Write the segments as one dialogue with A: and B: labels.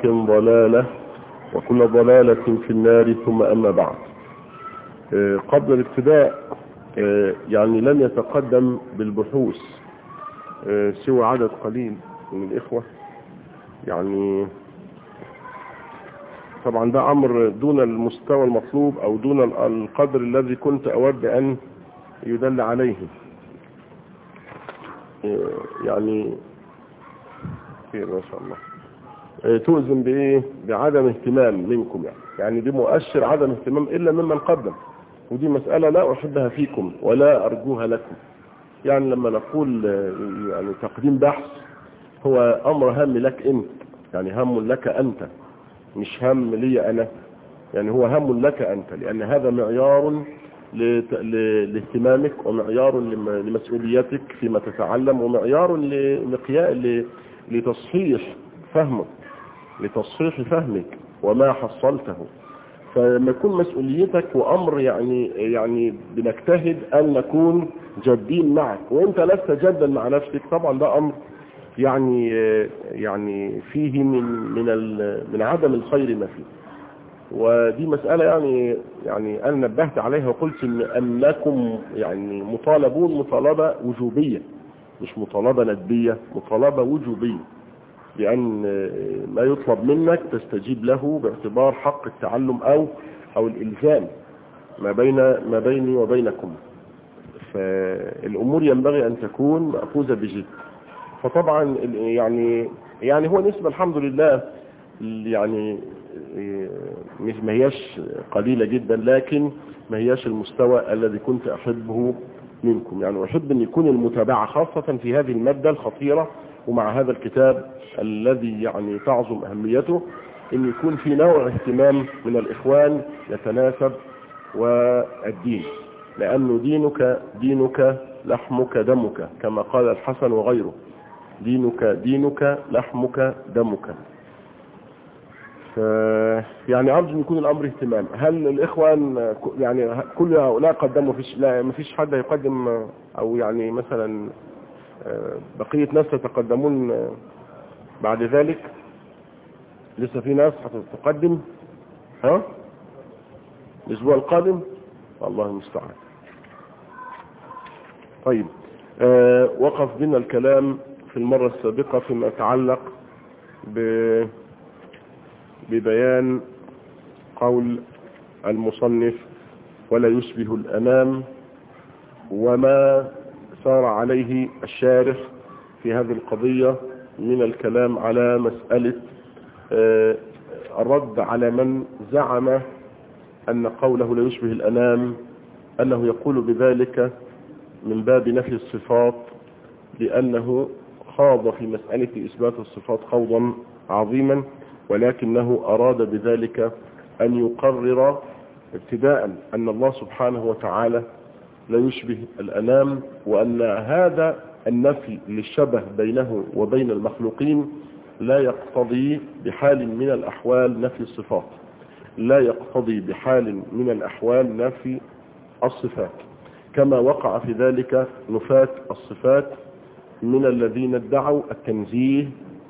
A: ضلالة وكل ضلالة في النار. ثم أما بعد، قبل الابتداء يعني لم يتقدم بالبحوث سوى عدد قليل من الإخوة. يعني طبعا ده أمر دون المستوى المطلوب أو دون القدر الذي كنت أود أن يدل عليه. يعني خير ما شاء الله. تؤذن بإيه؟ بعدم اهتمام منكم. يعني دي مؤشر عدم اهتمام إلا ممن قدم، ودي مسألة لا أحبها فيكم ولا أرجوها لكم. يعني لما نقول يعني تقديم بحث هو أمر هام لك أنت، يعني هم لك أنت، مش هم لي أنا. يعني هو هم لك أنت، لأن هذا معيار لاهتمامك ومعيار لمسؤوليتك فيما تتعلم، ومعيار لتصحيح فهمك، لتصحيح فهمك وما حصلته. فلما يكون مسؤوليتك وأمر يعني بنجتهد أن نكون جادين معك وأنت لست جادا مع نفسك، طبعا ده أمر يعني فيه من عدم الخير ما فيه. ودي مسألة يعني أنا نبهت عليها وقلت أنكم يعني مطالبون مطالبة وجوبية، مش مطالبة ندبية، مطالبة وجوبية، لأن ما يطلب منك تستجيب له باعتبار حق التعلم أو الإلزام ما بيني وبينكم. فالأمور ينبغي أن تكون مأخوذة بجد. فطبعا يعني هو نسبة الحمد لله يعني ما هياش قليلة جدا، لكن ما هياش المستوى الذي كنت أحبه منكم. يعني أحب أن يكون المتابعة خاصة في هذه المادة الخطيرة ومع هذا الكتاب الذي يعني تعظم أهميته، أن يكون في نوع اهتمام من الإخوان يتناسب والدين، لأنه دينك لحمك دمك كما قال الحسن وغيره. دينك لحمك دمك. يعني أرجو أن يكون الأمر اهتمام. هل الإخوان يعني كل هؤلاء قدموا؟ ما فيش حد يقدم، أو يعني مثلا بقية ناس يتقدمون بعد ذلك؟ لسه في ناس هتتقدم الأسبوع القادم، الله المستعان. طيب، وقف بنا الكلام في المرة السابقة فيما يتعلق ببيان قول المصنف ولا يشبه الأنام، وما سار عليه الشارح في هذه القضية من الكلام على مسألة الرد على من زعم أن قوله لا يشبه الأنام أنه يقول بذلك من باب نفي الصفات، لأنه خاض في مسألة إثبات الصفات خوضا عظيما، ولكنه أراد بذلك أن يقرر ابتداء أن الله سبحانه وتعالى لا يشبه الأنام، وأن هذا النفي للشبه بينه وبين المخلوقين لا يقتضي بحال من الأحوال نفي الصفات، لا يقتضي بحال من الأحوال نفي الصفات، كما وقع في ذلك نفاة الصفات من الذين ادعوا التنزيه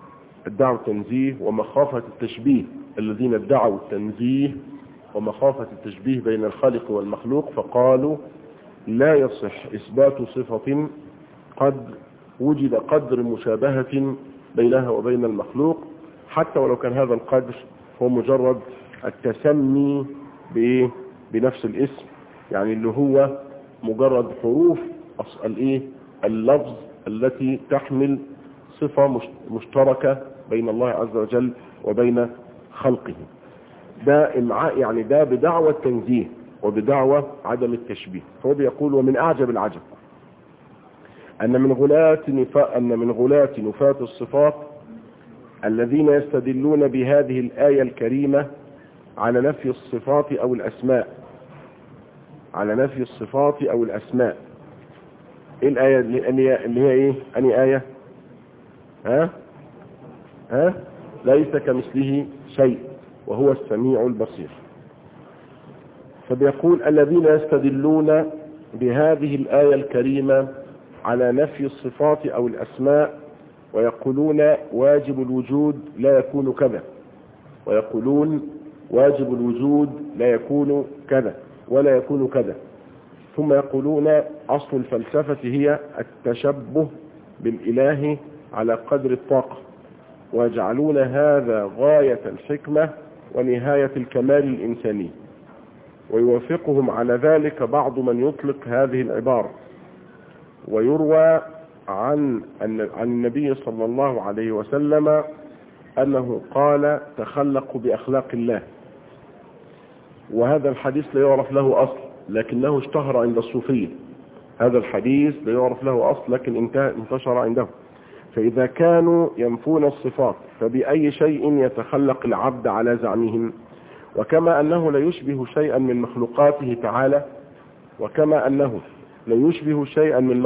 A: ومخافة التشبيه، الذين ادعوا التنزيه ومخافة التشبيه بين الخالق والمخلوق، فقالوا لا يصح إثبات صفة قد وجد قدر مشابهة بينها وبين المخلوق، حتى ولو كان هذا القدر هو مجرد التسمي بنفس الاسم، يعني اللي هو مجرد حروف اللفظ التي تحمل صفة مشتركة بين الله عز وجل وبين خلقه. ده يعني ده بدعوى التنزيه وبدعوى عدم التشبيه. فهو بيقول ومن أعجب العجب أن من غلاة نفاة الصفات الذين يستدلون بهذه الآية الكريمة على نفي الصفات أو الأسماء. إيه الآية اللي هي إيه؟ أني آية؟ ليس كمثله شيء وهو السميع البصير. فبيقول الذين يستدلون بهذه الآية الكريمة على نفي الصفات أو الأسماء ويقولون واجب الوجود لا يكون كذا، ويقولون واجب الوجود لا يكون كذا ولا يكون كذا. ثم يقولون أصل الفلسفة هي التشبه بالإله على قدر الطاقة، ويجعلون هذا غاية الحكمة ونهاية الكمال الإنساني. ويوافقهم على ذلك بعض من يطلق هذه العبارة. ويروى عن النبي صلى الله عليه وسلم أنه قال تخلقوا بأخلاق الله، وهذا الحديث لا يعرف له أصل لكنه اشتهر عند الصوفية. هذا الحديث لا يعرف له أصل لكن انتشر عندهم. فإذا كانوا ينفون الصفات فبأي شيء يتخلق العبد على زعمهم؟ وكما أنه لا يشبه شيئا من مخلوقاته تعالى لا يشبه شيئا من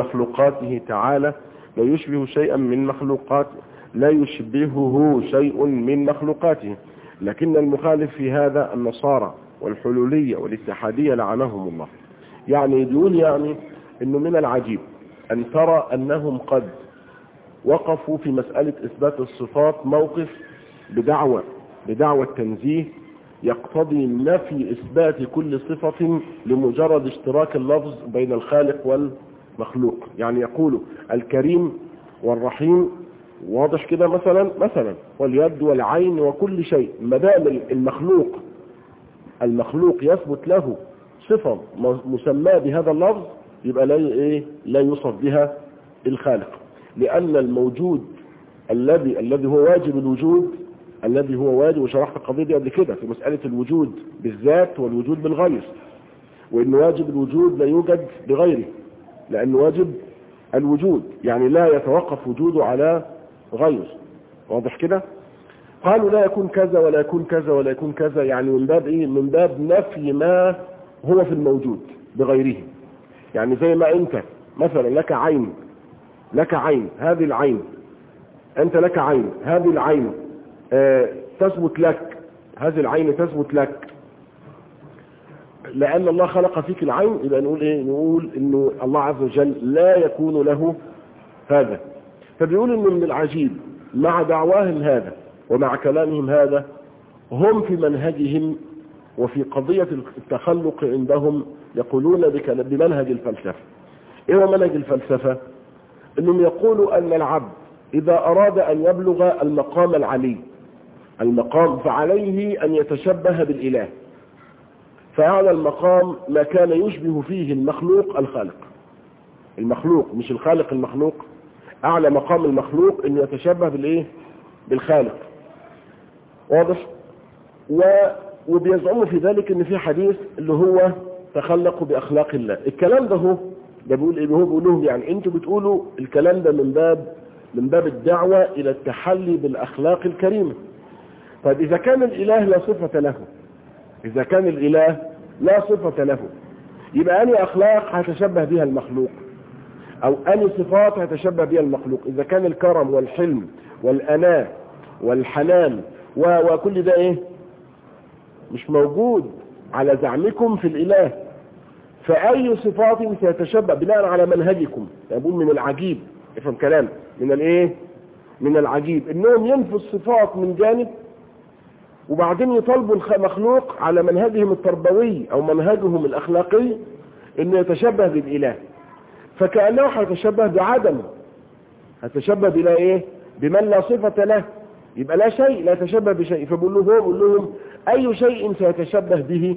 A: مخلوقاته، لكن المخالف في هذا النصارى والحلولية والاتحادية لعنهم الله. يعني يقول انه من العجيب ان ترى انهم قد وقفوا في مسألة اثبات الصفات موقف بدعوى التنزيه يقتضي نفي اثبات كل صفة لمجرد اشتراك اللفظ بين الخالق والمخلوق. يعني يقولوا الكريم والرحيم واضح كده مثلا واليد والعين وكل شيء، ما دام المخلوق يثبت له صفة مسمى بهذا اللفظ يبقى لا يوصف بها الخالق، لأن الموجود الذي هو واجب الوجود، الذي هو واجب، وشرحت القضية دي قبل كده في مسألة الوجود بالذات والوجود بالغير، وإن واجب الوجود لا يوجد بغيره، لأن واجب الوجود يعني لا يتوقف وجوده على غير. واضح كده؟ قالوا لا يكون كذا ولا يكون كذا ولا يكون كذا، يعني من باب نفي ما هو في الموجود بغيره. يعني زي ما انت مثلا لك عين هذه العين، انت لك عين هذه العين تثبت لك، هذه العين تثبت لك لأن الله خلق فيك العين، يبقى نقول انه الله عز وجل لا يكون له هذا. فبيقول انه من العجيب مع دعواهم هذا ومع كلامهم هذا هم في منهجهم وفي قضية التخلق عندهم يقولون بمنهج الفلسفة. ايه هو منهج الفلسفة؟ انهم يقولوا ان العبد اذا اراد ان يبلغ المقام العلي فعليه ان يتشبه بالاله. فأعلى المقام ما كان يشبه فيه المخلوق مش الخالق، المخلوق اعلى مقام المخلوق انه يتشبه بالخالق. واضح؟ وبيزعموا في ذلك ان في حديث اللي هو تخلقوا باخلاق الله. الكلام ده بيقول ايه؟ هو بيقول لهم يعني انتوا بتقولوا الكلام ده من باب الدعوة الى التحلي بالاخلاق الكريمة. طيب اذا كان الاله لا صفة له يبقى أني أخلاق هتشبه بها المخلوق أو أني صفات هتشبه بها المخلوق؟ إذا كان الكرم والحلم والأناة والحنان وكل ده مش موجود على زعمكم في الإله، فأي صفات سيتشبه بناء على منهجكم؟ يقول من العجيب، افهم كلام، من العجيب إنهم ينفوا الصفات من جانب وبعدين يطالبوا المخلوق على منهجهم التربوي او منهجهم الاخلاقي انه يتشبه بالاله، فكأنه هيتشبه بعدمه، هتشبه بمن لا صفة له، يبقى لا يتشبه بشيء. فبقول لهم اي شيء سيتشبه به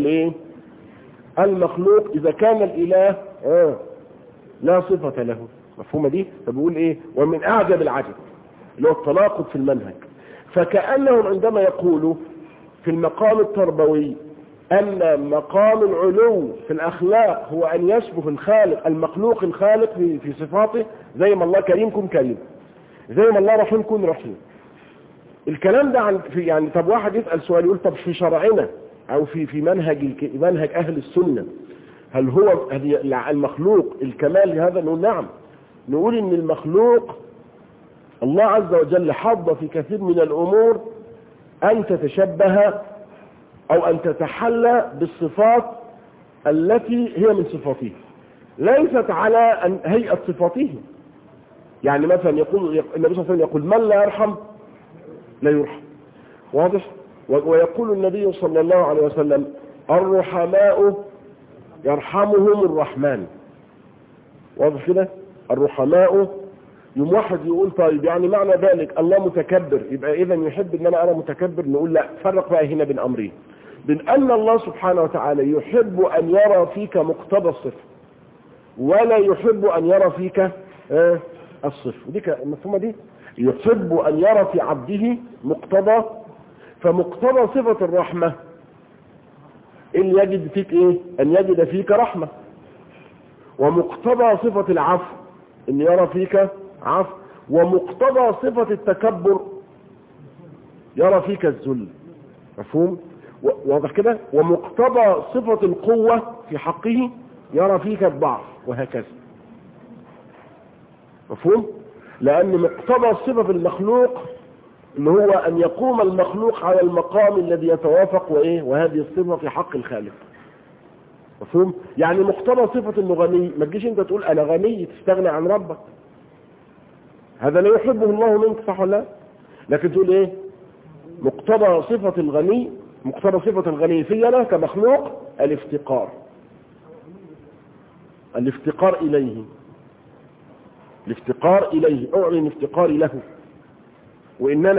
A: المخلوق اذا كان الاله لا صفة له. مفهومة دي؟ فبقول ومن اعجب العجب اللي هو التناقض في المنهج. فكأنهم عندما يقولوا في المقام التربوي أن مقام العلو في الأخلاق هو أن يشبه المخلوق الخالق في صفاته، زي ما الله كريم كن كريم، زي ما الله رحيم كن رحيم. الكلام ده يعني طب واحد يسأل سؤال يقول طب في شرعنا أو في منهج أهل السنة هل هو المخلوق الكمال لهذا؟ نقول نعم. نقول إن المخلوق الله عز وجل حض في كثير من الأمور أن تتشبه أو أن تتحلى بالصفات التي هي من صفاته ليست على هيئة صفاته. يعني مثلا يقول النبي صلى الله عليه وسلم يقول من لا يرحم لا يرحم. واضح؟ ويقول النبي صلى الله عليه وسلم الرحماء يرحمهم الرحمن. واضح كده؟ الرحماء. يوم واحد يقول طيب يعني معنى ذلك الله متكبر، يبقى إذا يحب ان انا متكبر؟ نقول لا، فرق بقى هنا بين امرين، بين ان الله سبحانه وتعالى يحب ان يرى فيك مقتضى الصفة، ولا يحب ان يرى فيك الصفة. ودي المفهومة دي، يحب ان يرى في عبده مقتضى، فمقتضى صفة الرحمة ان يجد فيك ايه؟ ان يجد فيك رحمة. ومقتضى صفة العفو ان يرى فيك عفو. ومقتضى صفة التكبر يرى فيك الذل. مفهوم؟ واضح كده؟ ومقتضى صفة القوة في حقه يرى فيك الضعف، وهكذا. مفهوم؟ لأن مقتضى الصفة في المخلوق اللي هو أن يقوم المخلوق على المقام الذي يتوافق وهذه الصفة في حق الخالق. مفهوم؟ يعني مقتضى صفة انه غني، ما تجيش انت تقول انا غني تستغنى عن ربك، هذا لا يحبه الله منك، صح ولا لا؟ لكن تقول ايه؟ مقتضى صفة الغني، مقتضى صفة الغني في انا كمخلوق الافتقار، الافتقار اليه، الافتقار اليه، اعلن افتقاري له، واننا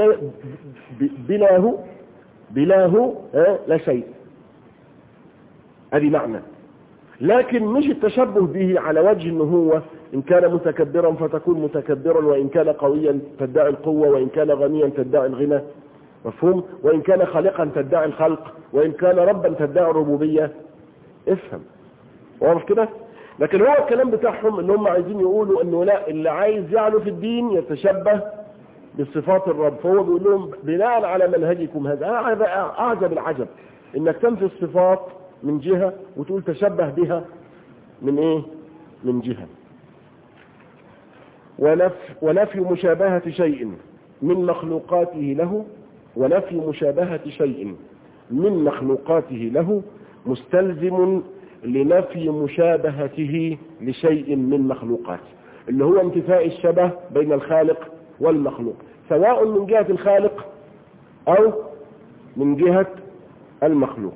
A: بلاه لا شيء. هذه معنى. لكن مش التشبه به على وجه انه هو ان كان متكبرا فتكون متكبرا، وان كان قويا تدعي القوة، وان كان غنيا تدعي الغنى. مفهوم؟ وان كان خالقا تدعي الخلق، وان كان ربا تدعي الربوبية. افهم. واضح كده؟ لكن هو الكلام بتاعهم ان هم عايزين يقولوا انه لا، اللي عايز يعلو في الدين يتشبه بصفات الرب. فهو بيقول لهم بناء على منهجكم هذا اعجب العجب انك تنفي الصفات من جهة وتقول تشبه بها من ايه؟ من جهة. ونفي مشابهة شيء من مخلوقاته له، ونفي مشابهة شيء من مخلوقاته له مستلزم لنفي مشابهته لشيء من مخلوقاته، اللي هو انتفاء الشبه بين الخالق والمخلوق، سواء من جهة الخالق او من جهة المخلوق.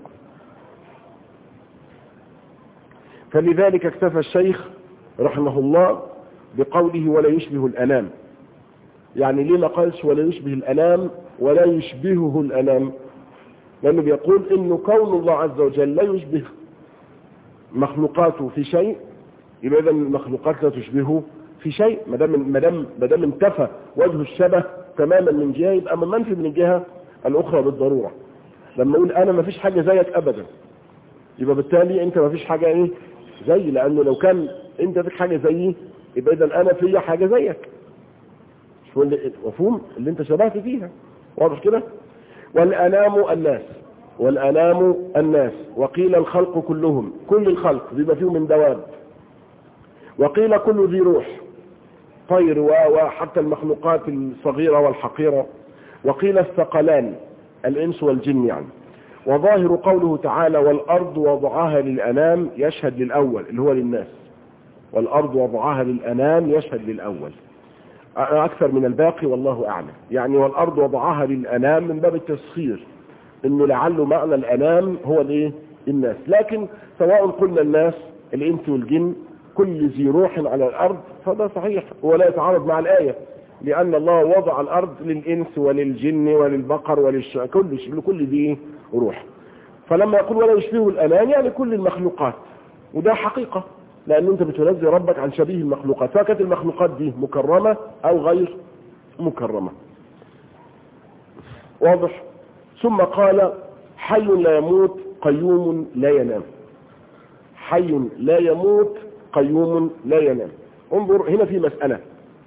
A: فلذلك اكتفى الشيخ رحمه الله بقوله ولا يشبه الأنام. يعني ليه ما قالش ولا يشبه الأنام ولا يشبهه الأنام؟ لأنه بيقول إنه كون الله عز وجل لا يشبه مخلوقاته في شيء، يبقى إذا المخلوقات لا تشبهه في شيء. ما دام انتفى وجه الشبه تماما من جهة، يبقى منفي من الجهة الأخرى بالضرورة. لما أقول أنا ما فيش حاجة زيك أبدا، يبقى بالتالي أنت ما فيش حاجة إيه زي، لأنه لو كان أنت فيك حاجة زيي يبقى إذا أنا فيا حاجة زيك. شو المفهوم اللي أنت شبهت فيها؟ واضح كده؟ والأنام الناس، والأنام الناس، وقيل الخلق كلهم، كل الخلق بما فيهم من دواب، وقيل كل ذي روح، طير وحتى المخلوقات الصغيرة والحقيرة، وقيل الثقلان الإنس والجن يعني. وظاهر قوله تعالى والأرض وضعها للأنام يشهد للأول اللي هو للناس، والأرض وضعها للأنام يشهد للأول أكثر من الباقي والله أعلم. يعني والأرض وضعها للأنام من باب التسخير، إنه لعله معنى الأنام هو الإيه؟ الناس. لكن سواء قلنا الناس الإنس والجن كل ذي روح على الأرض فده صحيح ولا يتعارض مع الآية، لأن الله وضع الأرض للإنس وللجن وللبقر لكل ذي روح. فلما يقول ولا يشبه الأنام يعني كل المخلوقات، وده حقيقة، لأن أنت بتنزه ربك عن شبيه المخلوقات، فكانت المخلوقات دي مكرمة أو غير مكرمة. واضح؟ ثم قال حي لا يموت قيوم لا ينام. حي لا يموت قيوم لا ينام. انظر هنا في مسألة،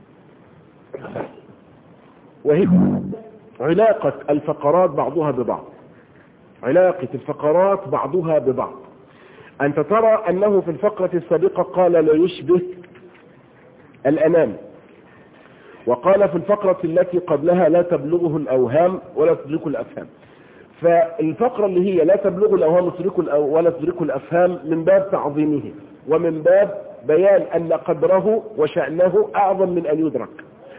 A: وهي علاقة الفقرات بعضها ببعض، علاقة الفقرات بعضها ببعض. أنت ترى أنه في الفقرة السابقة قال لا يشبه الأنام، وقال في الفقرة التي قبلها لا تبلغه الأوهام ولا تدركه الأفهام. فالفقرة اللي هي لا تبلغه الأوهام ولا تدركه الأفهام من باب تعظيمه، ومن باب بيان أن قدره وشأنه أعظم من أن يدرك.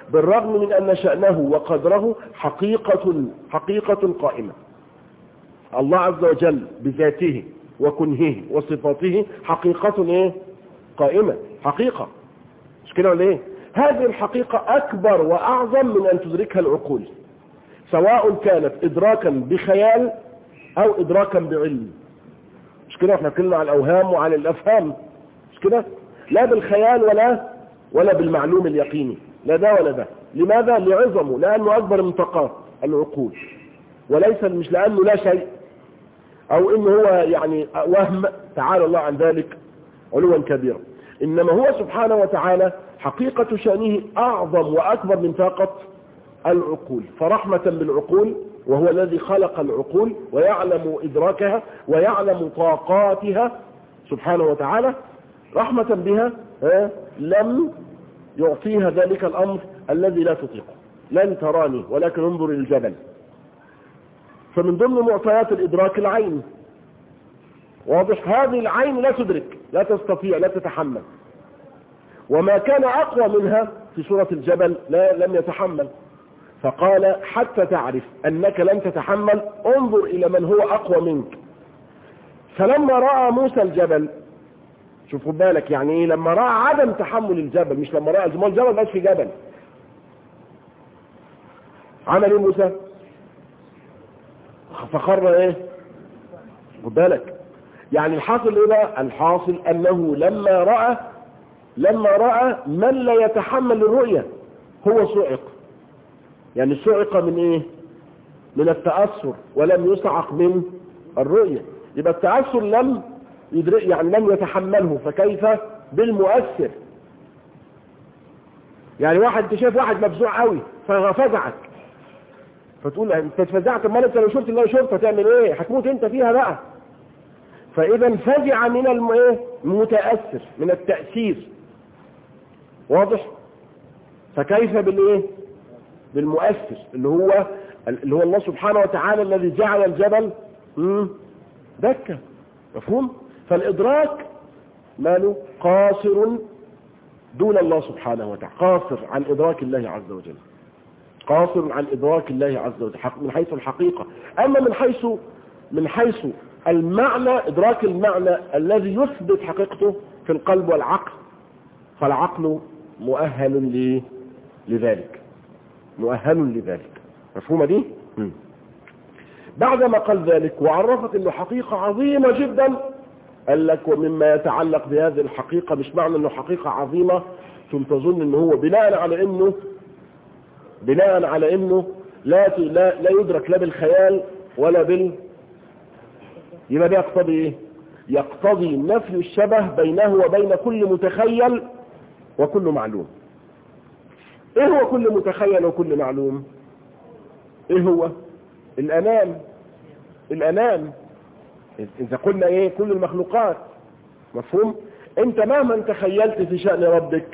A: بالرغم من أن شأنه وقدره حقيقة قائمة. الله عز وجل بذاته وكنهه وصفاته حقيقة ايه؟ قائمة، حقيقة، مش كده ولا ايه؟ هذه الحقيقة أكبر وأعظم من أن تدركها العقول، سواء كانت إدراكا بخيال أو إدراكا بعلم. مش كده؟ احنا اتكلمنا على الأوهام وعلى الأفهام، مش كده؟ لا بالخيال ولا بالمعلوم اليقيني، لا ده ولا ده. لماذا؟ لعظمه، لأنه أكبر من طاقات العقول، وليس مش لأنه لا شيء أو إنه هو يعني وهم، تعالى الله عن ذلك علوا كبيرا. إنما هو سبحانه وتعالى حقيقة شأنه أعظم وأكبر من طاقة العقول، فرحمة بالعقول، وهو الذي خلق العقول ويعلم إدراكها ويعلم طاقاتها سبحانه وتعالى، رحمة بها لم يعطيها ذلك الأمر الذي لا تطيقه. لن تراني ولكن انظر الجبل. فمن ضمن معطيات الإدراك العين، واضح؟ هذه العين لا تدرك، لا تستطيع، لا تتحمل، وما كان أقوى منها في سورة الجبل لم يتحمل. فقال حتى تعرف أنك لن تتحمل انظر إلى من هو أقوى منك. فلما رأى موسى الجبل، شوفوا بالك يعني ايه، لما رأى عدم تحمل الجبل، مش لما رأى الجبل بس في جبل، عمل ايه موسى؟ فخر ايه؟ خد بالك يعني الحاصل ايه بقى؟ الحاصل انه لما رأى من لا يتحمل الرؤية هو صعق. يعني صعق من ايه؟ من التأثر، ولم يصعق من الرؤية. يبقى التأثر لم يدرك، يعني لم يتحمله، فكيف بالمؤثر؟ يعني واحد شايف واحد مفزوع قوي ففزعك، فتقول انت اتفزعت، امال انت لو شفت اللي شفت هتعمل ايه؟ هتموت انت فيها بقى. فاذا فزع من المتأثر، من التأثير، واضح؟ فكيف بالايه؟ بالمؤثر اللي هو الله سبحانه وتعالى الذي جعل الجبل دكة. مفهوم؟ فالإدراك ماله قاصر دون الله سبحانه وتعالى، قاصر عن إدراك الله عز وجل، قاصر عن إدراك الله عز وجل من حيث الحقيقة. أما من حيث المعنى، إدراك المعنى الذي يثبت حقيقته في القلب والعقل، فالعقل مؤهل لذلك، مؤهل لذلك. مفهومة دي؟ بعدما قال ذلك وعرفت انه حقيقة عظيمة جدا، قال لك ومما يتعلق بهذه الحقيقة، مش معنى انه حقيقة عظيمة ثم تظن انه هو بناء على انه لا يدرك لا بالخيال ولا يبقى ده يقتضي ايه؟ يقتضي نفي الشبه بينه وبين كل متخيل وكل معلوم. ايه هو كل متخيل وكل معلوم؟ ايه هو؟ الأنام. إذا قلنا إيه؟ كل المخلوقات. مفهوم؟ أنت مهما تخيلت في شأن ربك،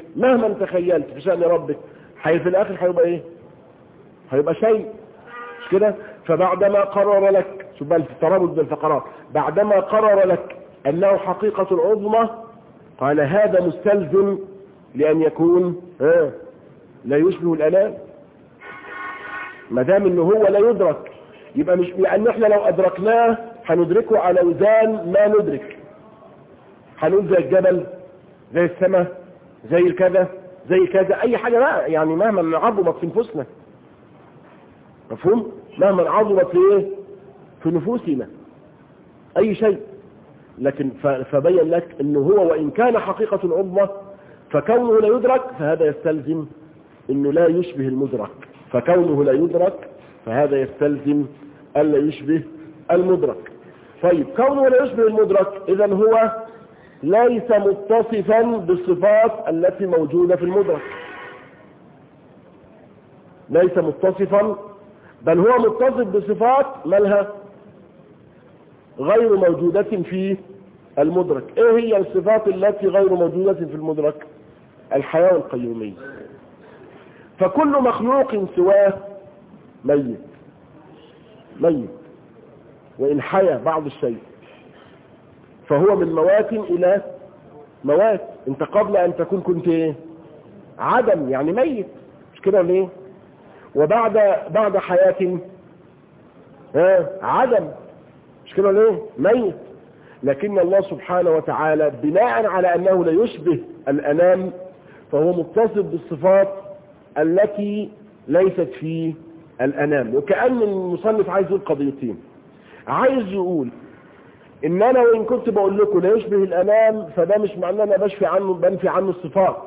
A: في الآخر هيبقى إيه؟ هيبقى شيء، مش كده؟ فبعدما قرر لك، شوف بقى الترابط بالفقرات، بعدما قرر لك أنه حقيقة عظمى، قال هذا مستلزم لأن يكون لا يشبه الأنام. ما دام انه هو لا يدرك، يبقى مش لان احنا لو ادركناه هندركه على وزان ما ندرك، هنقول زي الجبل، زي السماء، زي الكذا، زي كذا، اي حاجه بقى، يعني مهما عظمت في نفوسنا. مفهوم؟ مهما عظمت في ايه؟ في نفوسنا اي شيء. لكن فبين لك انه هو وان كان حقيقه عظمى، فكونه لا يدرك فهذا يستلزم انه لا يشبه المدرك، فكونه لا يدرك فهذا يستلزم ألا يشبه المدرك. طيب كونه لا يشبه المدرك، إذن هو ليس متصفا بالصفات التي موجودة في المدرك، ليس متصفا، بل هو متصف بصفات مالها غير موجودة في المدرك. ايه هي الصفات التي غير موجودة في المدرك؟ الحياة والقيومية. فكل مخلوق سواه ميت، وإن حيا بعض الشيء فهو من موات إلى موات. انت قبل أن تكون كنت ايه؟ عدم، يعني ميت، مش كده ليه؟ وبعد حياة عدم، مش كده ليه؟ ميت. لكن الله سبحانه وتعالى بناء على أنه لا يشبه الأنام فهو متصف بالصفات التي ليست في الأنام. وكأن المصنف عايز يقول قضيتين، عايز يقول إن أنا وإن كنت بقول لكم لا يشبه الأنام فده مش معناه أنا بنفي عنه الصفات،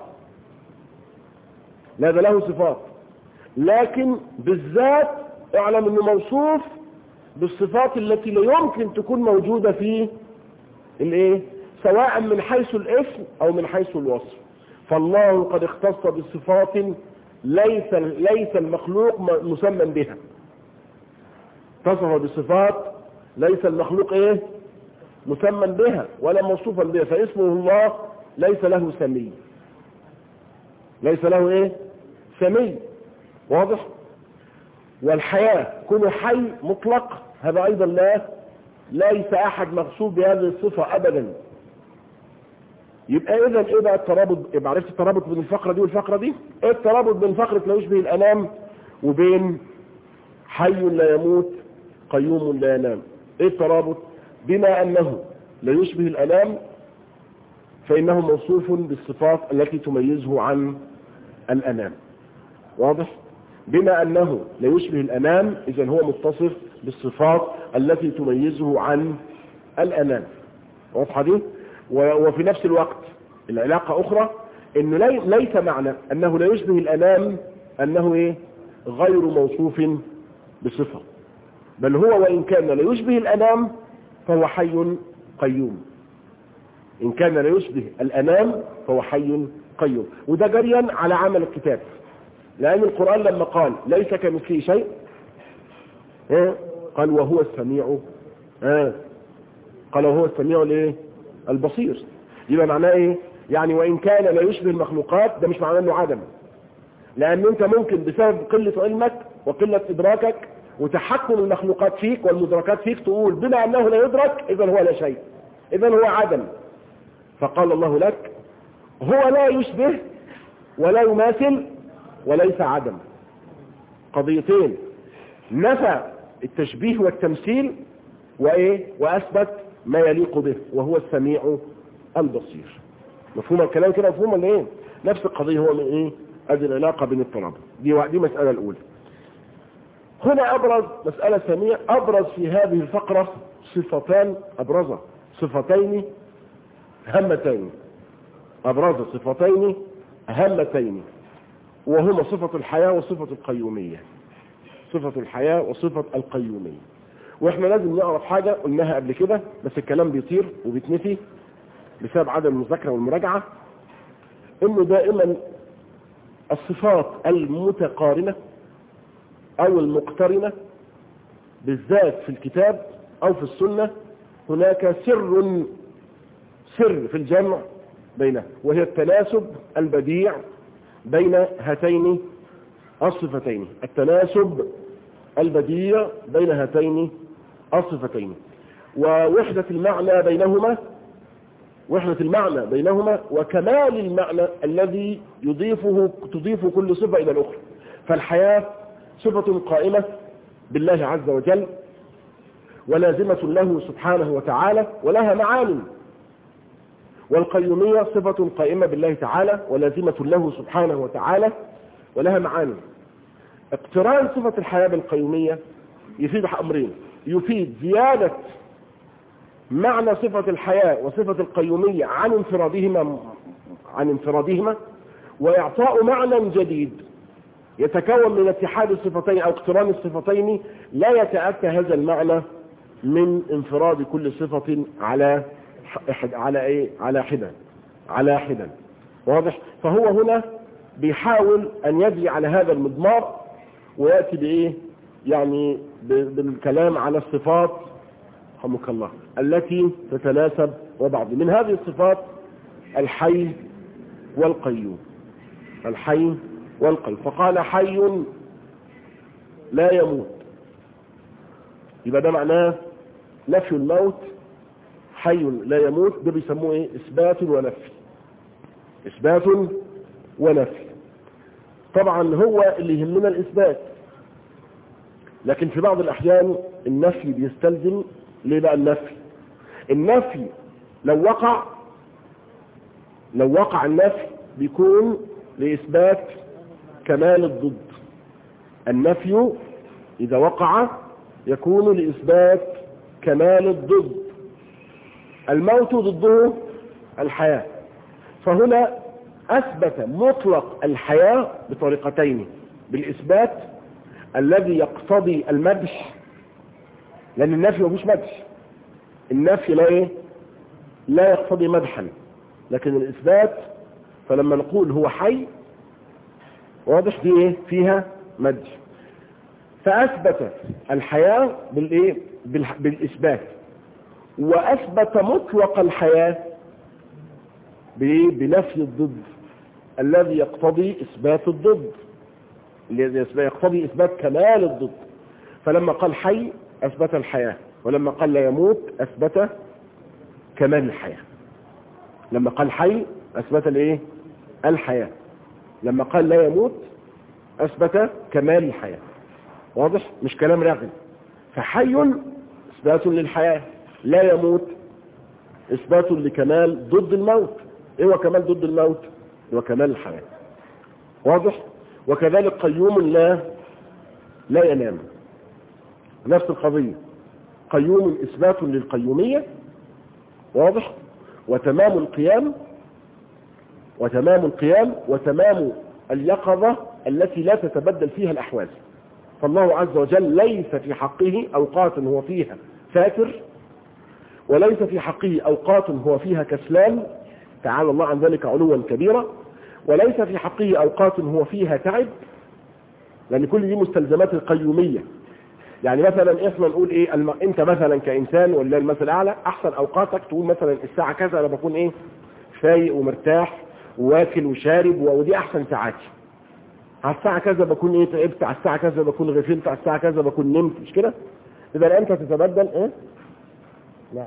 A: لا ده له صفات، لكن بالذات اعلم أنه موصوف بالصفات التي لا يمكن تكون موجودة فيه الايه، سواء من حيث الاسم او من حيث الوصف. فالله قد اختص بصفات ليس المخلوق مسمى بها، اتصف بصفات ليس المخلوق ايه مسمى بها ولا موصوفا بها، فاسمه الله ليس له سمي، ليس له ايه سمي، واضح؟ والحياة كل حي مطلق هذا ايضا ليس احد مغصوب بهذه الصفة ابدا. يبقى اذا ايه بقى الترابط؟ يبقى عرفت الترابط بين الفقرة دي والفقرة دي؟ ايه الترابط بين فقرة لا يشبه الانام وبين حي لا يموت قيوم لا ينام؟ ايه الترابط؟ بما انه لا يشبه الانام فانه موصوف بالصفات التي تميزه عن الانام، واضح؟ بما أنه لا يشبه الأنام إذن هو متصف بالصفات التي تميزه عن الأنام، واضحة دي؟ وفي نفس الوقت العلاقة أخرى إنه ليس معنى أنه لا يشبه الأنام أنه إيه غير موصوف بصفة، بل هو وإن كان لا يشبه الأنام فهو حي قيوم. إن كان لا يشبه الأنام فهو حي قيوم، وده جريا على عمل الكتاب، لأن القرآن لما قال ليس كمثله شيء قال وهو السميع قال وهو السميع الايه البصير. يبقى معناه ايه؟ يعني وإن كان لا يشبه المخلوقات ده مش معناه انه عدم، لأن انت ممكن بسبب قلة علمك وقلة إدراكك وتحكم المخلوقات فيك والمدركات فيك تقول بما أنه لا يدرك إذا هو لا شيء، إذا هو عدم. فقال الله لك هو لا يشبه ولا يماثل وليس عدم، قضيتين، نفى التشبيه والتمثيل وايه واثبت ما يليق به وهو السميع البصير. مفهوم الكلام كده؟ مفهوم ولا ايه؟ نفس القضيه هو من ايه؟ ادي العلاقه بين الترابط دي مساله الاولى. هنا ابرز مساله ثانيه، ابرز في هذه الفقره صفتان، ابرز صفتين هامتين، ابرز صفتين هامتين، وهما صفة الحياة وصفة القيومية. صفة الحياة وصفة القيومية. واحنا لازم نعرف حاجة قلناها قبل كده بس الكلام بيطير وبيتنفي بسبب عدم المذاكرة والمراجعة، انه دائما الصفات المتقارنة او المقترنة بالذات في الكتاب او في السنة هناك سر في الجمع بينها، وهي التناسب البديع بين هاتين الصفتين، التناسب البديع بين هاتين الصفتين، ووحدة المعنى بينهما وكمال المعنى الذي تضيف كل صفة إلى الأخرى. فالحياة صفة قائمة بالله عز وجل ولازمة له سبحانه وتعالى ولها معاني، والقيومية صفة قائمة بالله تعالى ولازمة له سبحانه وتعالى ولها معاني. اقتران صفة الحياة بالقيومية يفيد أمرين، يفيد زيادة معنى صفة الحياة وصفة القيومية عن انفرادهما وإعطاء معنى جديد يتكون من اتحاد الصفتين أو اقتران الصفتين لا يتأتى هذا المعنى من انفراد كل صفة على حدا، واضح؟ فهو هنا بيحاول أن يجري على هذا المضمار ويأتي بإيه؟ يعني بالكلام على الصفات رحمك الله التي تتناسب وبعض من هذه الصفات الحي والقيوم. الحي والقيوم، فقال حي لا يموت، يبقى ده معناه نفي الموت. حي لا يموت ده بيسموه ايه؟ اثبات ونفي. اثبات ونفي. طبعا هو اللي يهمنا الإثبات، لكن في بعض الأحيان النفي بيستلزم. ليه بقى النفي لو وقع النفي بيكون لإثبات كمال الضد. النفي إذا وقع يكون لإثبات كمال الضد. الموت ضده الحياة، فهنا أثبت مطلق الحياة بطريقتين: بالإثبات الذي يقتضي المدح، لأن النفي مفيش مدح، النفي لا يقتضي مدحا، لكن الإثبات فلما نقول هو حي واضح دي فيها مدح، فأثبت الحياة بالإثبات، وأثبت مطلق الحياة بنفي الضد الذي يقتضي إثبات الضد، الذي يقتضي إثبات كمال الضد. فلما قال حي أثبت الحياة، ولما قال لا يموت أثبت كمال الحياة. لما قال حي أثبت الحياة، لما قال لا يموت أثبت كمال الحياة. واضح؟ مش كلام راغب. فحي إثبات للحياة، لا يموت إثبات لكمال ضد الموت. إيه هو كمال ضد الموت؟ هو كمال الحياة. واضح؟ وكذلك قيوم لا ينام، نفس القضية، قيوم إثبات للقيومية. واضح؟ وتمام القيام وتمام اليقظة التي لا تتبدل فيها الأحوال. فالله عز وجل ليس في حقه أوقات هو فيها فاتر، وليس في حقه أوقات هو فيها كسلان، تعالى الله عن ذلك علوا كبيرا، وليس في حقه أوقات هو فيها تعب، لأن كل دي مستلزمات القيومية. يعني مثلا احنا نقول انت مثلا كإنسان ولا المثل الأعلى احسن اوقاتك تقول مثلا الساعة كذا انا بكون فايق ومرتاح واكل وشارب، ودي احسن ساعاتي. على الساعة كذا بكون تعبت، على الساعة كذا بكون غفلت، على الساعة كذا بكون نمت، مش كده؟ اذا انت تتبدل لا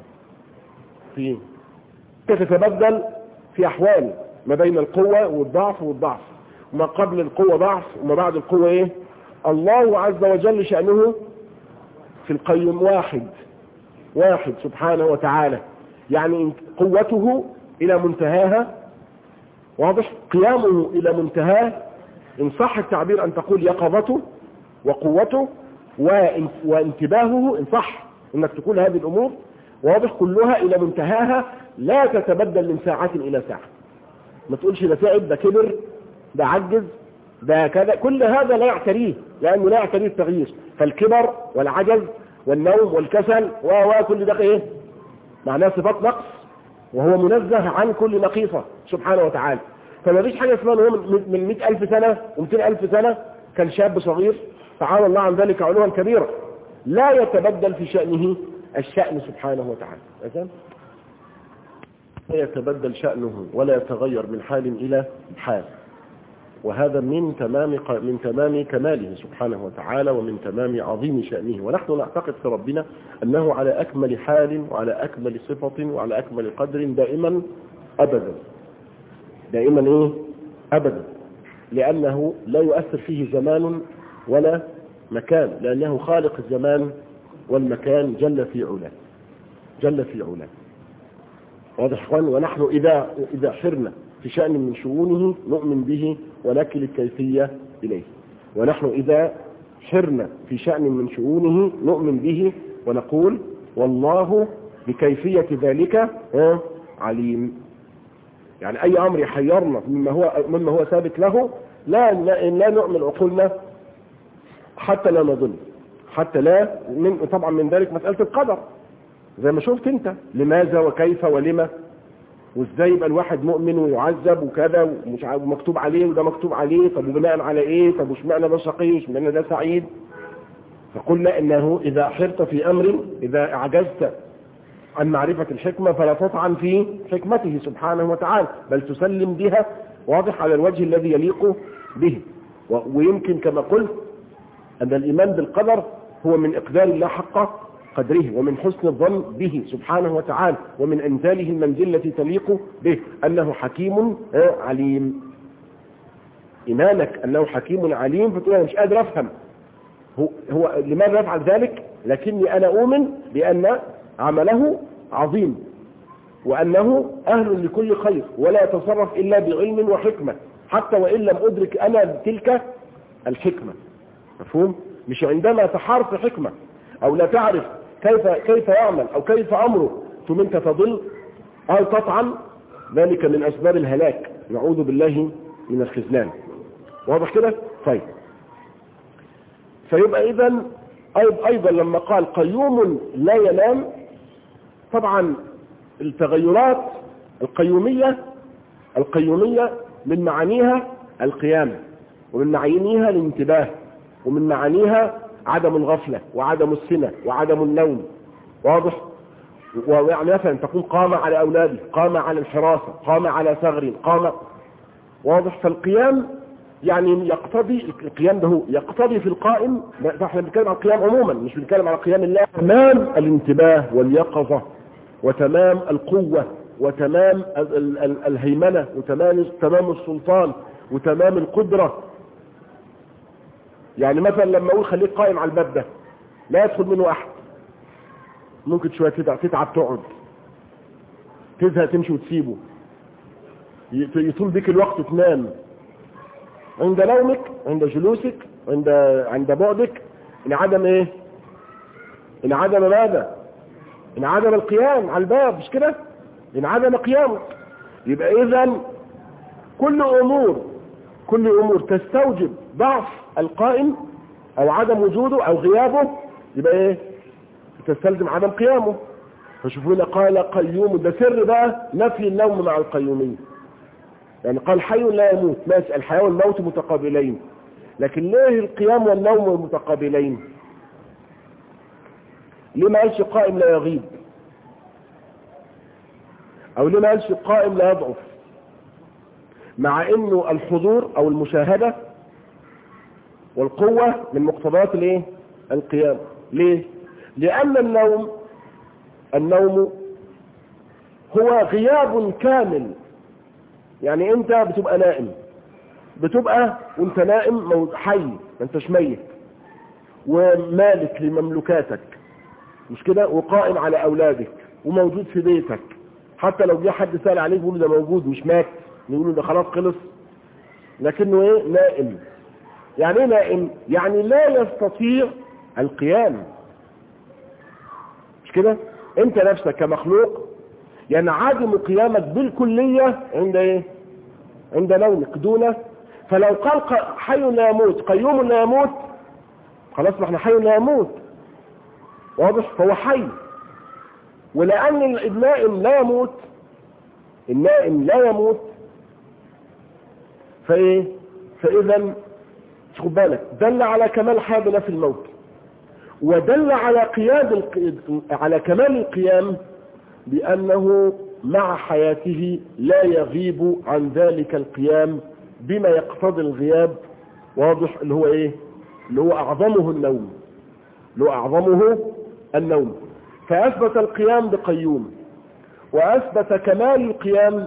A: تتبدل في احوال ما بين القوة والضعف وما قبل القوة ضعف وما بعد القوة الله عز وجل شأنه في القيوم واحد سبحانه وتعالى، يعني قوته إلى منتهاها. واضح؟ قيامه إلى منتهاه، إن صح التعبير أن تقول يقظته وقوته وانتباهه، إن صح إنك تقول هذه الأمور. واضح؟ كلها إلى منتهاها، لا تتبدل من ساعة إلى ساعة. ما تقولش ده تعب، ده كبر، ده عجز، ده كذا، كل هذا لا يعتريه، لأنه لا يعتريه التغيير. فالكبر والعجز والنوم والكسل وكل ده معناه صفات نقص، وهو منزه عن كل نقيصة سبحانه وتعالى. فما فيش حاجة اسمها هو من 100,000 سنة و200,000 سنة كان شاب صغير، تعالى الله عن ذلك علوا كبيرا، لا يتبدل في شأنه الشأن سبحانه وتعالى، لا يتبدل شأنه ولا يتغير من حال إلى حال. وهذا من تمام كماله سبحانه وتعالى، ومن تمام عظيم شأنه. ونحن نعتقد في ربنا أنه على أكمل حال وعلى أكمل صفة وعلى أكمل قدر دائما أبدا، لأنه لا يؤثر فيه زمان ولا مكان، لأنه خالق الزمان والمكان جل في علاه. واضح اخوان؟ ونحن إذا حرنا في شأن من شؤونه نؤمن به ونكل الكيفية إليه، ونحن إذا حرنا في شأن من شؤونه نؤمن به ونقول والله بكيفية ذلك عليم. يعني أي أمر يحيرنا مما هو ثابت له لا نؤمن عقولنا حتى لا نظن، طبعا من ذلك مسألة القدر زي ما شفت انت، لماذا وكيف ولما، وازاي يبقى الواحد مؤمن ويعذب وكذا ومكتوب عليه وده مكتوب عليه، طب وبناء على ايه، طب واشمعنى ده شقي واشمعنى ده سعيد. فقلنا انه اذا حرت في امر، اذا اعجزت عن معرفة الحكمة فلا تطعن في حكمته سبحانه وتعالى، بل تسلم بها واضح على الوجه الذي يليق به. ويمكن كما قلت ان الايمان بالقدر هو من اقدار الله حق قدره، ومن حسن الظن به سبحانه وتعالى، ومن انزاله المنزل التي تليق به، انه حكيم عليم. إيمانك أنه حكيم عليم، فتقول أنا مش قادر أفهم هو لماذا يفعل ذلك، لكني أنا أؤمن بأن عمله عظيم وأنه أهل لكل خير ولا يتصرف إلا بعلم وحكمة، حتى وإن لم أدرك أنا تلك الحكمة. مفهوم؟ مش عندما تحار في حكمة أو لا تعرف كيف يعمل أو كيف أمره ثم أنت تضل أو تطعن، ذلك من أسباب الهلاك، نعوذ بالله من الخذلان. واضح كده؟ طيب، فيبقى إذن أيضا لما قال قيوم لا ينام، طبعا التغيرات القيومية من معانيها القيام، ومن معانيها الانتباه، ومن معانيها عدم الغفلة وعدم السنة وعدم النوم. واضح؟ ويعني مثلا تكون قام على أولاده، قام على الحراسة، قام على ثغر، قام. واضح؟ فالقيام يعني يقتضي، القيام ده هو يقتضي في القائم، احنا بنتكلم عن القيام عموما مش بنتكلم عن قيام الله، تمام الانتباه واليقظة وتمام القوة وتمام الهيمنة وتمام السلطان وتمام القدرة. يعني مثلا لما اقول خليك قائم على الباب ده لا يدخل منه احد، ممكن شوية تتعب، تقعد، تزهق، تمشي وتسيبه، يطول بك الوقت، تنام. عند نومك، عند جلوسك، عند بعدك، انعدم ايه؟ انعدم ماذا؟ انعدم القيام على الباب، مش كده؟ انعدم قيامك. يبقى اذا كل امور تستوجب ضعف القائم او عدم وجوده او غيابه، يبقى ايه؟ تستلزم عدم قيامه. فشوفوا هنا قال قيوم، ده سر بقى نفي النوم مع القيومية. يعني قال حي لا يموت، ماشي، الحياة والموت متقابلين، لكن ليه القيام والنوم متقابلين؟ ليه ما قالش قائم لا يغيب؟ او ليه ما قالش قائم لا يضعف؟ مع انه الحضور او المشاهدة والقوة من مقتضيات الايه؟ القيام. ليه؟ لان النوم هو غياب كامل. يعني انت بتبقى نائم، بتبقى وانت نائم حي، ما انتش ميت، ومالك لمملكاتك، مش كده؟ وقائم على اولادك، وموجود في بيتك. حتى لو جه حد سأل عليك بيقول ده موجود مش مات، يقولوا ده خلاص خلص، لكنه ايه؟ نائم. يعني ايه نائم؟ يعني لا يستطيع القيام، مش كده؟ انت نفسك كمخلوق ينعدم قيامك بالكلية عند ايه؟ عند نومك دونه. فلو قال حي لا يموت، قيوم لا يموت، خلاص ما احنا حي لا يموت. واضح؟ فهو حي. ولأن النائم لا يموت، النائم لا يموت، فايه؟ فاذا خد بالك، دل على كمال الحياة بنفي الموت، ودل على على كمال القيام بأنه مع حياته لا يغيب عن ذلك القيام بما يقتضي الغياب. واضح؟ اللي هو ايه؟ اللي هو اعظمه النوم. فاثبت القيام بقيوم، واثبت كمال القيام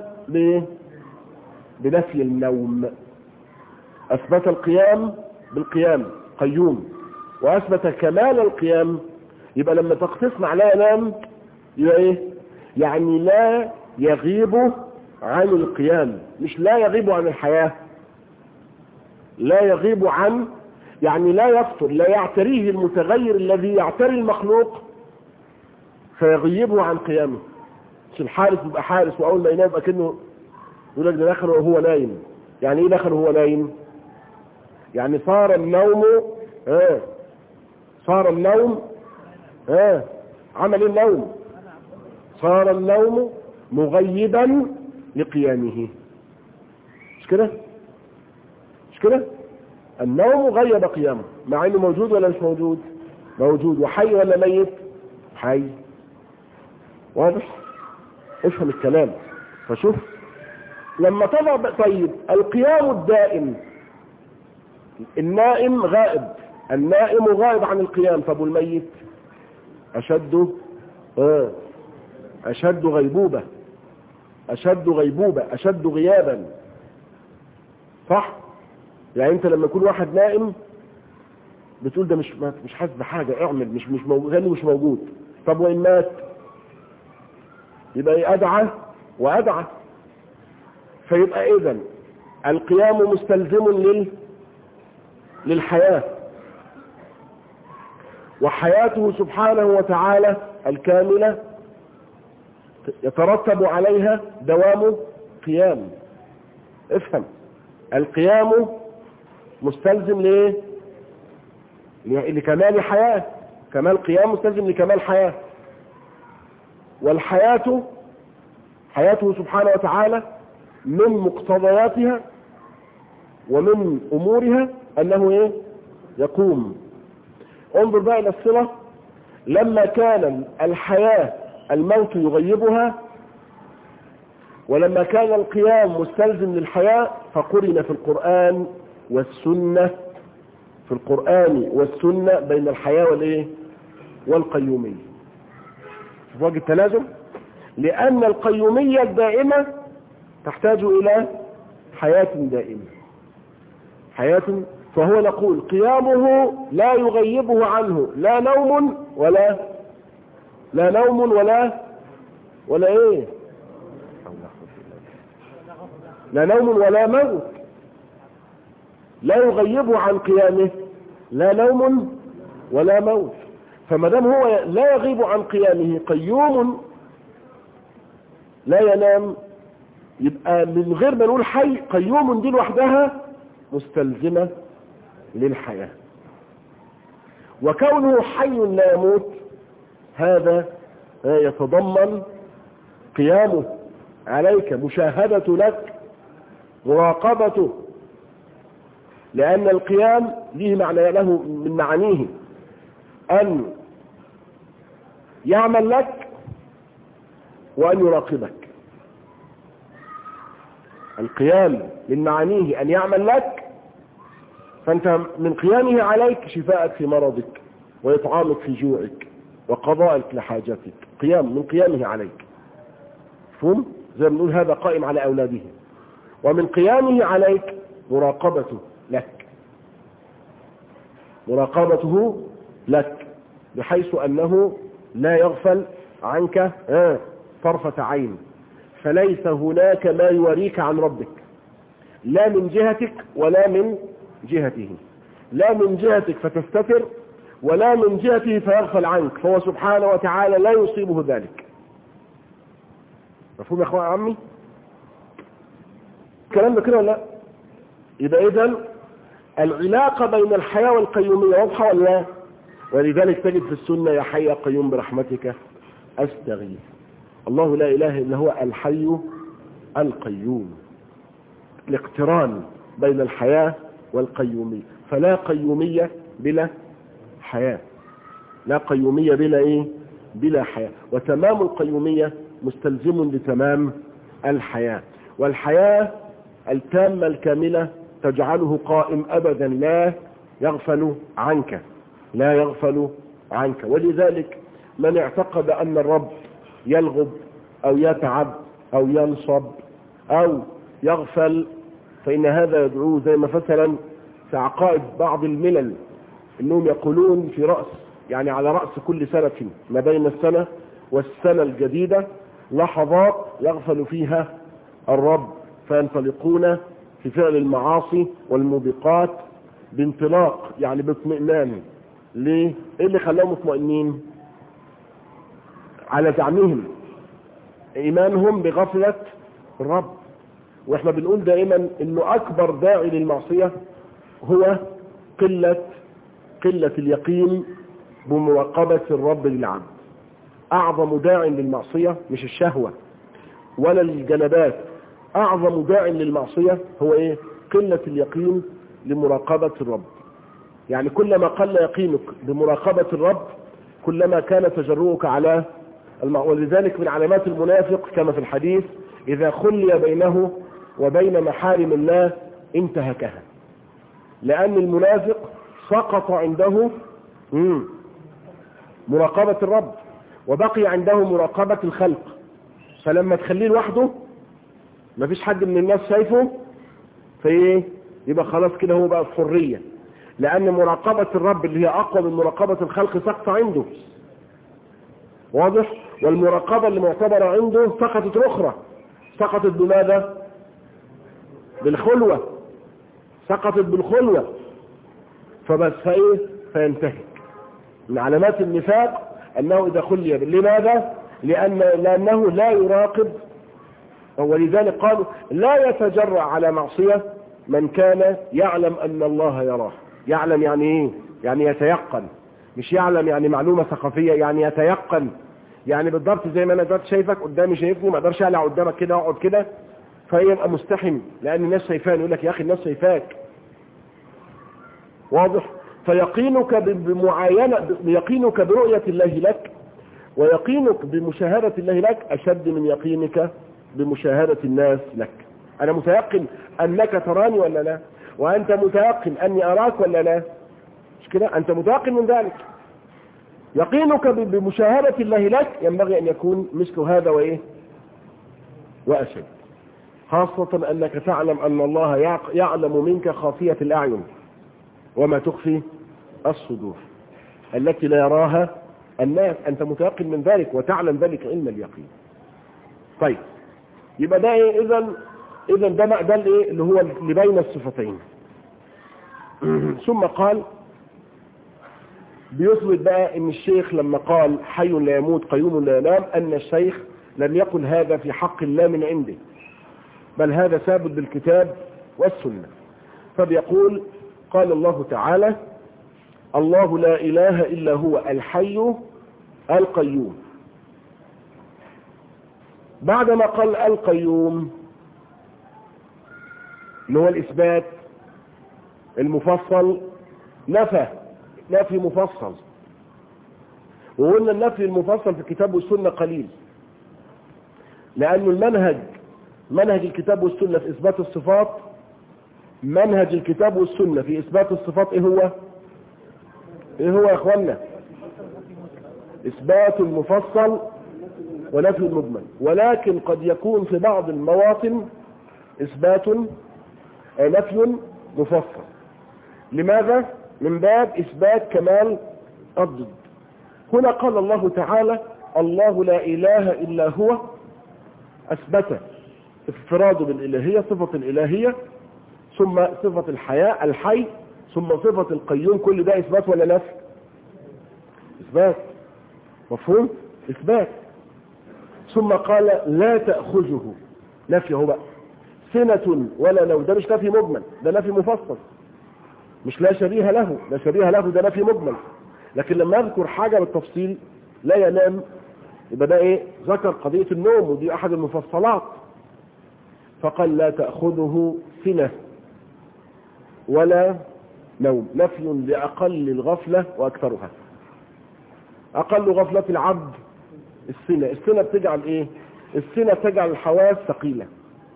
A: بنفي النوم. اثبت القيام بالقيام قيوم، واثبت كمال القيام. يبقى لما تقتصنا على ينام يبقى ايه؟ يعني لا يغيب عن القيام، مش لا يغيب عن الحياة، لا يغيب عن، يعني لا يفطر، لا يعتريه المتغير الذي يعتري المخلوق فيغيبه عن قيامه. مش الحارس يبقى حارس واول ما ينام يبقى كأنه يقول لك ده دخل وهو نايم. يعني ايه دخل وهو نايم؟ يعني صار النوم عمل النوم، صار النوم مغيبا لقيامه، مش كده؟ النوم غيب قيامه، مع انه موجود ولا مش موجود؟ موجود. وحي ولا ميت؟ حي. واضح؟ افهم الكلام. فشوف لما طلع. طيب القيام الدائم، النائم غائب، النائم غائب عن القيام. طب والميت؟ أشد غيبوبة، أشد غيابا، صح؟ يعني انت لما يكون واحد نائم بتقول ده مش حاسس بحاجة، اعمل مش موجود، غني مش موجود. طب وإن مات يبقى أدعى وأدعى. فيبقى إذن القيام مستلزم للحياة، وحياته سبحانه وتعالى الكاملة يترتب عليها دوام قيام. افهم، القيام مستلزم لكمال حياة، كمال قيام مستلزم لكمال حياة. والحياة حياته سبحانه وتعالى من مقتضياتها ومن أمورها أنه يقوم. انظر بقى إلى الصلة، لما كان الحياة الموت يغيبها، ولما كان القيام مستلزم للحياة، فقرن في القرآن والسنة، في القرآن والسنة بين الحياة والقيومية. في وجه التلازم، لأن القيومية الدائمة تحتاج إلى حياة دائمة، حياة. فهو نقول قيامه لا يغيبه عنه لا نوم ولا لا نوم ولا موت، لا يغيبه عن قيامه لا نوم ولا موت. فما دام هو لا يغيب عن قيامه، قيوم لا ينام، يبقى من غير ما نقول حي، قيوم دي لوحدها مستلزمة للحياة. وكونه حي لا يموت هذا يتضمن قيامه عليك، مشاهدة لك، مراقبته، لأن القيام له معنى، له من معانيه أن يعمل لك وأن يراقبك. القيام من معانيه أن يعمل لك، فأنت من قيامه عليك شفاءك في مرضك، وإطعامك في جوعك، وقضائك لحاجتك. قيام من قيامه عليك، فهم؟ زي ما نقول هذا قائم على أولاده. ومن قيامه عليك مراقبته لك، مراقبته لك، بحيث أنه لا يغفل عنك طرفة عين. فليس هناك ما يوريك عن ربك، لا من جهتك ولا من جهته، لا من جهتك فتستتر ولا من جهته فيغفل عنك، فهو سبحانه وتعالى لا يصيبه ذلك. مفهوم يا اخوان عمي الكلام ده كده ولا لا؟ يبقى اذن العلاقة بين الحياة والقيومية واضحة ولا لا؟ ولذلك تجد في السنة يا حي يا قيوم برحمتك أستغيث. الله لا إله إلا هو الحي القيوم، الاقتران بين الحياة والقيومية. فلا قيومية بلا حياة، لا قيومية بلا حياة. وتمام القيومية مستلزم لتمام الحياة، والحياة التامة الكاملة تجعله قائم أبدا، لا يغفل عنك، لا يغفل عنك. ولذلك من اعتقد أن الرب يلغب أو يتعب أو ينصب أو يغفل، فإن هذا يدعوه زي ما مثلا في عقائد بعض الملل إنهم يقولون في رأس، يعني على رأس كل سنة ما بين السنة والسنة الجديدة لحظات يغفل فيها الرب، فينطلقون في فعل المعاصي والموبقات بانطلاق، يعني باطمئنان. ليه؟ ايه اللي خلاهم مطمئنين؟ على زعمهم ايمانهم بغفلة الرب. واحنا بنقول دائما انه اكبر داعي للمعصية هو قلة اليقين بمراقبة الرب للعبد. اعظم داع للمعصية مش الشهوة ولا الجلبات، اعظم داع للمعصية هو قلة اليقين لمراقبة الرب. يعني كلما قل يقينك بمراقبة الرب كلما كان تجرؤك على ولذلك من علامات المنافق كما في الحديث إذا خلي بينه وبين محارم الله انتهكها، لأن المنافق سقط عنده مراقبة الرب وبقي عنده مراقبة الخلق. فلما تخليه لوحده مفيش حد من الناس شايفه يبقى خلاص كده هو بقى في حرية، لأن مراقبة الرب اللي هي أقوى من مراقبة الخلق سقط عنده، واضح؟ والمراقبة اللي معتبرة عنده سقطت أخرى، سقطت بماذا؟ بالخلوة، سقطت بالخلوة. فبس فإيه؟ فينتهك. من علامات النفاق أنه إذا خلي. لماذا؟ لأنه لا يراقب، ولذلك قالوا لا يتجرأ على معصية من كان يعلم أن الله يراه. يعلم يعني إيه؟ يعني يتيقن، مش يعلم يعني معلومة ثقافية، يعني يتيقن. يعني بالضبط زي ما أنا دلوقتي شايفك قدامي شايفني، ما أقدرش أقلع قدامك كده أقعد كده فيبقى مستحم لأن الناس شايفاني. يقول لك يا أخي الناس شايفاك، واضح؟ فيقينك بمعاينة، يقينك برؤية الله لك ويقينك بمشاهدة الله لك أشد من يقينك بمشاهدة الناس لك. أنا متيقن أنك تراني ولا لا؟ وأنت متيقن أني أراك ولا لا؟ مش كده؟ أنت متيقن من ذلك. يقينك بمشاهدة الله لك ينبغي أن يكون مثل هذا وإيه؟ وأشد، خاصة أنك تعلم أن الله يعلم منك خافية الأعين وما تخفي الصدور التي لا يراها الناس. أنت متيقن من ذلك وتعلم ذلك علم اليقين. طيب يبقى ده إيه؟ إذن ده الإيه اللي هو اللي بين الصفتين. ثم قال بيثبت بقى ان الشيخ لما قال حي لا يموت قيوم لا ينام ان الشيخ لم يقل هذا في حق الله من عنده، بل هذا ثابت بالكتاب والسنة. فبيقول قال الله تعالى الله لا إله إلا هو الحي القيوم. بعدما قال القيوم اللي هو الإثبات المفصل نفي مفصل، وقلنا النفي المفصل في الكتاب والسنة قليل، لأن منهج الكتاب والسنة في إثبات الصفات، منهج الكتاب والسنة في إثبات الصفات إيه هو يا إخوانا؟ إثبات المفصل ونفي المجمل. ولكن قد يكون في بعض المواطن نفي مفصل. لماذا؟ من باب إثبات كمال الضد. هنا قال الله تعالى الله لا إله إلا هو، أثبت افراده بالإلهية، صفة الإلهية، ثم صفة الحياة الحي، ثم صفة القيوم. كل ده إثبات ولا نفي؟ إثبات، مفهوم؟ إثبات. ثم قال لا تأخذه، نفي هو بقى، سنة ولا نوم. ده مش نفي مجمل، ده نفي مفصل، مش لا شبيه له، لا شبيه له ده نفي مجمل. لكن لما يذكر حاجة بالتفصيل لا ينام، يبقى ده ايه؟ ذكر قضية النوم ودي احد المفصلات. فقال لا تأخذه سنة ولا نوم، نفي لأقل الغفلة وأكثرها. أقل غفلة العبد السنة بتجعل ايه؟ السنة تجعل الحواس ثقيلة،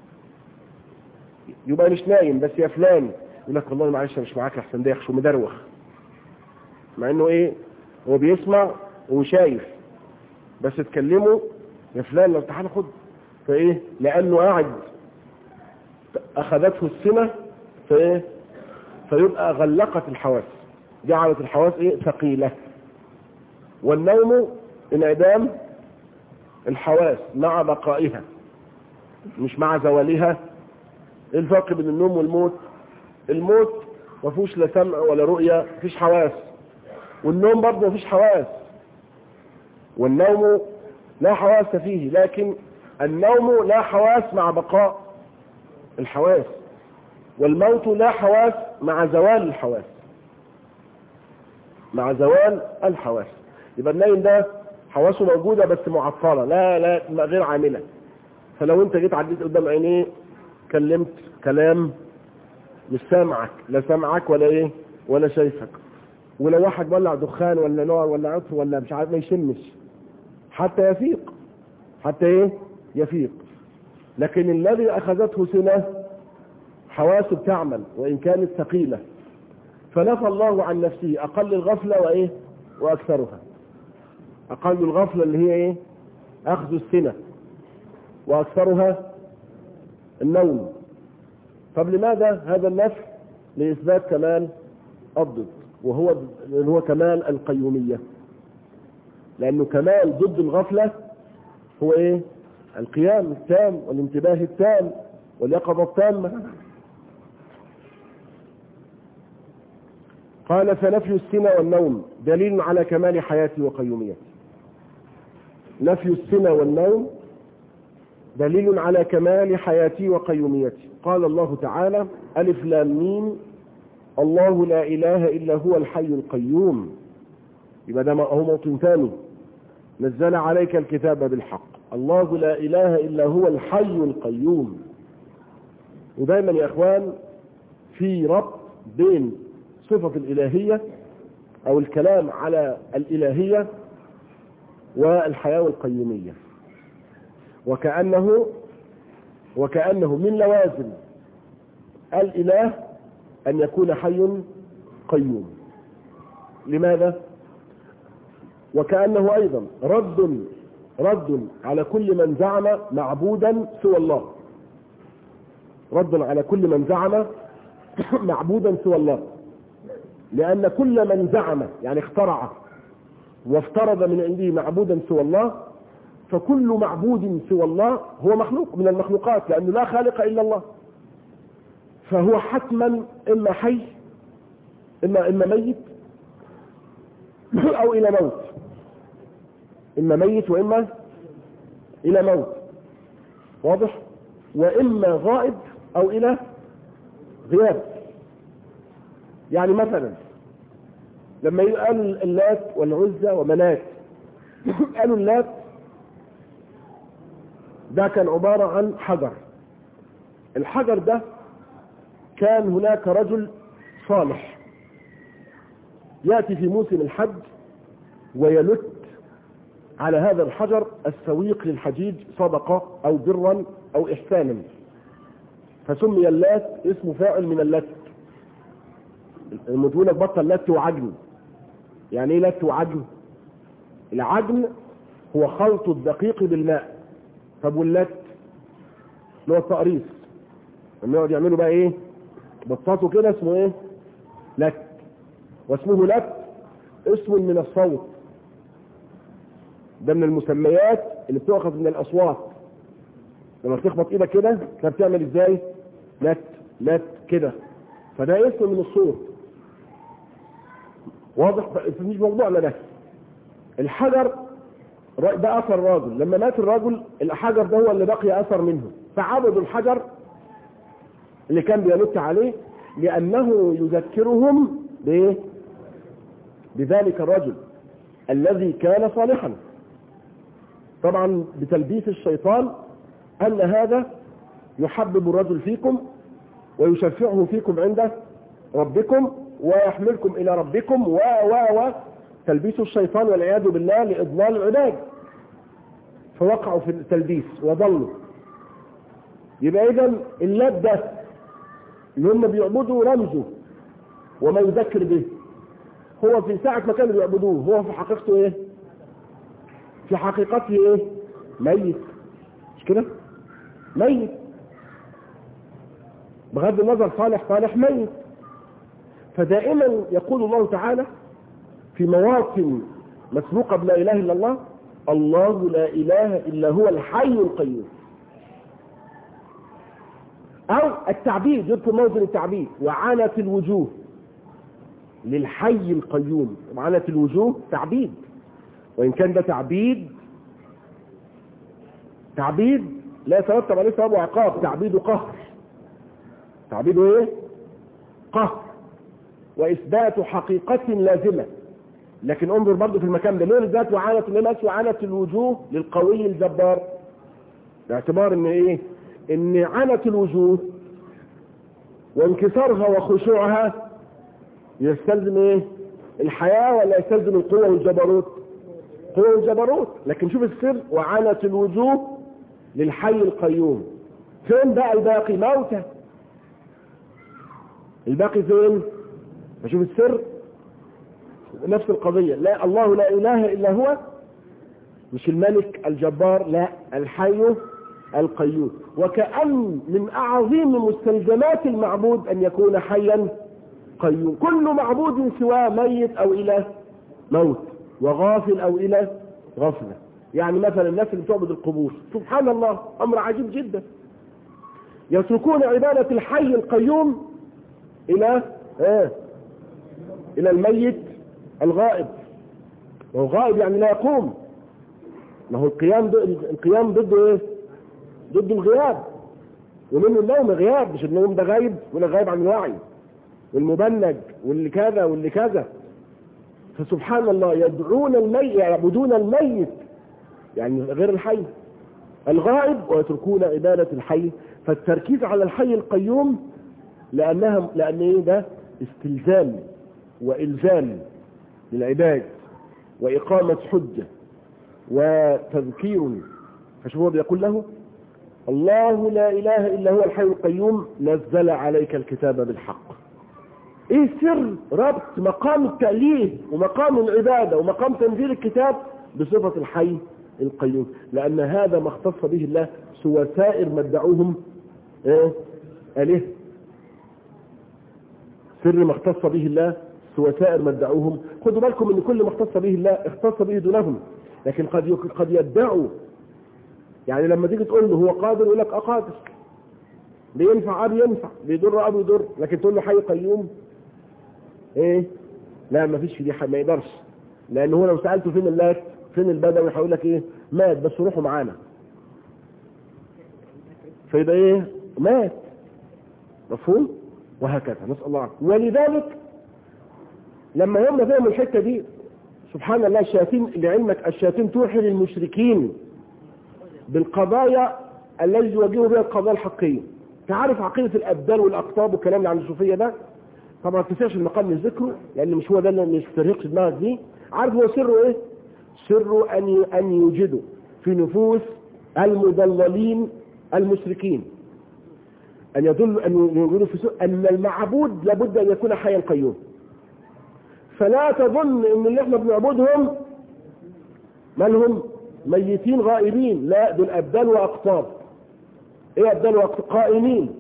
A: يبقى مش نايم بس يا فلان، يقول لك والله معلش مش معاك احسن ده يخشو مدروخ، مع انه ايه؟ هو بيسمع وشايف، بس تكلمه يا فلان لو تعالى خد، فايه؟ لانه قاعد اخذته السنة فايه؟ فيبقى غلقت الحواس، جعلت الحواس ايه؟ ثقيلة. والنوم انعدام الحواس مع بقائها مش مع زوالها. ايه الفرق بين النوم والموت؟ الموت ما فيهوش لا سمع ولا رؤية، مفيش حواس، والنوم برضه مفيش حواس. والنوم لا حواس فيه، لكن النوم لا حواس مع بقاء الحواس، والموت لا حواس مع زوال الحواس، مع زوال الحواس. يبقى النايم ده حواسه موجودة بس معطلة، لا غير عاملة. فلو انت جيت عديت قدام عينيه كلمت كلام مش سامعك، لا سامعك ولا ايه ولا شايفك. ولو واحد ولع دخان ولا نار ولا عطر ولا مش عارف ما يشمش حتى يفيق، حتى ايه يفيق. لكن الذي اخذته سنة حواسه بتعمل وان كانت ثقيلة. فنفى الله عن نفسه اقل الغفلة وايه واكثرها. اقل الغفلة اللي هي ايه؟ اخذ السنة، واكثرها النوم. طب لماذا هذا النفي لإثبات كمال الضد، وهو كمال القيومية، لأنه كمال ضد الغفلة هو إيه؟ القيام التام والانتباه التام واليقظة التامة. قال فنفي السنة والنوم دليل على كمال حياتي وقيوميتي. نفي السنة والنوم دليل على كمال حياتي وقيوميتي. قال الله تعالى ألف لام ميم الله لا إله إلا هو الحي القيوم. يبقى ده هو موطن ثاني، نزل عليك الكتاب بالحق، الله لا إله إلا هو الحي القيوم. ودايما يا إخوان في ربط بين صفة الإلهية أو الكلام على الإلهية والحياة والقيومية، وكأنه من لوازم الإله أن يكون حي قيوم. لماذا؟ وكأنه أيضا رد على كل من زعم معبودا سوى الله، رد على كل من زعم معبودا سوى الله، لأن كل من زعم يعني اخترع وافترض من عنده معبودا سوى الله، فكل معبود سوى الله هو مخلوق من المخلوقات، لأنه لا خالق إلا الله، فهو حتما إما حي إما ميت أو إلى موت، إما ميت وإما إلى موت، واضح؟ وإما غائب أو إلى غياب. يعني مثلا لما يقال اللات والعزى ومنات، قالوا اللات ده كان عبارة عن حجر، الحجر ده كان هناك رجل صالح يأتي في موسم الحج ويلت على هذا الحجر السويق للحجيج صدقة أو برا أو إحسانا، فسمي اللات اسم فاعل من اللت. المتونة بطل لت وعجن. يعني ايه لت وعجن؟ العجن هو خلط الدقيق بالماء. طب واللت اللي هو التقريص، لما يقعد يعملوا بقى ايه بطاطه كده اسمه ايه؟ لت. واسمه لت اسم من الصوت، ده من المسميات اللي بتؤخذ من الاصوات. لما تخبط ايدك كده كده بتعمل ازاي؟ لت كده، فده اسم من الصوت، واضح؟ مش موضوعنا ده. الحجر ده اثر راجل، لما مات الراجل الحجر ده هو اللي بقي اثر منه، فعبدوا الحجر اللي كان بينط عليه لانه يذكرهم بايه؟ بذلك الرجل الذي كان صالحا. طبعا بتلبيس الشيطان ان هذا يحبب الرجل فيكم ويشفعه فيكم عند ربكم ويحملكم الى ربكم تلبيس الشيطان والعياذ بالله لإضلال العباد، فوقعوا في التلبيس وضلوا. يبقى إذن اللات ده اللي هم بيعبدوا رمزه وما يذكر به، هو في ساعة ما كانوا بيعبدوه هو في حقيقته ايه؟ في حقيقته ايه؟ ميت، مش كده؟ ميت، بغض النظر صالح ميت. فدائما يقول الله تعالى في مواطن مسبوقة بلا إله إلا الله الله لا إله إلا هو الحي القيوم. أو التعبيد يذكر موطن التعبيد وعنت الوجوه للحي القيوم. عنت الوجوه تعبيد، وإن كان ده تعبيد لا يترتب عليه ثواب وعقاب، تعبيد قهر، تعبيد ايه؟ قهر وإثبات حقيقة لازمة. لكن انظر برضه في المكان ده ليه الذات وعنت الوجوه للقوي الجبار، باعتبار ان ايه؟ ان عنت الوجوه وانكسارها وخشوعها يستلزم ايه؟ الحياة ولا يستلزم القوة والجبروت؟ قوة والجبروت. لكن شوف السر، وعنت الوجوه للحي القيوم. فين بقى الباقي؟ موتى. الباقي فين؟ فشوف السر نفس القضية. لا، الله لا إله إلا هو، مش الملك الجبار، لا، الحي القيوم. وكأن من أعظم مستلزمات المعبود أن يكون حيا قيوم. كل معبود سواه ميت أو إله موت، وغافل أو إله غفلة. يعني مثلا الناس اللي بتعبد القبور، سبحان الله أمر عجيب جدا، يتركون عبادة الحي القيوم إلى إلى الميت الغائب. وهو غائب يعني لا يقوم، ما هو القيام ضده ايه؟ ضد الغياب، ومنه النوم غياب، مش النوم ده غايب ولا غايب عن الوعي، والمبنج واللي كذا واللي كذا. فسبحان الله يدعون الميت، يعبدون الميت يعني غير الحي الغائب، ويتركون عبادة الحي. فالتركيز على الحي القيوم لأن ايه ده؟ استلزام وإلزام للعباد، وإقامة حجة وتذكير. فشوف هو بيقول له الله لا إله إلا هو الحي القيوم نزل عليك الكتاب بالحق. ايه سر ربط مقام التأليه ومقام العبادة ومقام تنزيل الكتاب بصفة الحي القيوم؟ لأن هذا ما اختص به الله سوى سائر ما ادعوهم آله. سر ما اختص به الله سوى سائر ما ادعوهم. خدوا بالكم ان كل ما اختص به الله اختص به دونهم، لكن قد يدعوا. يعني لما تيجي تقول له هو قادر يقول لك قادر، بينفع ينفع، بيضر يضر، لكن تقول له حي قيوم ايه؟ لا ما فيش في دي، ما يقدرش. لان هو لو سالته فين اللات فين البدوي هيقول لك ايه؟ مات، بس روحوا معانا. فيبقى ايه؟ مات. مفهوم؟ وهكذا نسال الله عنه. ولذلك لما هم فهموا الحته دي سبحان الله، الشياطين لعلمك الشياطين توحي للمشركين بالقضايا التي يواجهوا بها القضايا الحقيه. تعرف عقيده الابدال والاقطاب والكلام اللي عن الصوفيه ده؟ طبعا ما تنساش المقام من ذكره، لان مش هو ده اللي مش ترهقش دماغك دي. عارف هو سره ايه؟ سره ان يوجدوا في نفوس المضللين المشركين ان يوجدوا في سوء ان المعبود لابد ان يكون حيا قيوم. فلا تظن ان اللي احنا بنعبدهم مالهم ميتين غائبين، لا، دول ابدال واقطاب. ايه ابدال واقطاب؟ قائمين.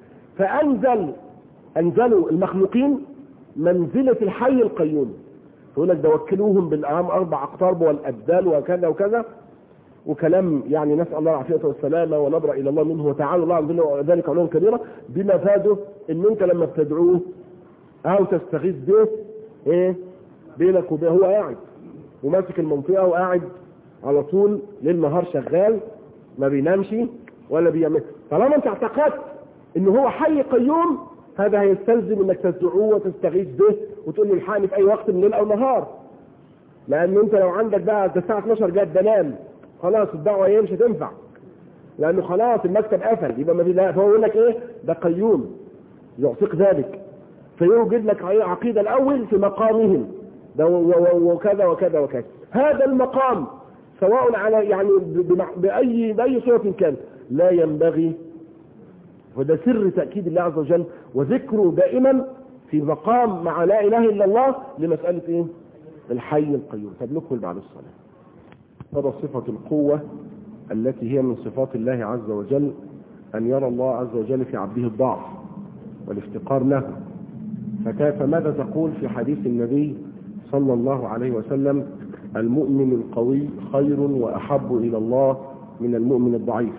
A: انزلوا المخلوقين منزلة الحي القيوم. يقول لك ده وكلوهم بالأعام 4 أقطاب والأبدال وكذا وكذا، وكلام يعني نسأل الله العافية والسلامة ونبرأ إلى الله منه وتعالى الله عن ذلك علوم كبيرة، بما فاده إن أنت لما بتدعوه أو تستغيث به إيه؟ بينك وبيه هو قاعد وماسك المنطقة وقاعد على طول ليل نهار شغال، ما بينامش ولا بيعمل. طالما أنت اعتقدت إن هو حي قيوم، هذا هيستلزم انك تدعوه وتستغيث به وتقول له الحقني في اي وقت من الليل او نهار. لان انت لو عندك بقى الساعه 12 جت بنام، خلاص الدعوه ايه مش هتنفع، لانه خلاص المكتب قفل. يبقى ما في، لا، فهو يقول لك ايه؟ ده قيوم يعطيك ذلك، فيوجد لك عقيده الاول في مقامهم ده وكذا وكذا وكذا. هذا المقام سواء على يعني باي صوره كان لا ينبغي، وده سر تأكيد الله عز وجل وذكره دائما في مقام مع لا إله إلا الله لمسألة إيه؟ الحي القيوم. طب نكمل بعد الصلاة. هذا صفة القوة التي هي من صفات الله عز وجل، أن يرى الله عز وجل في عبده الضعف والافتقار له. فماذا تقول في حديث النبي صلى الله عليه وسلم: المؤمن القوي خير وأحب إلى الله من المؤمن الضعيف؟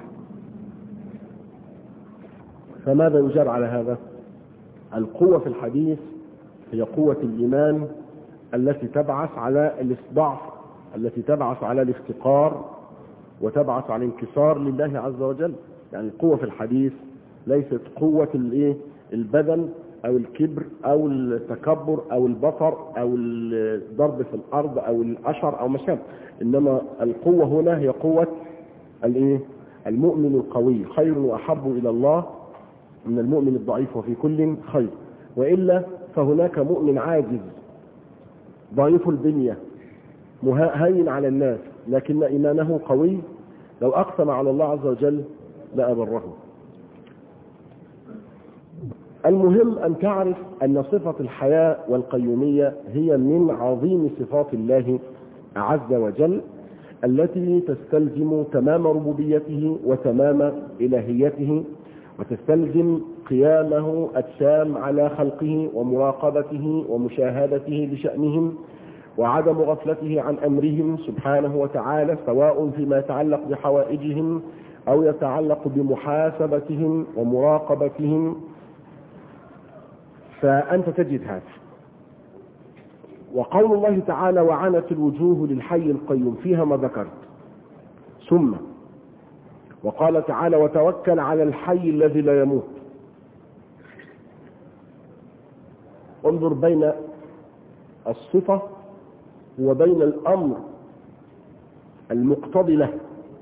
A: فماذا يجاب على هذا؟ القوة في الحديث هي قوة الإيمان التي تبعث على الضعف، التي تبعث على الافتقار وتبعث على الانكسار لله عز وجل. يعني القوة في الحديث ليست قوة البدن أو الكبر أو التكبر أو البطر أو الضرب في الأرض أو الأشر أو مشابه، إنما القوة هنا هي قوة المؤمن القوي خير وأحب إلى الله من المؤمن الضعيف وفي كل خير. وإلا فهناك مؤمن عاجز ضعيف البنية هين على الناس لكن إيمانه قوي، لو أقسم على الله عز وجل لأبره. المهم أن تعرف أن صفة الحياة والقيومية هي من عظيم صفات الله عز وجل التي تستلزم تمام ربوبيته وتمام إلهيته، وتستلزم قيامه التام على خلقه ومراقبته ومشاهدته لشأنهم وعدم غفلته عن أمرهم سبحانه وتعالى، سواء فيما يتعلق بحوائجهم أو يتعلق بمحاسبتهم ومراقبتهم. فأنت تجد هذا. وقول الله تعالى وعنت الوجوه للحي القيوم فيها ما ذكرت. ثم وقال تعالى وتوكل على الحي الذي لا يموت. انظر بين الصفة وبين الأمر المقتضي له.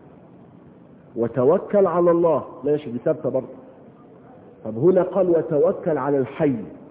A: وتوكل على الله، ماشي دي ثابته برضه. طب هنا قال وتوكل على الحي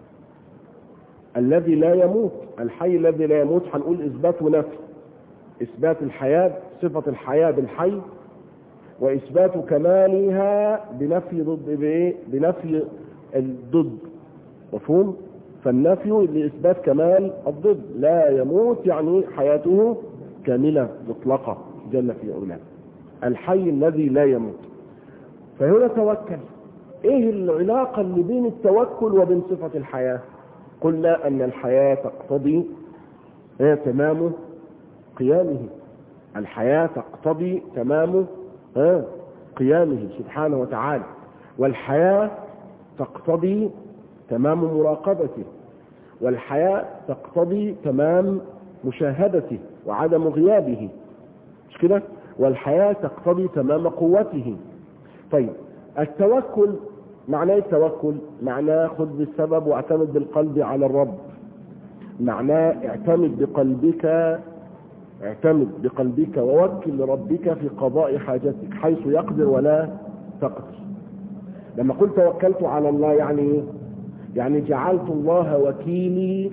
A: الذي لا يموت. الحي الذي لا يموت هنقول إثبات ونفي. إثبات الحياة، صفة الحياة بالحي، وإثبات كمالها بنفي ضد بإيه؟ بنفي الضد. مفهوم؟ فالنفي لإثبات كمال الضد، لا يموت يعني حياته كاملة مطلقة جل في علاه. الحي الذي لا يموت. فهنا توكل. ايه العلاقة اللي بين التوكل وبين صفة الحياة؟ قلنا ان الحياة تقتضي تمام قيامه. الحياة تقتضي تمام قيامه سبحانه وتعالى، والحياة تقتضي تمام مراقبته، والحياة تقتضي تمام مشاهدته وعدم غيابه، مش كده؟ والحياة تقتضي تمام قوته. طيب التوكل معناه التوكل معناه خذ بالسبب واعتمد بالقلب على الرب. معناه اعتمد بقلبك ووكل لربك في قضاء حاجتك حيث يقدر ولا تقدر. لما قلت توكلت على الله يعني يعني جعلت الله وكيلي.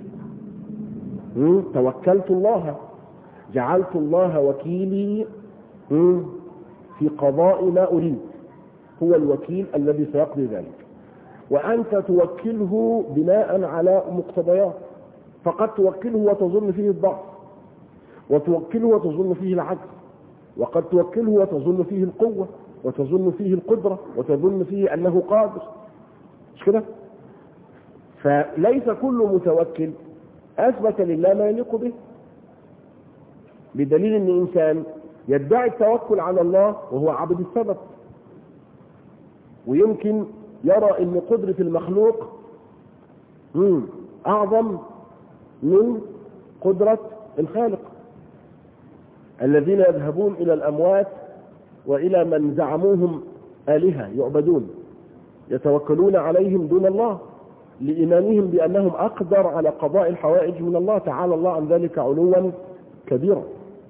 A: توكلت الله، جعلت الله وكيلي في قضاء ما أريد. هو الوكيل الذي سيقضي ذلك، وأنت توكله بناء على مقتضيات. فقد توكله وتظن فيه الضعف، وتوكله وتظن فيه العجز، وقد توكله وتظن فيه القوة، وتظن فيه القدرة، وتظن فيه أنه قادر، مش كده؟ فليس كل متوكل أثبت لله ما يليق به، بدليل أن إنسان يدعي التوكل على الله وهو عبد السبب، ويمكن يرى أن قدرة المخلوق أعظم من قدرة الخالق. الذين يذهبون إلى الأموات وإلى من زعموهم آلهة يعبدون يتوكلون عليهم دون الله لإيمانهم بأنهم أقدر على قضاء الحوائج من الله تعالى الله عن ذلك علوا كبيرا.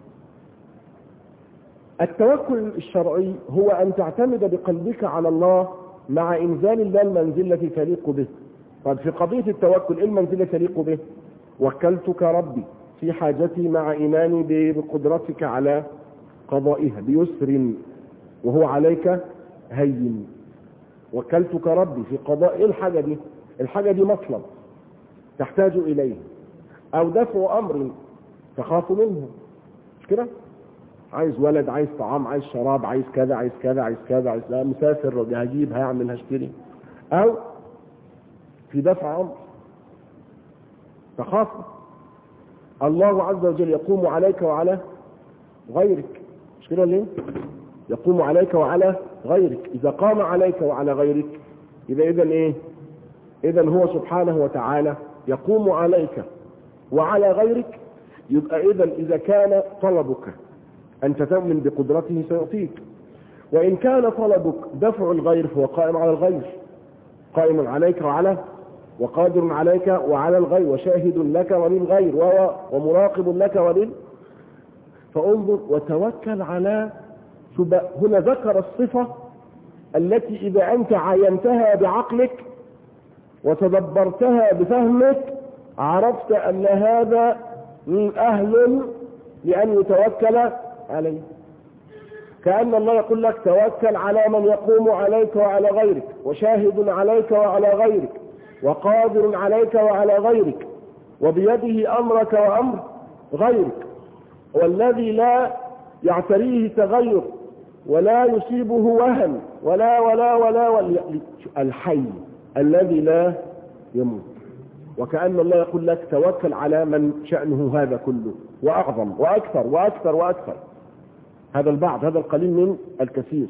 A: التوكل الشرعي هو أن تعتمد بقلبك على الله مع إنزال الله المنزل التي تليق به. طيب في قضية التوكل إيه المنزل التي تليق به؟ وكلتك ربي في حاجتي مع إيماني بقدرتك على قضائها بيسر وهو عليك هين. وكلتك ربي في قضاء إيه الحاجة دي؟ الحاجة دي مطلب تحتاج إليه أو دفع أمر تخاف منه، مش كده؟ عايز ولد، عايز طعام، عايز شراب، عايز كذا عايز كذا عايز كذا عايز لا مسافر هجيب هعمل هشتري، أو في دفع أمر تخاف. الله عز وجل يقوم عليك وعلى غيرك، مش كده ليه؟ يقوم عليك وعلى غيرك. إذا قام عليك وعلى غيرك يبقى إذن إيه؟ إذن هو سبحانه وتعالى يقوم عليك وعلى غيرك. يبقى إذن إذا كان طلبك أن تتؤمن بقدرته سيعطيك، وإن كان طلبك دفع الغير فهو قائم على الغير، قائم عليك وعلى وقادر عليك وعلى الغير وشاهد لك وللغير ومراقب لك ولل. فانظر وتوكل على هنا ذكر الصفة التي إذا أنت عاينتها بعقلك وتدبرتها بفهمك عرفت أن هذا أهل لأن يتوكل عليه. كأن الله يقول لك توكل على من يقوم عليك وعلى غيرك، وشاهد عليك وعلى غيرك، وقادر عليك وعلى غيرك، وبيده أمرك وأمر غيرك، والذي لا يعتريه تغير ولا يصيبه وهن ولا الحي الذي لا يموت. وكأن الله يقول لك توكل على من شأنه هذا كله وأعظم وأكثر وأكثر وأكثر. هذا البعض، هذا القليل من الكثير.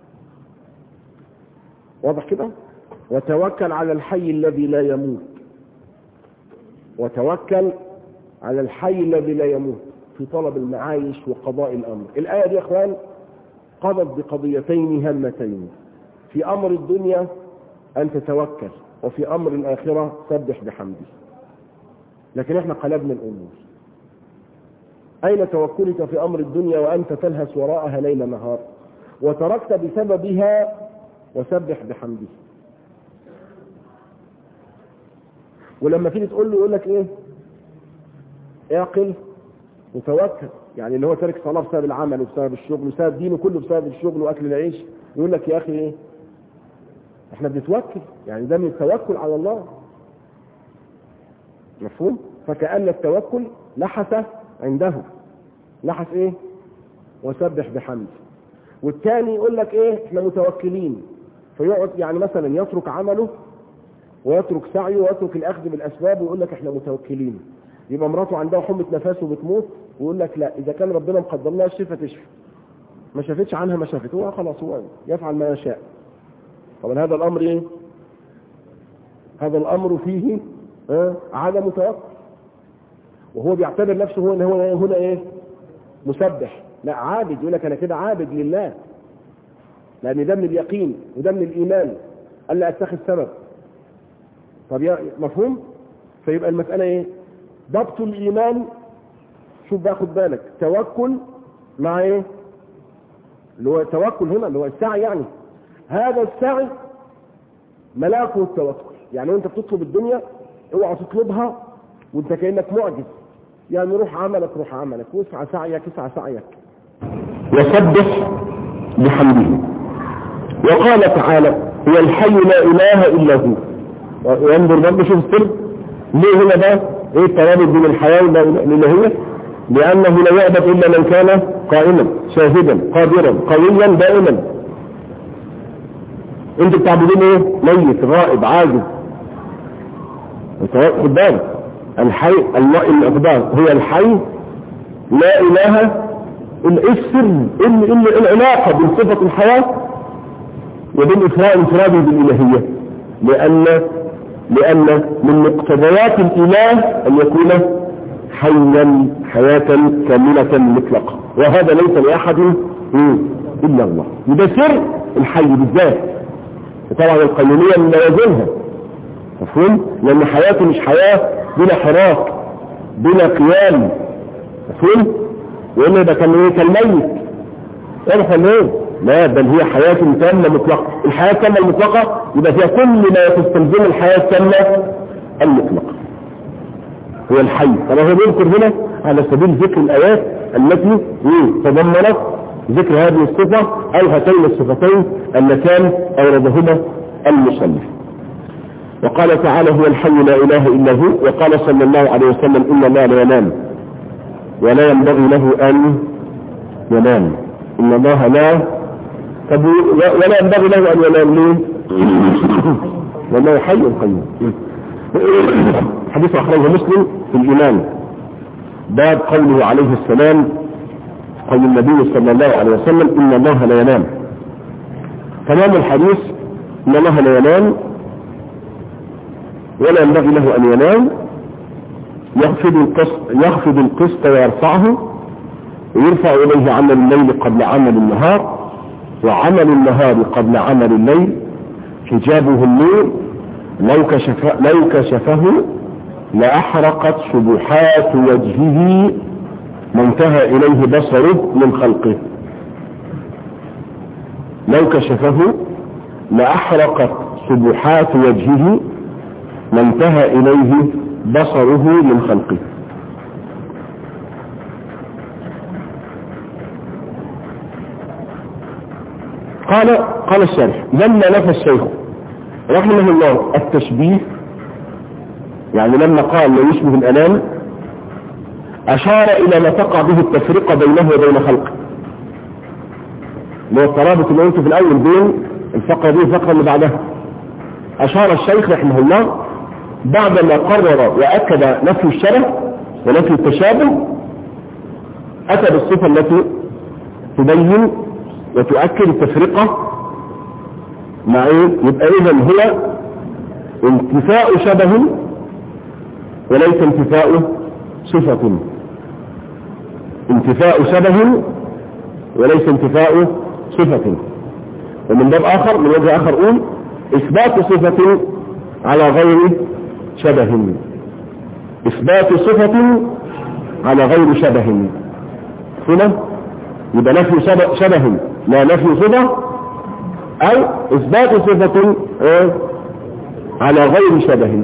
A: واضح كده؟ وتوكل على الحي الذي لا يموت. وتوكل على الحي الذي لا يموت في طلب المعايش وقضاء الأمر. الآية دي يا أخوان قضت بقضيتين هامتين: في أمر الدنيا أن تتوكل، وفي أمر الآخرة سبح بحمده. لكن احنا قلبنا الأمور. أين توكلك في أمر الدنيا وأنت تلهث وراءها ليل نهار وتركت بسببها وسبح بحمده؟ ولما تيجي تقول له يقول لك ايه؟ اعقل وتوكل. يعني اللي هو تارك صلاة بسبب العمل وبسبب الشغل وبسبب دينه كله بسبب الشغل واكل العيش، يقول لك يا اخي ايه؟ احنا بنتوكل، يعني ده من التوكل على الله. مفهوم؟ فكأن التوكل لحس عنده. لحس ايه؟ وسبح بحمده. والتاني يقول لك ايه؟ احنا متوكلين، فيقعد يعني مثلا يترك عمله ويترك سعيه ويترك الاخذ بالاسباب ويقول لك احنا متوكلين. يبقى مراته عندها حمى نفس وبتموت ويقول لك لا، اذا كان ربنا مقدر لها الشفاء تشفى، ما شافتش عنها ما شافت، هو خلاص هو يفعل ما يشاء. طبعا هذا الامر ايه؟ هذا الامر فيه عدم توكل، وهو بيعتبر نفسه هو هنا ايه؟ مسبح. لا، عابد. يقول لك انا كده عابد لله، لان ده من اليقين وده من الايمان الا اتخذ سبب. طب مفهوم؟ فيبقى المساله ايه؟ ضبط الايمان. شوف بقى، خد بالك، توكل مع ايه؟ اللي هو التوكل هنا اللي هو السعي. يعني هذا السعي ملاكه التوكل. يعني وانت بتطلب الدنيا اوعى تطلبها وانت كأنك معجز. يعني روح عملك روح عملك، واسعى سعيك اسعى سعيك، وسبح بحمده. وقال تعالى هو الحي لا اله الا هو. وانظر برضه شوف السر ليه هنا ده ايه الترابط بين الحياه والالهيه؟ لانه لا يعبد الا من كان قائما شاهدا قادرا قويا دائما. انتوا بتعبدون ايه؟ ميت غائب عاجز. خد بالك، الحي الاقدار هو الحي لا اله الا. السر العلاقه بين صفه الحياه وبين انفراده بالالهيه. لان من مقتضيات الاله ان يكون حيا حياه كامله مطلقه، وهذا ليس لاحد الا الله. وده سر الحي بالذات. طبعا القيوميه من لوازمها، مفهوم؟ لان حياته مش حياه بلا حراك بلا قيام، مفهوم؟ وإلا ده كان ايه؟ كان ميت. ايه ليه؟ لا، بل هي حياة كاملة مطلقة. الحياة الكاملة المطلقة يبقى فيها كل ما تستلزم الحياة الكاملة المطلقة. هو الحي. طبعا هو بيذكر هنا على سبيل ذكر الآيات التي تضمنت ذكر هذه الصفة أو هاتين الصفتين اللتان أوردهما المصنف. وقال تعالى هو الحي لا إله إلا هو. وقال صلى الله عليه وسلم إن الله لا ينام ولا ينبغي له أن ينام. إن الله لا ولا ينبغي له أن ينام. ليه؟ لأنه حي قيوم. حديث أخرجه مسلم في الإيمان باب قوله عليه السلام قول النبي صلى الله عليه وسلم إن الله لا ينام. تمام الحديث إن الله لا ينام ولا ينبغي له أن ينام. يخفض القسط ويرفعه، ويرفع إليه عمل الليل قبل عمل النهار، وعمل النهار قبل عمل الليل. حجابه النور لو كشفه لأحرقت سبحات وجهه ما انتهى إليه بصره من خلقه. لو كشفه لأحرقت سبحات وجهه ما انتهى إليه بصره من خلقه. قال الشارح لما نفى الشيخ رحمه الله التشبيه، يعني لما قال لا يشبه الأنام، أشار إلى ما تقع به التفرقة بينه وبين خلقه. اللي هو الترابط اللي قلته في الأول بين الفقرة دي والفقرة اللي بعدها.
B: أشار الشيخ رحمه الله بعدما قرر وأكد نفي الشبه ونفي التشابه أتى بالصفة التي تبين وتؤكد التفرقة مع يبقى إذن هو انتفاء شبه وليس انتفاء صفة، انتفاء شبه وليس انتفاء صفة. ومن باب آخر من وجه آخر قول إثبات صفة على غير شبه، إثبات صفة على غير شبه هنا يبقى نفي شبه لا نفي صفة، أو إثبات صفة على غير شبه.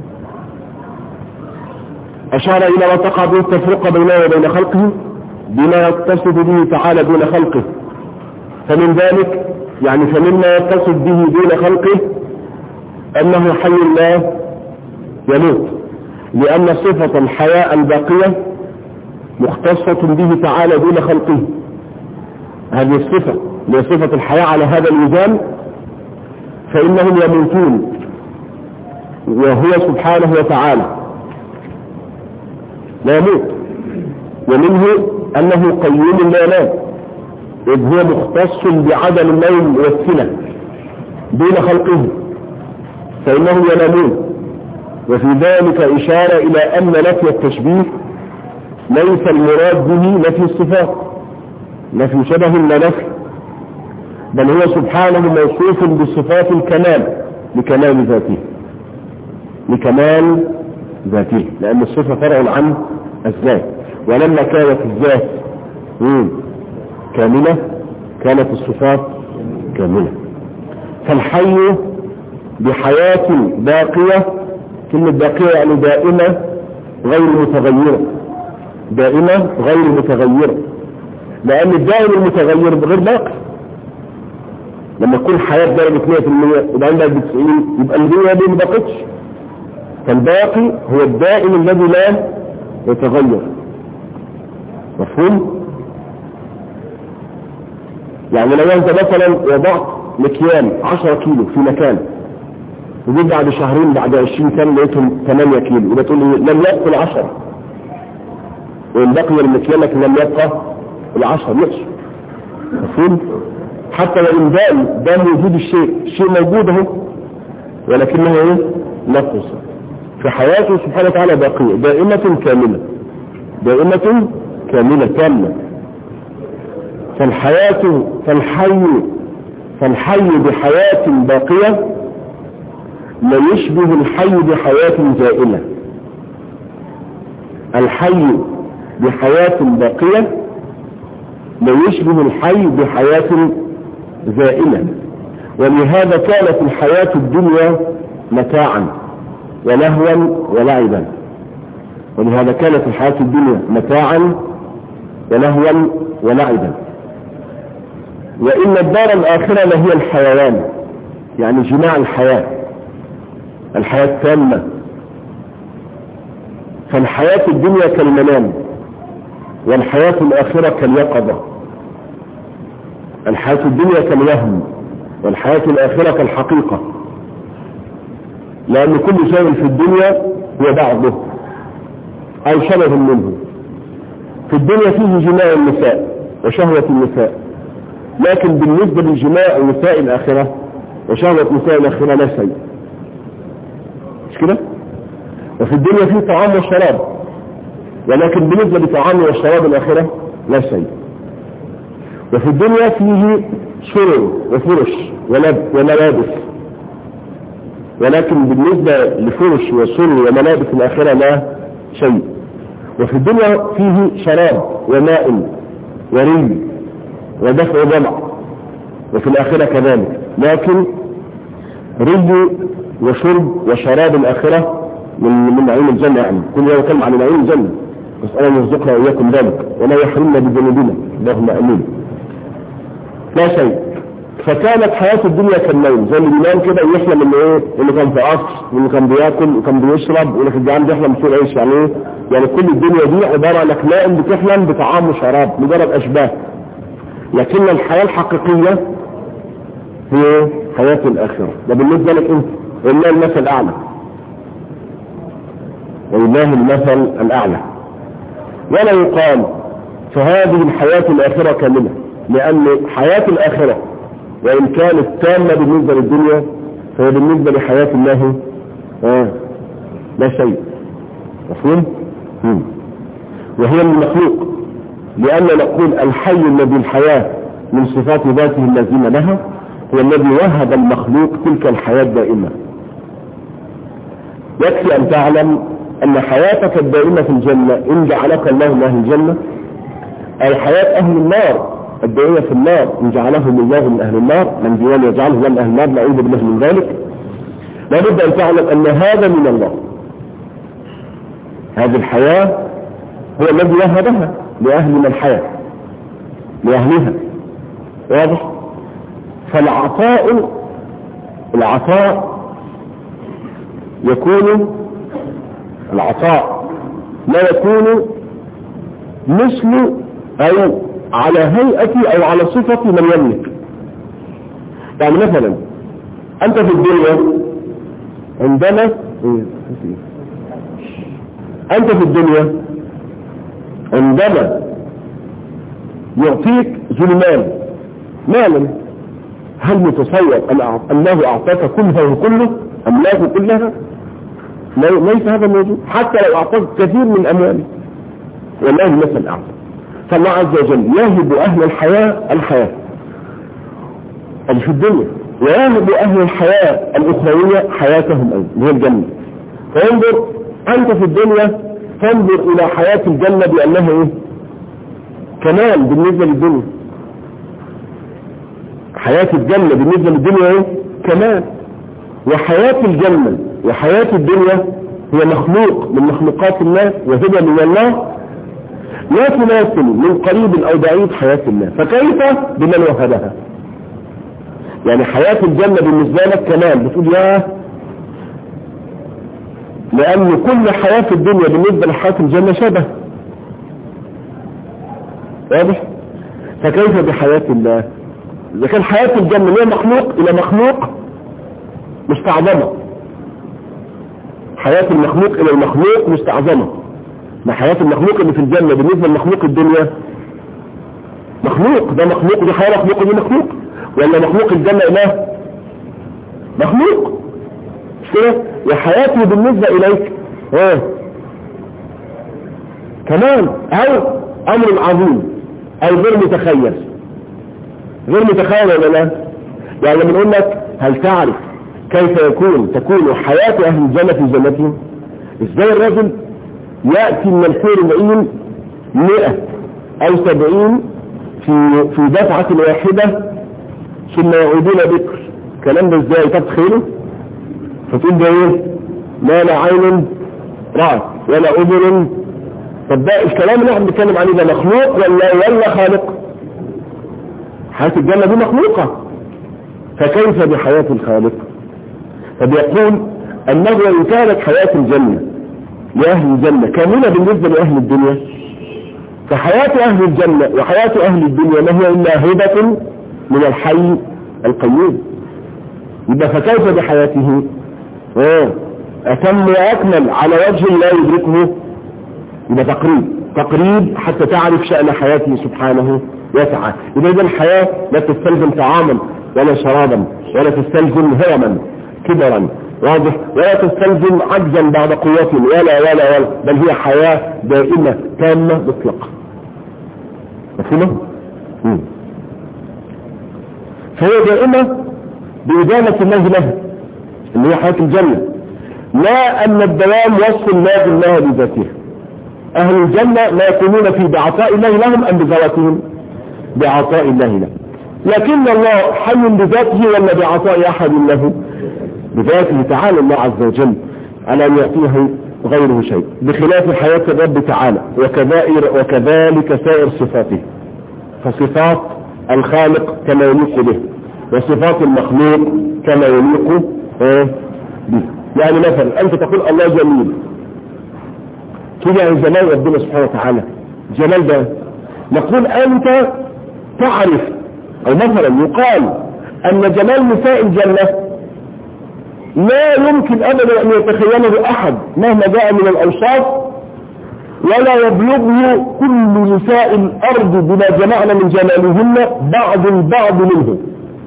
B: أشار إلى ما تقع به التفرقة بينه وبين خلقه بما يتصف به تعالى دون خلقه، فمن ذلك يعني فمما يتصف به دون خلقه أنه حي لا يموت، لأن صفة الحياة الباقية مختصة به تعالى دون خلقه. هذه الصفة هي صفة الحياة على هذا الميزان، فإنهم يموتون وهو سبحانه وتعالى لا يموت، ومنه أنه قيوم لا ينام، إذ هو مختص بعدم النوم والسنة دون خلقه، فإنهم ينامون. وفي ذلك إشارة إلى أن نفي التشبيه ليس المراد به نفي الصفات، نفي شبه لا نفي، بل هو سبحانه موصوف بصفات الكمال لكمال ذاته، لكمال ذاته، لأن الصفة فرع عن الذات، ولما كانت الذات كاملة كانت الصفات كاملة. فالحي بحياة باقية، كلمة باقية يعني دائمة غير متغيرة، دائمة غير متغيرة، لأن الدائم المتغير بغير باقي. لما تكون حياة درجة 100% وبعدين درجة 90 يبقى الدنيا دي ما بقتش. فالباقي هو الدائم الذي لا يتغير. مفهوم؟ يعني لو انت مثلا وضعت مكيال 10 كيلو في مكان وجيت بعد شهرين بعد 20 سنة لقيتهم 8 كيلو، يبقى تقول لي لم يبقى ال10، وإن بقي المكيال لكن لم يبقى ال10 نقص. مفهوم؟ حتى وإن ده موجود الشيء موجود اهو، ولكنه نقص. في حياته سبحانه وتعالى باقية دائمة كاملة، دائمة كاملة كاملة. فالحي بحياة باقية لا يشبه الحي بحياة زائلة. الحي بحياة باقية لا يشبه الحي بحياة زائلة، ولهذا كانت الحياة الدنيا متاعا ولهوا ولعبا، ولهذا كانت الحياة الدنيا متاعا ولهوا ولعبا. وإن الدار الآخرة لهي الحيوان، يعني جماع الحياة التامة. فالحياة الدنيا كالمنام، والحياة الآخرة كاليقظة. الحياة الدنيا كالوهم، والحياة الآخرة كالحقيقة، لأن كل شيء في الدنيا هو بعضه أو شبه منه. في الدنيا فيه جماع النساء وشهوة النساء، لكن بالنسبة للجماع نساء الآخرة وشهوة نساء الآخرة لا شيء، مش كده؟ وفي الدنيا فيه طعام وشراب، ولكن بالنسبة لطعام والشراب الآخرة لا شيء. وفي الدنيا فيه سرر وفرش وملابس، ولكن بالنسبة لفرش وسرر وملابس الآخرة لا شيء. وفي الدنيا فيه شراب وماء وري ودفع ضمع، وفي الآخرة كذلك، لكن ري وشرب وشراب الآخرة من نعيم الجنة، يعني كل يوم يتكلم عن نعيم الجنة، نسأل أن يرزقنا وإياكم ذلك ولا يحرمنا بذنوبنا، اللهم آمين. لا شيء. فكانت حياة الدنيا كالنوم، زي اللي بينام كده يحلم انه ايه، انه كان في قصر وانه كان بياكل وكان بيشرب وانه في الجعان بيحلم بسوء عيش. يعني ايه؟ يعني كل الدنيا دي عبارة عن نائم بتحلم بطعام وشراب، مجرد اشباه. لكن الحياة الحقيقية هي حياة الآخرة. ده بالنسبة لك انت ولله المثل الأعلى، ولله المثل الأعلى. ولا يقال فهذه الحياة الآخرة كاملة، لأن حياة الآخرة وإن كانت تامة بالنسبة للدنيا فهي بالنسبة لحياة الله لا شيء. مفهوم؟ وهي من المخلوق، لأن نقول الحي الذي الحياة من صفات ذاته اللازمة لها هو الذي وهب المخلوق تلك الحياة الدائمة. يكفي أن تعلم أن حياتك الدائمة في الجنة إن جعلك الله من أهل الجنة، أي حياة أهل النار الدائمة في النار إن جعلهم الله من أهل النار، من ديوان يجعله من أهل النار نعوذ بالله من ذلك. لابد أن تعلم أن هذا من الله، هذه الحياة هو الذي وهبها لأهل من الحياة لأهلها. واضح؟ فالعطاء يكون العطاء لا يكون مثل أو على هيئة أو على صفة من يملك. يعني مثلا أنت في الدنيا عندما يعطيك ذو المال مالا، هل متصور أنه أعطاك كلها وكله أملاكه كلها؟ ليس هذا الموجود، حتى لو أعطاك كثير من أمواله. والله المثل الأعلى. فالله عز وجل يهب أهل الحياة في الدنيا، ويهب أهل الحياة الأخروية حياتهم أيضا اللي هي الجنة. فانظر أنت في الدنيا، تنظر إلى حياة الجنة بأنها كمال بالنسبة للدنيا. حياة الجنة بالنسبة للدنيا كمال، وحياة الجنة وحياة الدنيا هي مخلوق من مخلوقات الله وهبة من الله، لا تماثل من قريب أو بعيد حياة الله، فكيف بمن وهبها؟ يعني حياة الجنة بالنسبة لك كمال، بتقول لأن كل حياة الدنيا بالنسبة لحياة الجنة شبه. واضح؟ فكيف بحياة الله؟ إذا كان حياة الجنة هي مخلوق إلى مخلوق مستعظمة، حياة المخلوق إلى المخلوق مستعظمة، ما حياة المخلوق اللي في الجنة بالنسبة لمخلوق الدنيا مخلوق، ده مخلوق، دي حياة مخلوق ودي مخلوق، ولا مخلوق الجنة إله مخلوق كده، وحياته بالنسبة إليك كمان أو أمر عظيم أو غير متخيل ولا لا؟ يعني لما نقول لك هل تعرف كيف تكون حياة أهل الجنة في جنتهم؟ إزاي الرجل يأتي من الحور العين 100 أو 70 في دفعة واحدة ثم يعودون بكر؟ الكلام ده إزاي تتخيله؟ فتقول ده ما لا عين رأت ولا أذن. طب ده الكلام اللي احنا بنتكلم عليه ده مخلوق ولا خالق؟ حياة الجنة دي مخلوقة، فكيف بحياة الخالق؟ فبيقول أنه إن كانت حياة الجنة لأهل الجنة كاملة بالنسبة لأهل الدنيا، فحياة أهل الجنة وحياة أهل الدنيا ما هي إلا هبة من الحي القيوم. يبقى فكيف بحياته أتم وأكمل على وجه لا يدركه؟ يبقى تقريب حتى تعرف شأن حياته سبحانه وتعالى. يبقى إذا الحياة لا تستلزم طعاما ولا شرابا ولا تستلزم هرما كبرا، واضح، ولا تستلزم عجزا بعد قوة ولا بل هي حياة دائمة تامة مطلقة. مفهومة؟ فهي دائمة بإدامة الله لها اللي هي حياة الجنة، لا أن الدوام وصف الله بالله بذاته. أهل الجنة لا يكونون في بعطاء الله لهم أم بذواتهم؟ بعطاء الله لهم، لكن الله حي بذاته ولا بعطاء أحد له؟ بذاته تعالى الله عز وجل على أن يعطيه غيره شيء، بخلاف حياة الرب تعالى وكذلك سائر صفاته. فصفات الخالق كما يليق به، وصفات المخلوق كما يليق به. يعني مثلا أنت تقول الله جميل، تقول يعني جمال ربنا سبحانه وتعالى، جمال ده نقول أنت تعرف، أو مثلا يقال أن جمال نساء الجنة لا يمكن أبدا أن يتخيله أحد مهما جاء من الأوصاف، ولا يبلغه كل نساء الأرض بما جمعنا من جمالهن بعض البعض منه.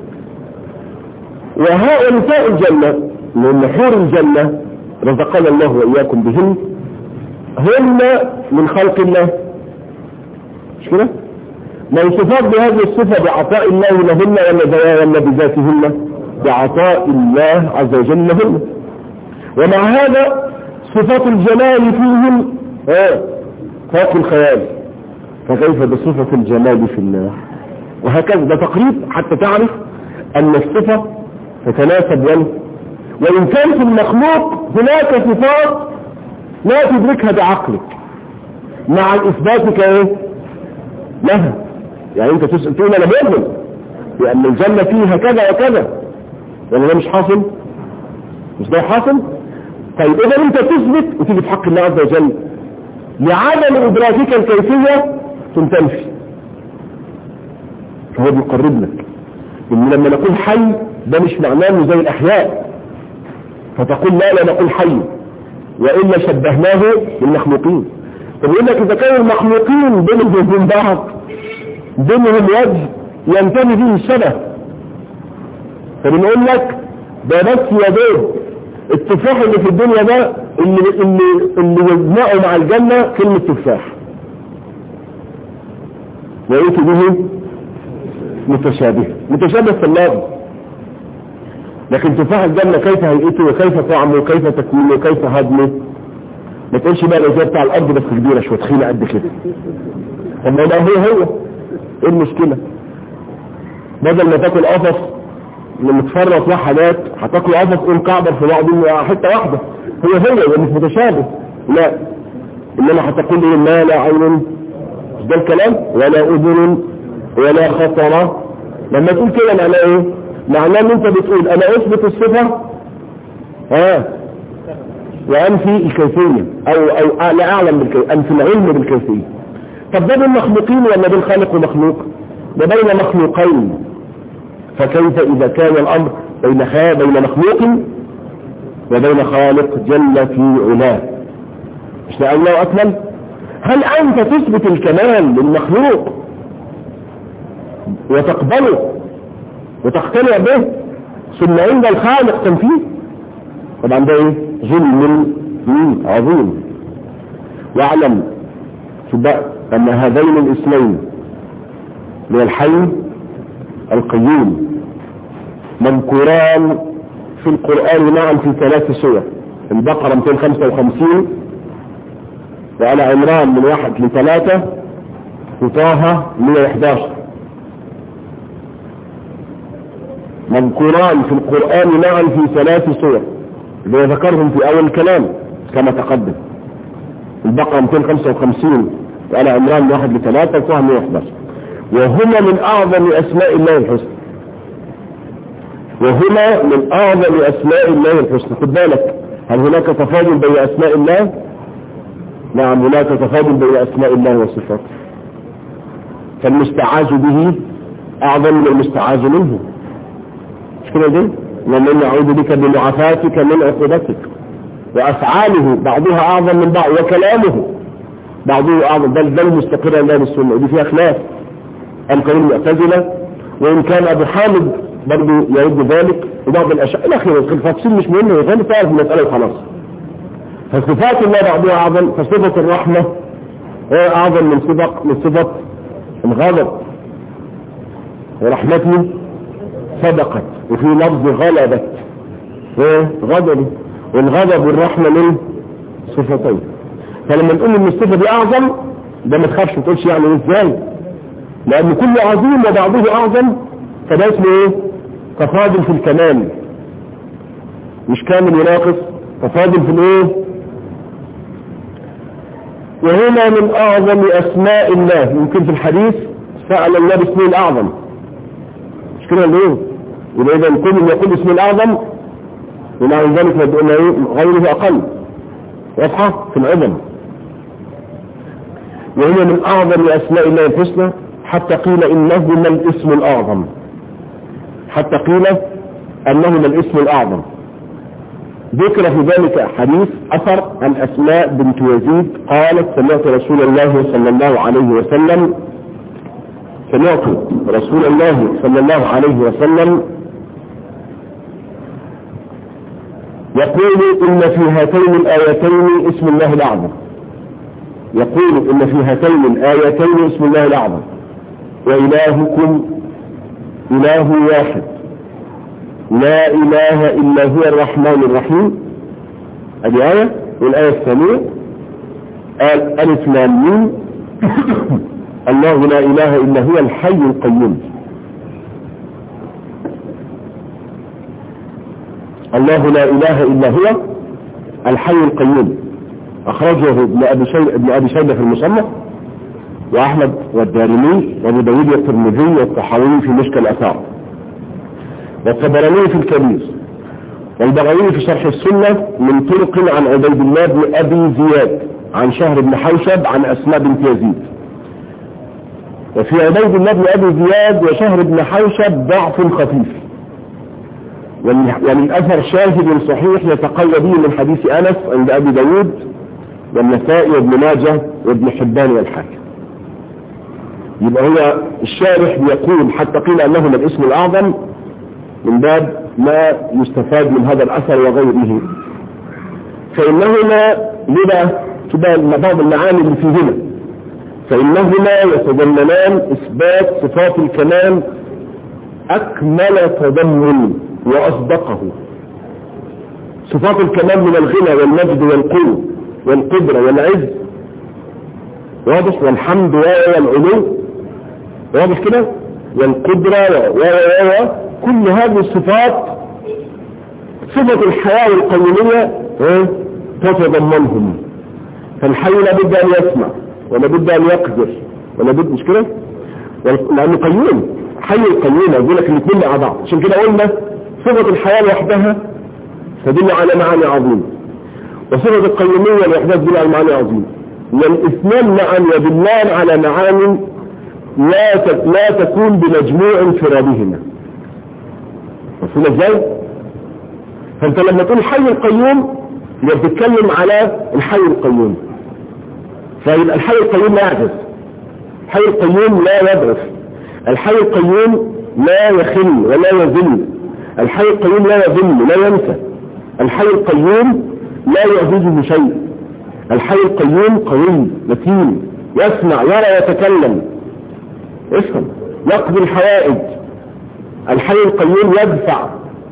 B: وهؤلاء نساء الجنة من حور الجنة رزقنا الله وإياكم بهن، هن من خلق الله، مش كده؟ موصوفات بهذه الصفة بعطاء الله لهن ولا بذاتهن؟ بعطاء الله عز وجل لهن. ومع هذا صفات الجمال فيهم فوق الخيال، فكيف بصفة الجمال في الله؟ وهكذا ده تقريب حتى تعرف أن الصفة تتناسب وإن كان في المخلوق هناك صفات لا تدركها بعقلك مع الإثبات كايه لها. يعني انت تسأل تقول انا مؤمن لأن الجنة فيها كذا وكذا، يعني ده مش حاصل، مش ده حاصل. طيب إذا انت تثبت وتيجي في حق الله عز وجل لعدم إدراكك الكيفية تنتنفي، فهو بيقرب لك. إن لما نقول حي ده مش معناه انه زي الأحياء فتقول لا نقول حي، وإلا شبهناه بالمخلوقين. طب يقول لك إذا كانوا المخلوقين بينهم وبين بعض بينهم وجه ينتمي فيه الشبه، فبنقول لك ده بس يا دوب التفاح اللي في الدنيا ده اللي يجمعه مع الجنة كلمة تفاح، ويأتي به متشابه في اللفظ، لكن تفاح الجنة كيف هيئته وكيف طعمه وكيف تكوينه وكيف هضمه. ما تقولش بقى الازاي بتاع الارض بس كبيره شويه تخينه قد كده. طب ما ده هو ايه المشكله؟ بدل ما تاكل قفص متفرط وحدات هتاكل قفص مكعبر في بعض حته واحده، هو مش متشابه. لا، انما هتقول ايه؟ ما لا عين، مش ده الكلام، ولا اذن ولا خطر. لما تقول كده معناه ايه؟ معناه ان انت بتقول انا اثبت الصفه وأنفي الكيفية أو لا أعلم بالكيفية، أنفي العلم بالكيفية. طب ده بين مخلوقين ولا بين خالق ومخلوق؟ ده بين مخلوقين، فكيف إذا كان الأمر بين مخلوق وبين خالق جل في علاه؟ مش ده الله أكمل؟ هل أنت تثبت الكمال للمخلوق وتقبله وتقتنع به ثم عند الخالق تنفيه؟ طبعا ده ايه؟ ظلم عظيم. واعلم ان هذين الاسمين من الحي القيوم مذكوران في القرآن معا في 3 سور، البقرة 255 وآل عمران من 1 ل 3 وطه 111. مذكوران في القرآن معا في 3 سور اللي ذكرهم في اول الكلام كما تقدم، البقرة 255 وآل عمران من 1 ل 3 وطه 111. وهما من اعظم اسماء الله الحسنى، وهما من اعظم اسماء الله الحسنى. خد بالك، هل هناك تفاضل بين اسماء الله؟ نعم، هناك تفاضل بين اسماء الله وصفاته، فالمستعاذ به اعظم من المستعاذ منه، مش كده دي؟ ومن يعوذ بك بمعافاتك من عقوبتك. وافعاله بعضها اعظم من بعض، وكلامه بعضه اعظم، بل مستقر عند اهل السنه، ودي فيها خلاف القول المعتزله، وان كان ابو حامد برضه يرد ذلك وبعض الاشياء الى اخره. التفصيل مش مهم، غير تعرف المساله وخلاص. فصفات الله بعضها اعظم، فصفه الرحمه هي اعظم من صفه الغضب، ورحمته صدقت، وفي لفظ غلبت غضب، والغضب والرحمه من صفتين. فلما نقول ان الصفه دي اعظم ده ما تخافش، ما تقولش يعني ازاي، لان كل عظيم وبعضه اعظم، فده اسمه ايه؟ تفاضل في الكمال، مش كامل يناقص، تفاضل في الايه؟ وهنا من اعظم اسماء الله. يمكن في الحديث سأل الله باسمه الاعظم، مش كده ليه؟ يبقى اذا كل يقول اسمه الاعظم ومع ذلك ما ايه؟ غيره اقل، واضحه في العظم. وهي من اعظم اسماء الله الحسنى، حتى قيل انه من الاسم الاعظم، حتى قيل انه من الاسم الاعظم. ذكر في ذلك حديث أثر عن أسماء بنت يزيد قالت سمعت رسول الله صلى الله عليه وسلم يقول إن في هاتين الآيتين اسم الله الأعظم وإلهكم إله واحد لا إله إلا هو الرحمن الرحيم. هذه آية. والآية الثانية قال ألف لام ميم الله لا إله إلا هو الحي القيوم. الله لا إله إلا هو الحي القيوم. أخرجه ابن أبي شيبة في المصنف وأحمد والدارمي وأبو داود والترمذي والطحاوي في مشكل الآثار والطبراني في الكبير والبغوي في شرح السنة من طرق عن عبيد الله بن أبي زياد عن شهر بن حوشب عن أسماء بنت يزيد. وفي عبيد الله بن أبي زياد وشهر بن حوشب ضعف خفيف ومن أثر شاهد صحيح يتقوى به من حديث أنس عند أبي داود والنسائي وابن ماجه وابن حبان والحاكم. يبقى هو الشارح بيقول حتى قيل أنه من الاسم الأعظم من باب ما يستفاد من هذا الأثر وغيره. فإنهما لما تبان بعض المعاني اللي فيهما فإنهما يتضمنان إثبات صفات الكمال أكمل تضمن وأصدقه. صفات الكمال من الغنى والمجد والقوة والقدرة والعز واضح والحمد والعلو واضح كده والقدرة كل هذه الصفات صفة الحياة القيومية تتضمنهم. فالحي لابد أن يسمع ولابد أن يقدر ولابد مش كده لأنه قيوم حي القيوم يقول لك الاثنين مع بعض. عشان كده قلنا صفة الحياة لوحدها تدل على معاني عظيمة وصفة القيومية لوحدها تدل على معاني عظيمة. والاثنين معا يدلان على معاني لا تكون بمجموع انفرادهما. مفهوم ازاي؟ فانت لما تقول حي القيوم يبقى بتتكلم على الحي القيوم. فيبقى الحي القيوم لا يعجز، الحي القيوم لا يضعف، الحي القيوم لا يخل ولا يذل، الحي القيوم لا يذل لا ينسى، الحي القيوم لا يعجزه شيء، الحي القيوم قوي متين يسمع يرى يتكلم افهم يقضي الحوائج. الحي القيوم يدفع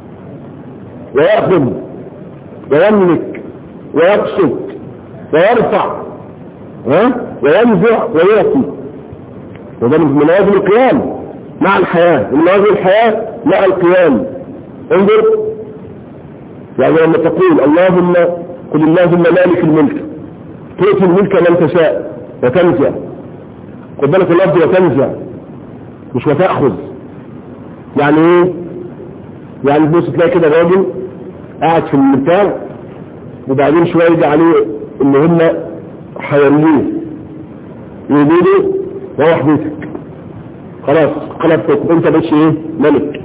B: ويأخذ ويملك ويبسط ويرفع وينزع ويعطي. وده من لوازم القيام مع الحياة، من لوازم الحياة مع القيام. انظر يعني لما تقول اللهم قل اللهم مالك الملك تؤتي الملك من تشاء وتنزع. خد بالك اللفظ وتنزع مش وتأخذ. يعني ايه؟ يعني تبص تلاقي كده راجل قاعد في المكان وبعدين شويه يجي عليه ان هم حيوانيه يقولوا روح بيتك خلاص قلبتك انت بقيتش ايه ملك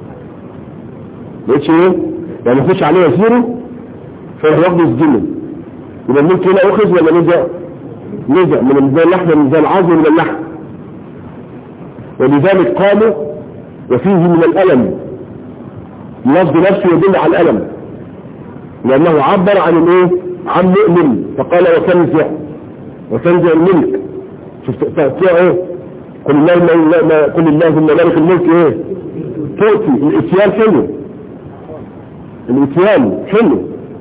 B: بقيتش ايه يعني يخش عليه يسيره فيروح ياخده يسجنه. يبقى الملك هنا اخذ ولا نزع من زي اللحم من زي العظم من اللحم. ولذلك قالوا وفيه من الألم اللفظ نفسه يدل على الألم لأنه عبر عن الايه عن مؤمن فقال وتنزع الملك. شفت تأتيها ايه قل اللهم مالك الملك ايه تؤتي الاتيان حلو الاتيان حلو.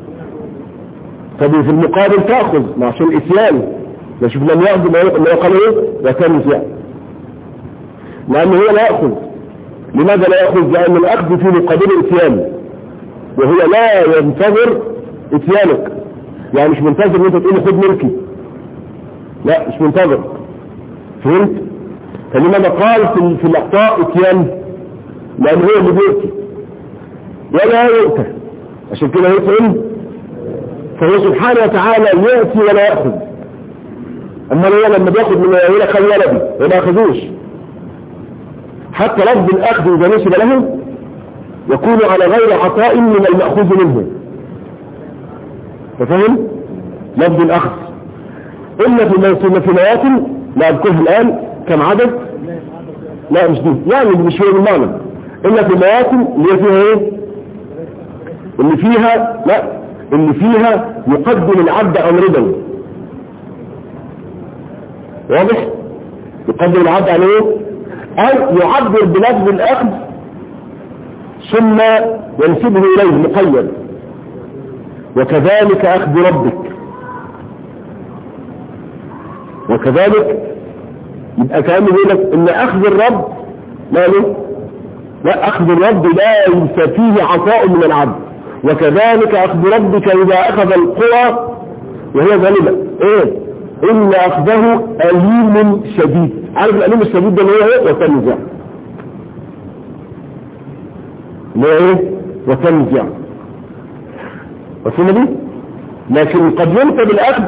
B: طب في المقابل تأخذ مع عشان الاتيان نشوف لم يأخذ ما قال ايه وتنزع لأنه هو لا يأخذ. لماذا لا يأخذ؟ لأن الأخذ في مقابل اتيان وهو لا ينتظر اتيانك. يعني مش منتظر ان انت تقول خد ملكي لا مش منتظر. فهمت؟ فلماذا قال في الأخطاء اتيان؟ لأن هو اللي بيؤتي ولا يؤتى عشان كده يفهم. فهو سبحانه وتعالى يأتي ولا يأخذ. أما هو لما بيأخذ من يقول خذ ولدي ولا أخذوش. حتى لفظ الأخذ إذا نسب له يكون على غير عطاء من المأخوذ منه. ففهم لفظ الأخذ إلا في مواطن لا أذكرها الآن كم عدد، لا مش دي يعني مش هو المعنى، إلا في مواطن اللي فيها إيه، اللي فيها يقدم العبد أمردا، واضح؟ يقدم العبد على إيه؟ أو يعبر بلفظ الأخذ ثم ينسبه إليه مقيد، وكذلك أخذ ربك، وكذلك يبقى كأنه يقول لك إن أخذ الرب ماله؟ لا، أخذ الرب لا ينسى فيه عطاء من العبد، وكذلك أخذ ربك إذا أخذ القرى وهي ظالمة إيه؟ إن أخذه أليم شديد. عارف الأليم الشديد ده اللي هو إيه؟ وتنزع، اللي هو إيه؟ وتنزع، وفهمنا دي؟ لكن قد ينسب الأخذ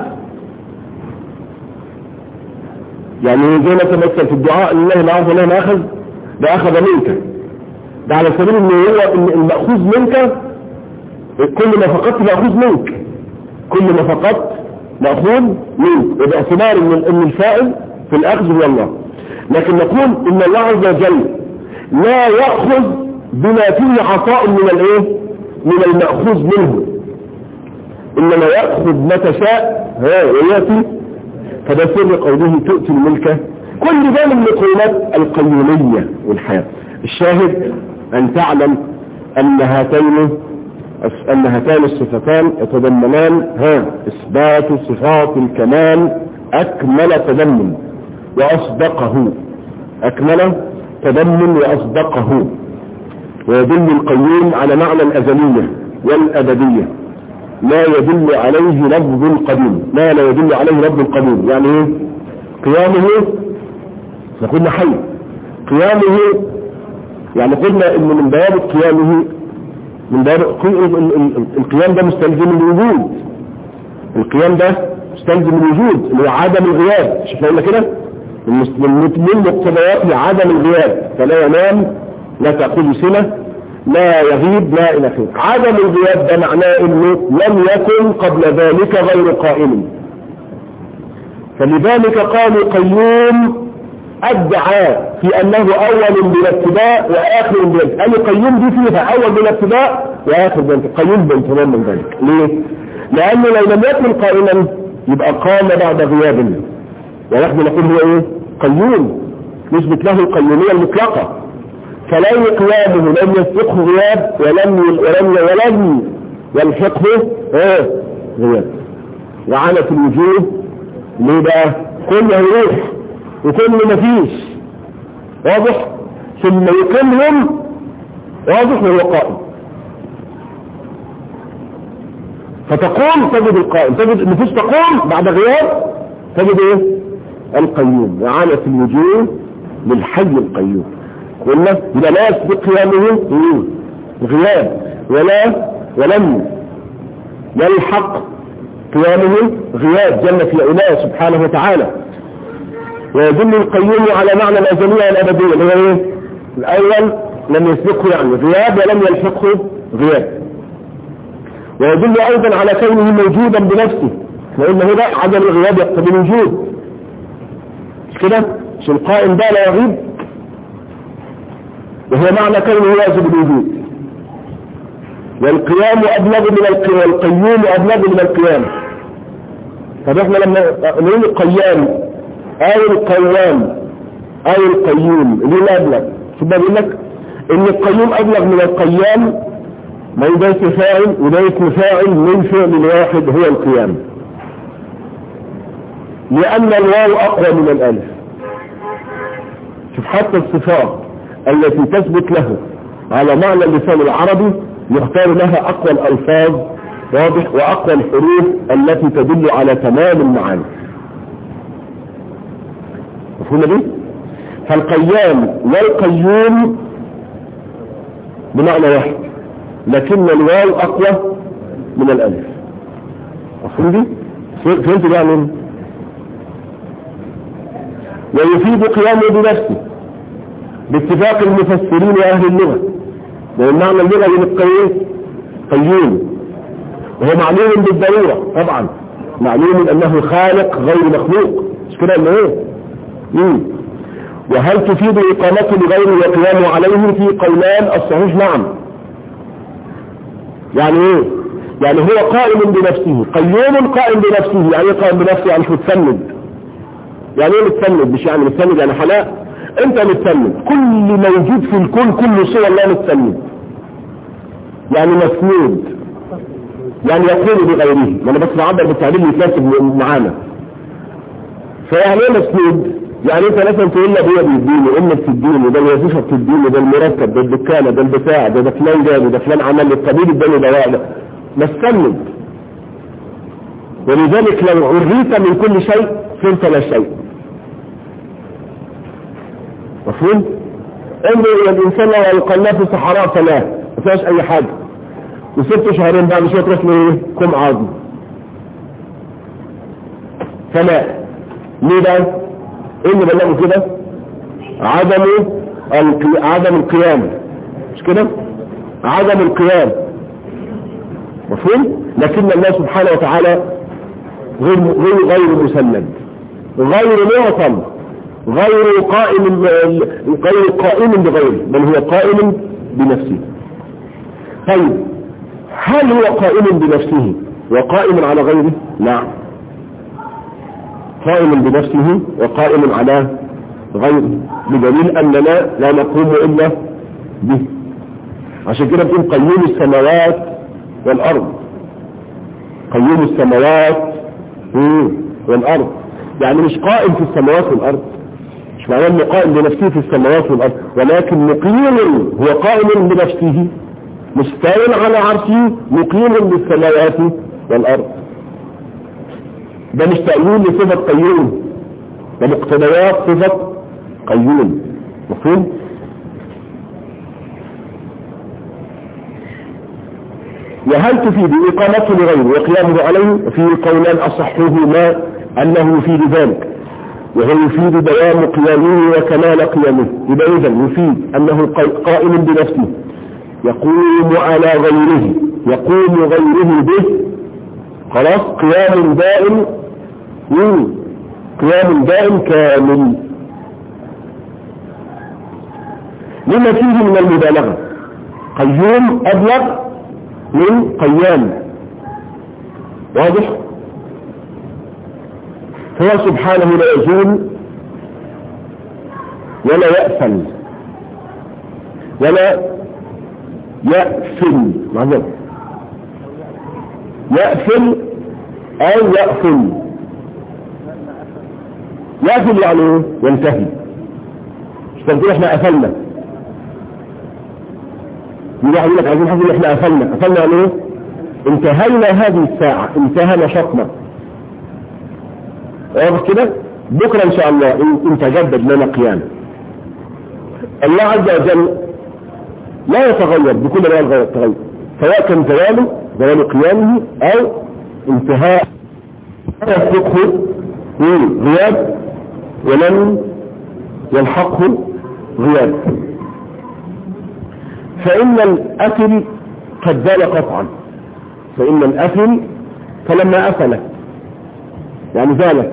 B: يعني زي ما تمثل في الدعاء الله لا عرف الله ما أخذ ده أخذ منك، ده على سبيل إن هو المأخوذ منك كل ما فقدت مأخوذ منك، كل ما فقدت مأخوذ منك، وباعتبار إن الفائز في الأخذ هو الله. لكن نقول إن الله عز وجل لا يأخذ بما فيه عطاء من الإيه؟ من المأخوذ منه، إنما يأخذ متى شاء ويأتي. فده سر قوله تؤتي الملك. كل ده من مقومات القيومية والحياة. الشاهد أن تعلم أن هاتان الصفتان يتضمنان إثبات صفات الكمال أكمل تضمن وأصدقه، أكمل تضمن وأصدقه. ويدل القيوم على معنى الأزلية والأبدية لا يدل عليه لفظ القديم، لا يدل عليه لفظ القديم. يعني ايه؟ قيامه نقول حي، قيامه يعني قلنا ان من بيان قيامه، من بيان القيام ده مستلزم الوجود، القيام ده مستلزم الوجود اللي هو عدم الغياب. شفنا قلنا كده من مقتضياته عدم الغياب، فلا ينام، لا تأخذ سنة، لا يغيب، لا إلى آخره. عدم الغياب ده معناه انه لم يكن قبل ذلك غير قائم، فلذلك قالوا قيوم ادعى في انه اول بلا ابتداء واخر بلا انتهاء. قالوا قيوم دي فيها اول بلا ابتداء واخر بلا انتهاء، قيوم بانتظام من ذلك. ليه؟ لانه لو لم يكن قائما يبقى قام بعد غياب، ونحن نقول هو ايه؟ قيوم، نثبت له القيومية المطلقة، فلا قيامه لم يسبقه غياب ولم يلحقه غياب. وعنت الوجوه ليه بقى؟ كله يروح وكله مفيش، واضح؟ ثم يقيمهم، واضح؟ وهو قائم. فتقوم تجد القائم، تجد النفوس تقوم بعد غياب، تجد ايه؟ القيوم. وعنت الوجوه للحي القيوم. قلنا إذا لا يسبق قيامه غياب ولم يلحق قيامه غياب جل في علاه سبحانه وتعالى. ويدل القيوم على معنى الأزلية والأبدية اللي هو ايه؟ الأول لم يسبقه يعني غياب ولم يلحقه غياب. ويدل أيضا على كونه موجودا بنفسه، لأن هنا عدم الغياب يقتضي الوجود، مش كده؟ مش القائم ده لا يغيب، وهو معنى كونه واجب الوجود. والقيام أبلغ من القيام، والقيوم أبلغ من القيام. طب احنا لما نقول القيام أو القوام أو القيوم ليه الأبلغ؟ ثم بقول لك إن القيوم أبلغ من القيام، ما ده اسم فاعل وده اسم فاعل من فعل واحد هو القيام، لأن الواو أقوى من الألف. شوف حتى الصفات التي تثبت له على معنى اللسان العربي يختار لها أقوى الألفاظ، واضح، وأقوى الحروف التي تدل على تمام المعاني. مفهوم دي؟ فالقيام والقيوم بمعنى واحد، لكن الواو أقوى من الألف. مفهوم دي؟ فهمت يعني؟ ويفيد قيامه بنفسه باتفاق المفسرين وأهل اللغة، لأن معنى اللغة للقيوم قيوم، وهو معلوم بالضرورة طبعا، معلوم أنه خالق غير مخلوق، مش كده إنه إيه؟ وهل تفيد إقامته لغيره وقيامه عليه؟ في قولان، الصحيح نعم. يعني إيه؟ يعني هو قائم بنفسه، قيوم قائم بنفسه. يعني إيه قائم بنفسه؟ يعني مش متسند. يعني إيه متسند؟ مش يعني متسند يعني حلاء. أنت متسند، كل موجود في الكون كل صور الله متسند، يعني مسنود، يعني يقوم بغيره. ما أنا بس بعبر بالتعبير اللي يتناسب معانا. فيعني ايه مسنود؟ يعني انت مثلا تقول لي ابويا بيديني، امك تديني، ده الوظيفه بتديني، ده المرتب، ده الدكانه، ده البتاع، ده فلان جاني، ده فلان عمل لي، الطبيب اداني دواء، ده مسند. ولذلك لو عريت من كل شيء صرت لا شيء. مفهوم؟ انظر الانسان لو القناه في الصحراء فلا ما فيهاش اي حاجه، وست شهرين بعد شويه تروح له ايه؟ كم عظم. فلا. ليه بقى؟ ايه اللي بلغه كده؟ عدم القيام، مش كده؟ عدم القيام. مفهوم؟ لكن الله سبحانه وتعالى غير مسند، غير معطل، غير قائم بغيره، بل هو قائم بنفسه. طيب هل هو قائم بنفسه وقائم على غيره؟ نعم، قائم بنفسه وقائم على غيره، بدليل أننا لا نقوم إلا به. عشان كده بتقول قيوم السماوات والأرض، قيوم السماوات والأرض. يعني مش قائم في السماوات والأرض، مش معناه أنه قائم بنفسه في السماوات والأرض، ولكن مقيم، هو قائم بنفسه مستوى على عرشه، مقيم بالسماوات والأرض. ده مش تأويل لصفة قيوم، ده مقتضيات صفة قيوم. مفهوم؟ وهل تفيد إقامته لغيره وقيامه عليه؟ في قولان أصحهما أنه يفيد ذلك، وهو يفيد دوام قيامه وكمال قيامه. يبقى إذن يفيد أنه قائم بنفسه، يقوم على غيره، يقوم غيره به، خلاص، قيام دائم، قيام دائم كامل. لما فيه من المبالغة، قيوم أبلغ من قيام، واضح؟ هو سبحانه لا يزول ولا يأفل ولا يأفل، معذر، يأفل أو يأفل. يأفل يعني ينتهي، مش تنتهي احنا أفلنا. يجي يقول لك عايزين حاجة احنا أفلنا يعني ايه؟ انتهينا هذه الساعة، انتهى نشاطنا. واضح كده؟ بكرة ان شاء الله ان تجدد لنا قيام. الله عز وجل لا يتغير بكل ما يتغير، سواء كان زوال قيامه او انتهاء، لا يسبقه غياب ولن يلحقه غياب. فإن الأثل قد زال قطعا، فإن الأثل فلما أثلت يعني زالت،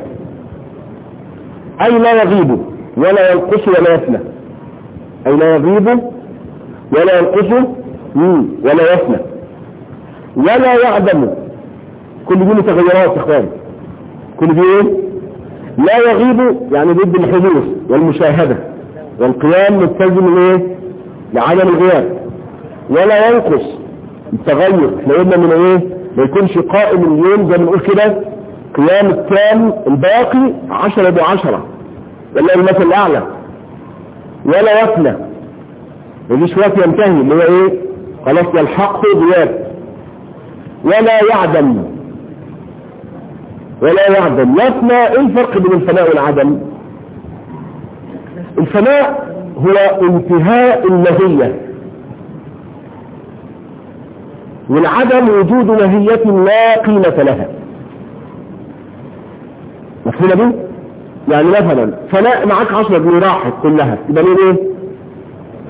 B: أي لا يغيب ولا ينقص ولا يفنى، أي لا يغيب ولا ينقص ولا يفنى ولا يعدم. كل دي متغيرات اخوان، كل دي ايه؟ لا يغيب يعني ضد الحدوث والمشاهدة، والقيام مستلزم ايه؟ لعدم الغياب. ولا ينقص التغير، احنا قلنا من ايه؟ ما يكونش قائم اليوم زي ما نقول كده قيام التام الباقي 10 ب10 ولا المثل الاعلى. ولا يفنى، مفيش وقت ينتهي اللي هو ايه؟ خلاص يلحقه غياب. ولا يعدم، يفنى. ايه الفرق بين الفناء والعدم؟ الفناء هو انتهاء الماهية، والعدم وجود ماهية لا قيمة لها. مفهوم دي؟ يعني مثلا فناء معاك 10 جنيه راحت كلها، يبقى ايه؟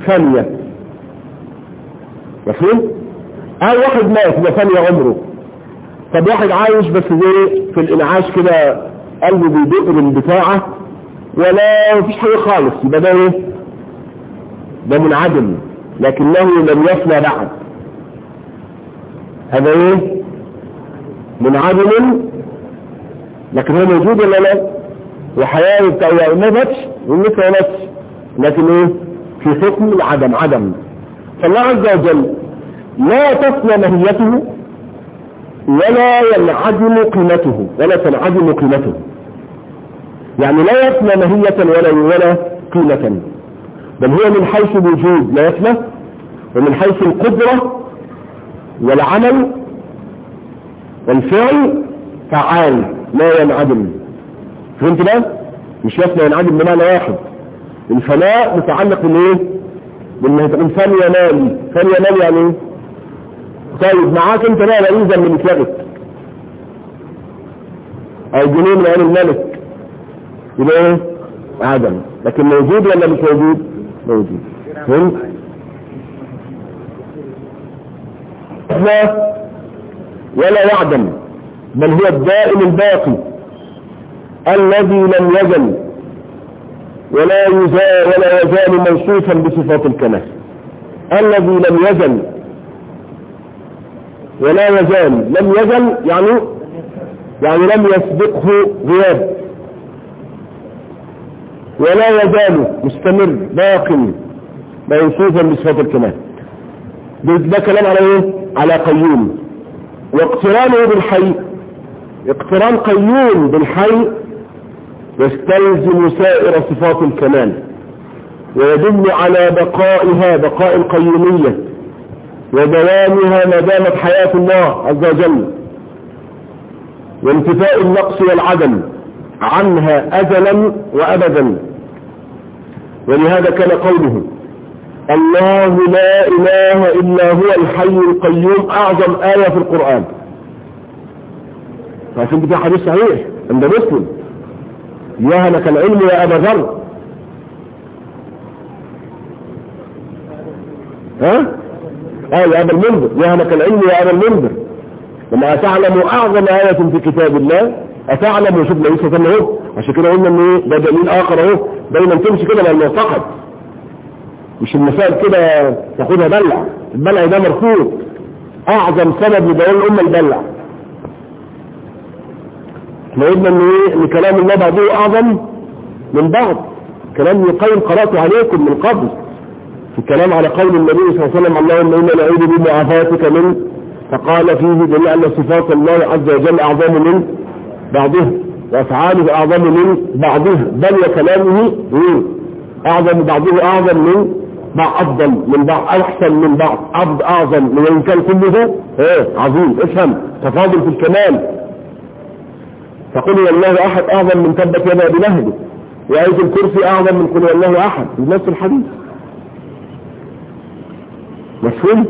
B: فانية. مفهوم؟ واحد مات يبقى فانية عمره. طب واحد عايش بس زي في الانعاش كده، قلبه بيدق بالبتاعة ولا مفيش حاجة خالص، يبقى ده ايه؟ ده منعدم لكنه لم يفنى بعد. هذا ايه؟ منعدم لكن هو موجود ولا لا؟ وحياة بتاعه ما باتش والنسى ما باتش، لكن ايه؟ في حكم العدم عدم. فالله عز وجل لا تفنى ماهيته ولا ينعدم قيمته ولا تنعدم قيمته، يعني لا يفنى ماهية ولا قيمة، بل هو من حيث الوجود لا يفنى، ومن حيث القدرة والعمل والفعل فعال لا ينعدم. فهمت بقى؟ مش يفنى ينعدم بمعنى واحد. الفناء متعلق بالايه؟ بانه تقول فن ينال. فن ينال يعني ايه؟ طيب معاك انت بقى رئيسا من اتلغت او جنيه من عين الملك، يبقى ايه؟ عدم. لكن موجود ولا مش موجود؟ موجود. فهمت؟ لا ولا يعدم، بل هو الدائم الباقي الذي لم يزل ولا يزال موصوفا بصفات الكمال. الذي لم يزل ولا يزال، لم يزل يعني لم يسبقه غياب، ولا يزال مستمر باق موصوفا بصفات الكمال. ده كلام على ايه؟ على قيوم. واقترانه بالحي، اقتران قيوم بالحي يستلزم سائر صفات الكمال ويدل على بقائها، بقاء القيومية ودوامها ما دامت حياة الله عز وجل، وانتفاء النقص والعدم عنها أزلا وأبدا. ولهذا كان قوله الله لا إله إلا هو الحي القيوم أعظم آية في القرآن. فعشان بتاع حديث صحيح عند مسلم، يا لك العلم يا أبا ذر. يا أبا المنذر، يا لك العلم يا أبا المنذر، لما أتعلم أعظم آية في كتاب الله أتعلم. وشوف ليس كما هو، عشان كده قلنا ان ده دليل آخر اهو. دايما تمشي كده مع المعتقد، مش المسائل كده تاخدها بلع. البلع ده مرفوض، أعظم سبب لدوام الأمة البلع. احنا قلنا ان كلام الله بعضه أعظم من بعض. كلام القيم قرأته عليكم من قبل في الكلام على قول النبي صلى الله عليه وسلم اللهم إنا نعوذ بمعافاتك من، فقال فيه دليل أن صفات الله عز وجل أعظم من بعضها وأفعاله أعظم من بعضها، بل وكلامه أعظم بعضه أعظم من بعض، أفضل من بعض، أحسن من بعض، عبد أعظم من إن كان كله عظيم. افهم تفاضل في الكمال. فقل والله أحد أعظم من تبت يدا أبي لهب، وآية الكرسي أعظم من قل والله أحد، بنفس الحديث. مفهوم؟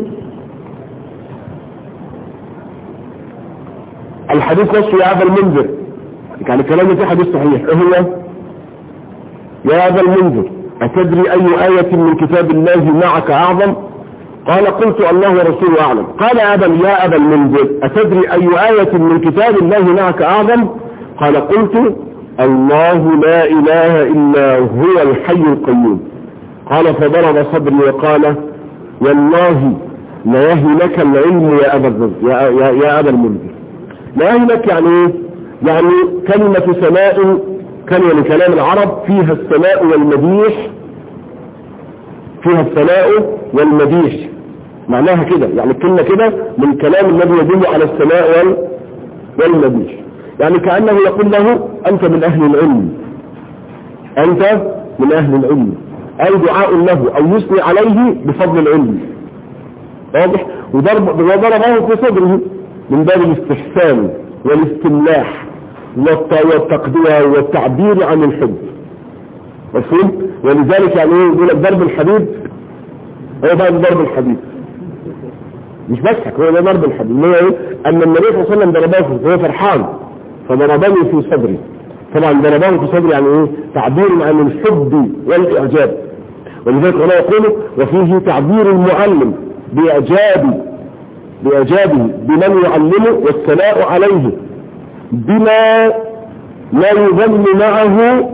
B: الحديث نفسه يا أبا المنذر، يعني كلامه في حديث صحيح. ايه هو؟ يا أبا المنذر أتدري أي آية من كتاب الله معك أعظم؟ قال قلت الله ورسوله أعلم. قال يا أبا المنذر أتدري أي آية من كتاب الله معك أعظم؟ قال قلت الله لا إله إلا هو الحي القيوم. قال فضرب صدري وقال والله لا يهلك العلم يا أبا المنذر. لا يهلك يعني ايه؟ يعني كلمة سماء، كلمة كلام العرب فيها السماء والمديح، فيها الثناء والمديح، معناها كده. يعني الكلمة كده من كلام الذي يدل على الثناء والمديح، يعني كأنه يقول له أنت من أهل العلم، أنت من أهل العلم، أي دعاء له أو يثني عليه بفضل العلم. واضح؟ وضربه في صدره من باب الاستحسان والاستملاح والتقدير والتعبير عن الحب. مفهوم؟ ولذلك يعني ايه يقول لك ضرب الحبيب، هو بقى ضرب الحبيب مش بسك، هو ده ضرب الحبيب. اللي هو ايه؟ ان النبي صلى الله عليه وسلم ضربه وهو فرحان فضربني في صدري. طبعا ضربه في صدري يعني ايه؟ تعبير عن الحب والاعجاب. ولذلك الله يقول وفيه تعبير المعلم باعجاب بإعجابه بمن يعلمه والثناء عليه بما لا يظن معه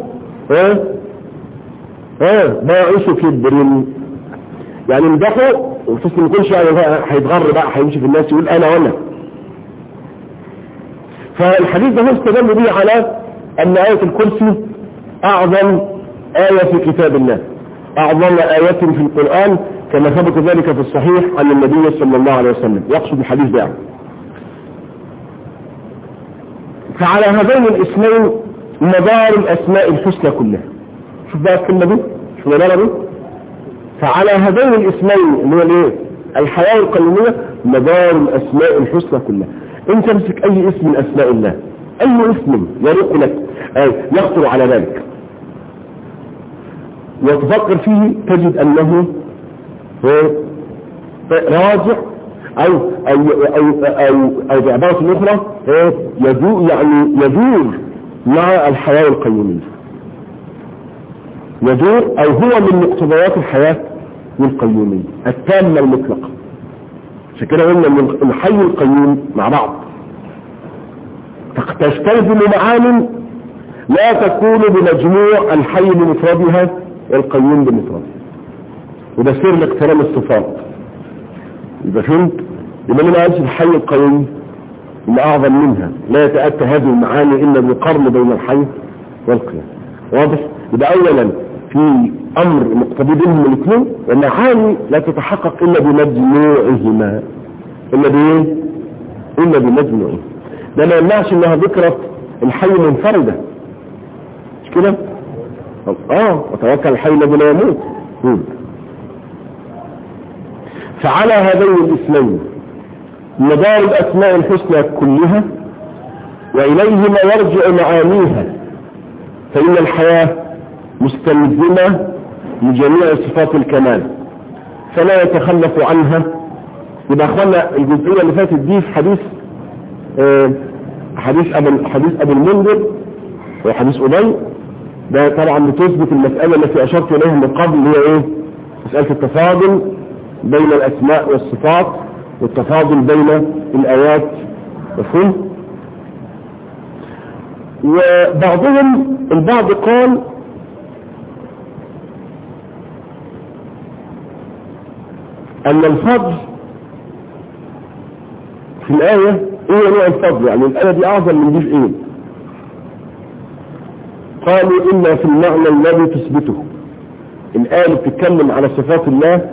B: ما يعيش كبر. يعني امدحه وفصل ما يكونش يعني هيتغر بقى هيمشي في الناس يقول انا وانا. فالحديث ده استدل به على ان آية الكرسي اعظم آية في كتاب الله، اعظم آية في القرآن كما ثبت ذلك في الصحيح عن النبي صلى الله عليه وسلم. يقصد الحديث ده. فعلى هذين الاسمين مدار الاسماء الحسنى كلها. شوف بقى الكلمة دي، شوف مدارها دي. فعلى هذين الاسمين اللي هو الايه؟ الحياة القيومية مدار الاسماء الحسنى كلها. انت امسك اي اسم من اسماء الله، اي اسم يرق لك يخطر على بالك وتفكر فيه تجد انه راجع او بعبارة اخرى يدور مع الحياة القيومية، يدور او هو من مقتضيات الحياة القيومية التامة المطلقة. عشان كده قلنا ان الحي القيوم مع بعض تستلزم معان لا تكون بمجموع الحي بمفردها والقيوم بمفردها. وده سر لك كلام الصفات. يبقى فهمت؟ يبقى ما قالش الحي القيوم اللي اعظم منها لا يتأتى هذه المعاني الا بالقرن بين الحي والقيوم. واضح؟ يبقى اولا في امر مقتضي بينهم الاثنين والمعاني لا تتحقق الا بمجموعهما. الا بمجموعه. ده ما يمنعش انها ذكرت الحي منفردة، مش كده؟ وتوكل الحي الذي لا يموت. فعلى هذين الاسمين مدار الاسماء الحسنى كلها واليهما يرجع معانيها، فان الحياة مستلزمة لجميع صفات الكمال فلا يتخلف عنها. يبقى اخوانا الجزئية اللي فاتت دي في حديث ابو المنذر وحديث أبي، ده طبعا بتثبت المسألة التي اشرت اليها من قبل اللي هي ايه؟ مسألة التفاضل بين الاسماء والصفات والتفاضل بين الايات. مفهوم؟ وبعضهم البعض قال ان الفضل في الآية ايه نوع الفضل؟ يعني الآية دي اعظم من دي في ايه؟ قالوا إلا في المعنى الذي تثبته. الآية اللي بتتكلم على صفات الله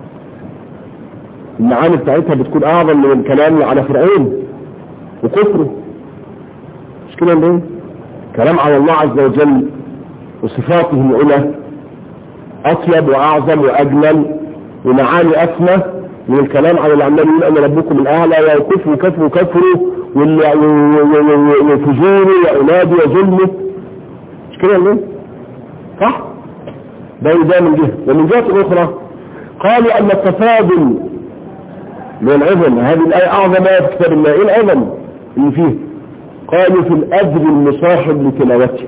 B: المعاني بتاعتها بتكون اعظم من الكلام على فرعون وكفره، مش كده ليه؟ كلام على الله عز وجل وصفاته العلى اطيب واعظم واجمل ومعاني اسمى من الكلام على العمال يقول انا ربكم الاعلى وكفروا وفجوروا وعنادوا وظلموا، مش كده ليه؟ صح؟ ده من جهة. ومن جهة اخرى قالوا ان التفاضل من العظم، هذه الآية اعظم آية في كتاب الله. ايه العظم اللي فيه؟ قالوا في الأجر المصاحب لتلاوته.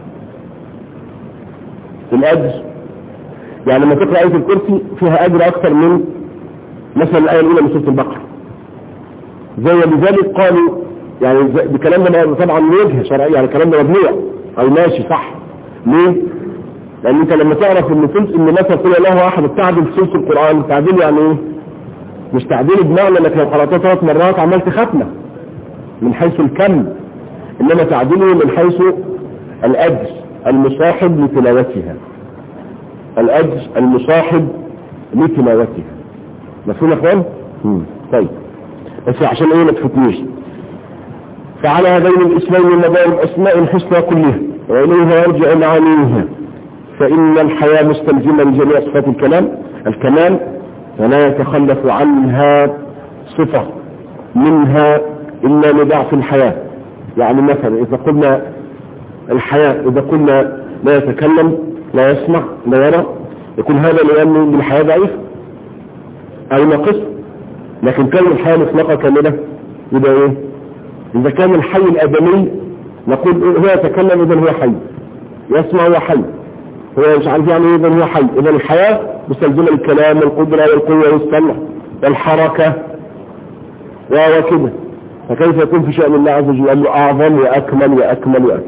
B: في الأجر يعني لما تقرأ آية الكرسي فيها أجر أكثر من مثلا الآية الأولى من سورة البقرة. زي لذلك قالوا يعني بكلام ده طبعا وجه شرعي، يعني الكلام ده مبنوع أو ماشي صح. ليه؟ لأن أنت لما تعرف إن مثلا قل الله أحد التعديل في سورة القرآن، تعديل يعني إيه؟ مش تعديل بمعنى انك لو قرأتها 3 مرات عملت ختمة من حيث الكم، انما تعديله من حيث الاجر المصاحب لتلاوتها. الاجر المصاحب لتلاوتها. مفهوم يا اخوان؟ طيب بس عشان ايه ما تفوتنيش. فعلى هذين الاسمين من مدار الاسماء الحسنى كلها واليها يرجع معانيها، فان الحياة مستلزمة لجميع صفات الكمال فلا يتخلف عنها صفة منها إلا لضعف الحياة. يعني مثلا إذا قلنا الحياة، إذا قلنا لا يتكلم لا يسمع لا يرى، يكون هذا لأنه الحياة ضعيف أو ناقص. لكن كان الحياة مطلقة كاملة يبقى إيه؟ إذا كان الحي الآدمي نقول هو يتكلم إذا هو حي، يسمع هو حي، هو مش عارف يعني إذا هو حي. إذا الحياة مستلزمة الكلام والقدرة والقوة والسمع والحركة وكده، فكيف يكون في شأن الله عز وجل أمر أعظم وأكمل وأكمل وأكمل؟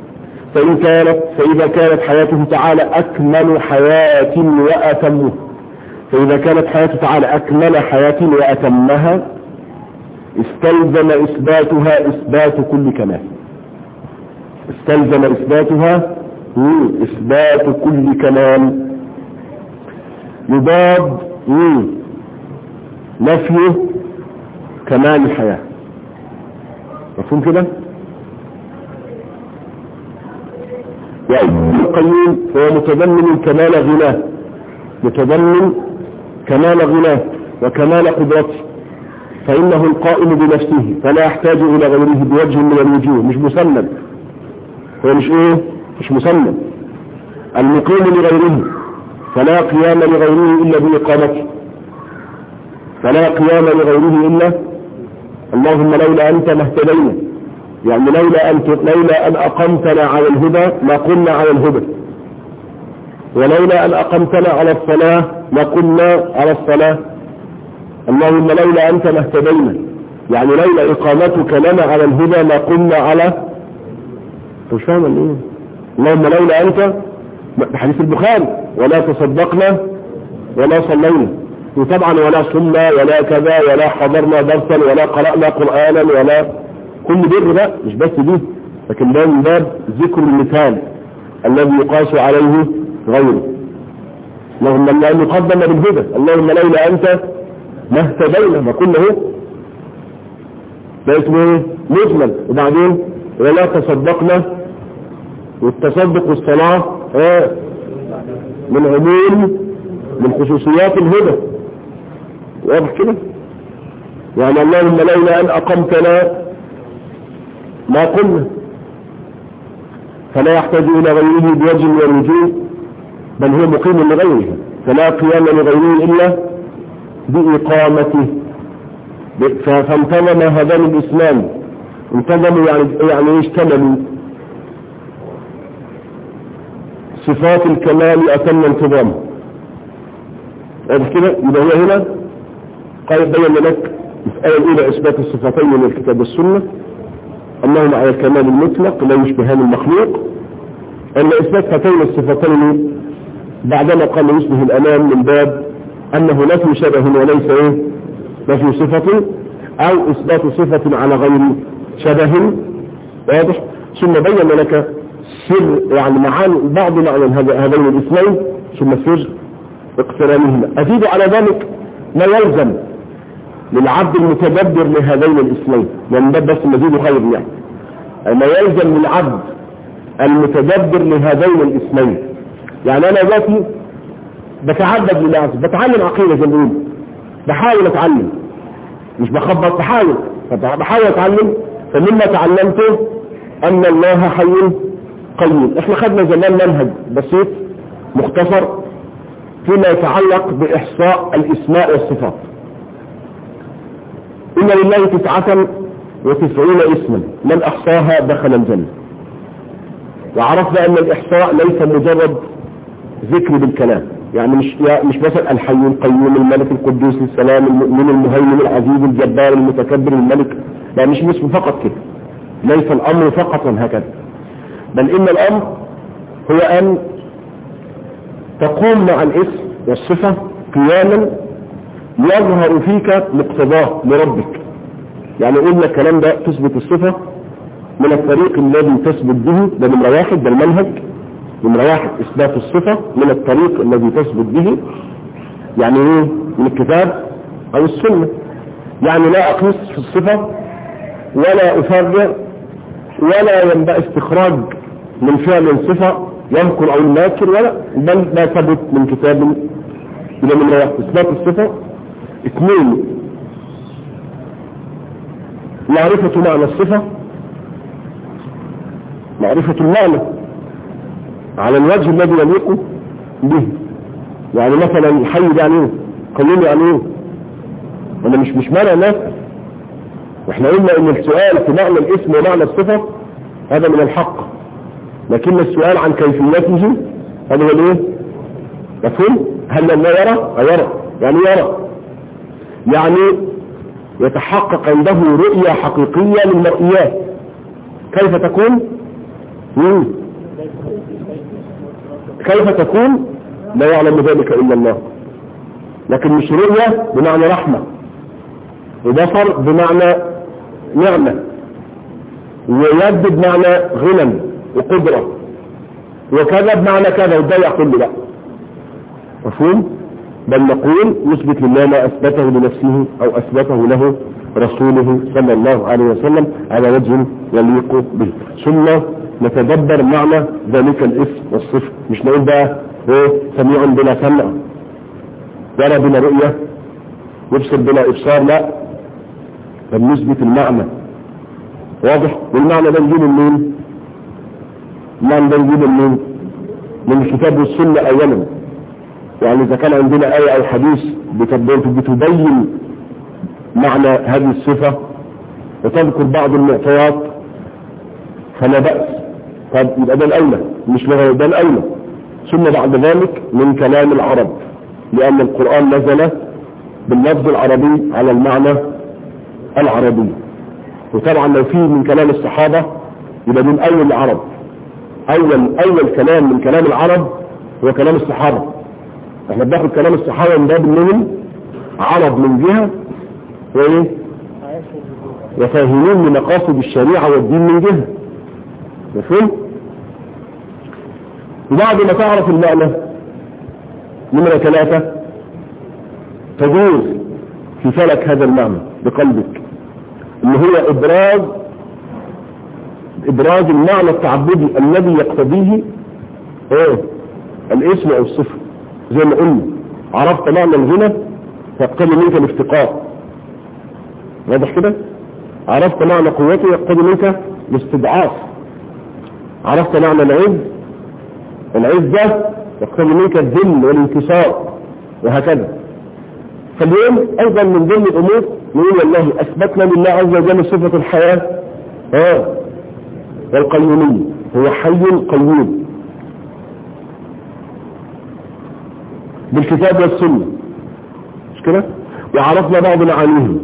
B: فإذا كانت حياته تعالى أكمل حياة وأتمها، فإذا كانت حياته تعالى أكمل حياة وأتمها استلزم إثباتها إثبات كل كمال، استلزم إثباتها إثبات كل كمال يضاد نفيه كمال الحياة. مفهوم كده؟ يعني القيوم هو متضمن كمال غناه، متضمن كمال غناه وكمال قدرته، فإنه القائم بنفسه فلا يحتاج إلى غيره بوجه من الوجوه، مش مسند، هو مش مسند. المقيم لغيره فلا قيام لغيره إلا بإقامته، فلا قيام لغيره إلا اللهم لولا أنت ما اهتدينا، يعني لولا أن أقمتنا على الهدى ما قلنا على الهدى، ولولا أن أقمتنا على الصلاة ما قلنا على الصلاة، اللهم لولا أنت ما اهتدينا، يعني لولا إقامتك لنا على الهدى ما قلنا على، مش فاهم ايه؟ اللهم لولا أنت، بحديث البخاري ولا تصدقنا ولا صلينا، وطبعا ولا صلنا ولا كذا ولا حضرنا درسا ولا قرأنا قرآنا ولا كل بر بقى، مش بس دي، لكن ده من باب ذكر المثال الذي يقاس عليه غيره. اللهم لا نقدم بالهدى، اللهم لولا أنت ما اهتدينا، ما كنا هو ده اسمه مجمل. وبعدين ولا تصدقنا، والتصدق والصلاة من عموم من خصوصيات الهدى، واضح كده؟ يعني اللهم لولا أن أقمتنا ما قلنا، فلا يحتاج إلى غيره بوجه من الوجوه، بل هو مقيم لغيره، فلا قيام لغيره إلا بإقامته. فانتظم هذان الإسلام، انتظموا يعني اشتملوا صفات الكمال أتم انتظام. واضح كده؟ يبقى هو هنا قال بين لك مسألة الأولى إثبات الصفتين من الكتاب والسنة أنهما على الكمال المطلق لا يشبهان المخلوق، أن إثبات هاتين الصفتين بعدما قال يشبه الأمام من باب أنه نفي شبه وليس نفي صفة، أو إثبات صفة على غير شبه. واضح؟ ثم بين لك سر يعني معاني بعض معنى هذين الاثنين، ثم سر اقترانهما. أزيد على ذلك ما يلزم للعبد المتدبر لهذين الاثنين، لأن ده بس مزيد خير يعني. ما يلزم للعبد المتدبر لهذين الاثنين، يعني أنا ذاتي بتعبد لله، بتعلم عقيدة زي ما بيقولوا، بحاول أتعلم، مش بخبط، بحاول أتعلم. فمما تعلمته أن الله حي قيوم. احنا خدنا زمان منهج بسيط مختصر فيما يتعلق بإحصاء الإسماء والصفات. إن لله 99 اسما من أحصاها دخل الجنة. وعرفنا أن الإحصاء ليس مجرد ذكر بالكلام، يعني مش مثلا الحي القيوم الملك القدوس السلام المؤمن المهيمن العزيز الجبار المتكبر الملك، لا مش اسم فقط كده، ليس الأمر فقط هكذا، بل إن الأمر هو أن تقوم مع الاسم والصفة قياما يظهر فيك مقتضاه لربك. يعني قلنا الكلام ده تثبت الصفة من الطريق الذي تثبت به، ده نمرة واحد، ده المنهج نمرة واحد، إثبات الصفة من الطريق الذي تثبت به، يعني ايه؟ من الكتاب أو السنة. يعني لا أقيس في الصفة ولا أفرع ولا ينبغي استخراج من فعل صفة ينكر أو الناكر، ولا بل ما ثبت من كتاب إلى من واحد إثبات الصفة. 2 معرفة معنى الصفة، معرفة المعنى على الوجه الذي يليق به. يعني مثلا حي يعني ايه؟ قيوم يعني ايه؟ ولا مش معنى الناس. واحنا قلنا ان السؤال في معنى الاسم ومعنى الصفة هذا من الحق، لكن السؤال عن كيفيته هذا هو الايه؟ مفهوم؟ هل الله يرى؟ يرى يعني يرى، يعني يتحقق عنده رؤية حقيقية للمرئيات. كيف تكون؟ كيف تكون؟ لا يعلم ذلك إلا الله. لكن مش رؤية بمعنى رحمة، وبصر بمعنى نعمة، ويد بمعنى غنى وقدرة، وكذا بمعنى كذا، وتضيع كل ده. مفهوم؟ بل نقول يثبت لله ما أثبته لنفسه أو أثبته له رسوله صلى الله عليه وسلم على وجه يليق به، ثم نتدبر معنى ذلك الاسم والصفة. مش نقول بقى سميع بلا سمع، يرى بلا رؤية، يبصر بلا إبصار، لا، بل نثبت المعنى. واضح؟ والمعنى ده نجيبه منين؟ المعنى ده نجيبه منين؟ من الكتاب والسنة أولا. يعني إذا كان عندنا آية أو حديث بتبين معنى هذه الصفة وتذكر بعض المعطيات فلا بأس، طب يبقى ده الأولى، مش لغة، ده الأولى. ثم بعد ذلك من كلام العرب، لأن القرآن نزل باللفظ العربي على المعنى العربي. وطبعا لو فيه من كلام الصحابة يبقى من أول العرب. أول كلام من كلام العرب هو كلام الصحابة. احنا بناخد كلام الصحابة من باب منهم عرب من جهة، وايه؟ وفاهمين لمقاصد الشريعة والدين من جهة. مفهوم؟ وبعد ما تعرف المعنى نمرة 3 تدور في فلك هذا المعنى بقلبك، اللي هو إبراز المعنى التعبدي الذي يقتضيه الاسم أو الصفة. زي ما قلنا عرفت معنى الغنى يقتضي منك الافتقار، واضح كده؟ عرفت معنى قوته يقتضي منك الاستضعاف. عرفت معنى العزة يقتضي منك الذل والانكسار، وهكذا. فاليوم أيضا من ضمن الأمور نقول والله أثبتنا لله عز وجل صفة الحياة والقيومية، هو حي قيوم بالكتاب والسنة، مش كده؟ وعرفنا بعض معانيه،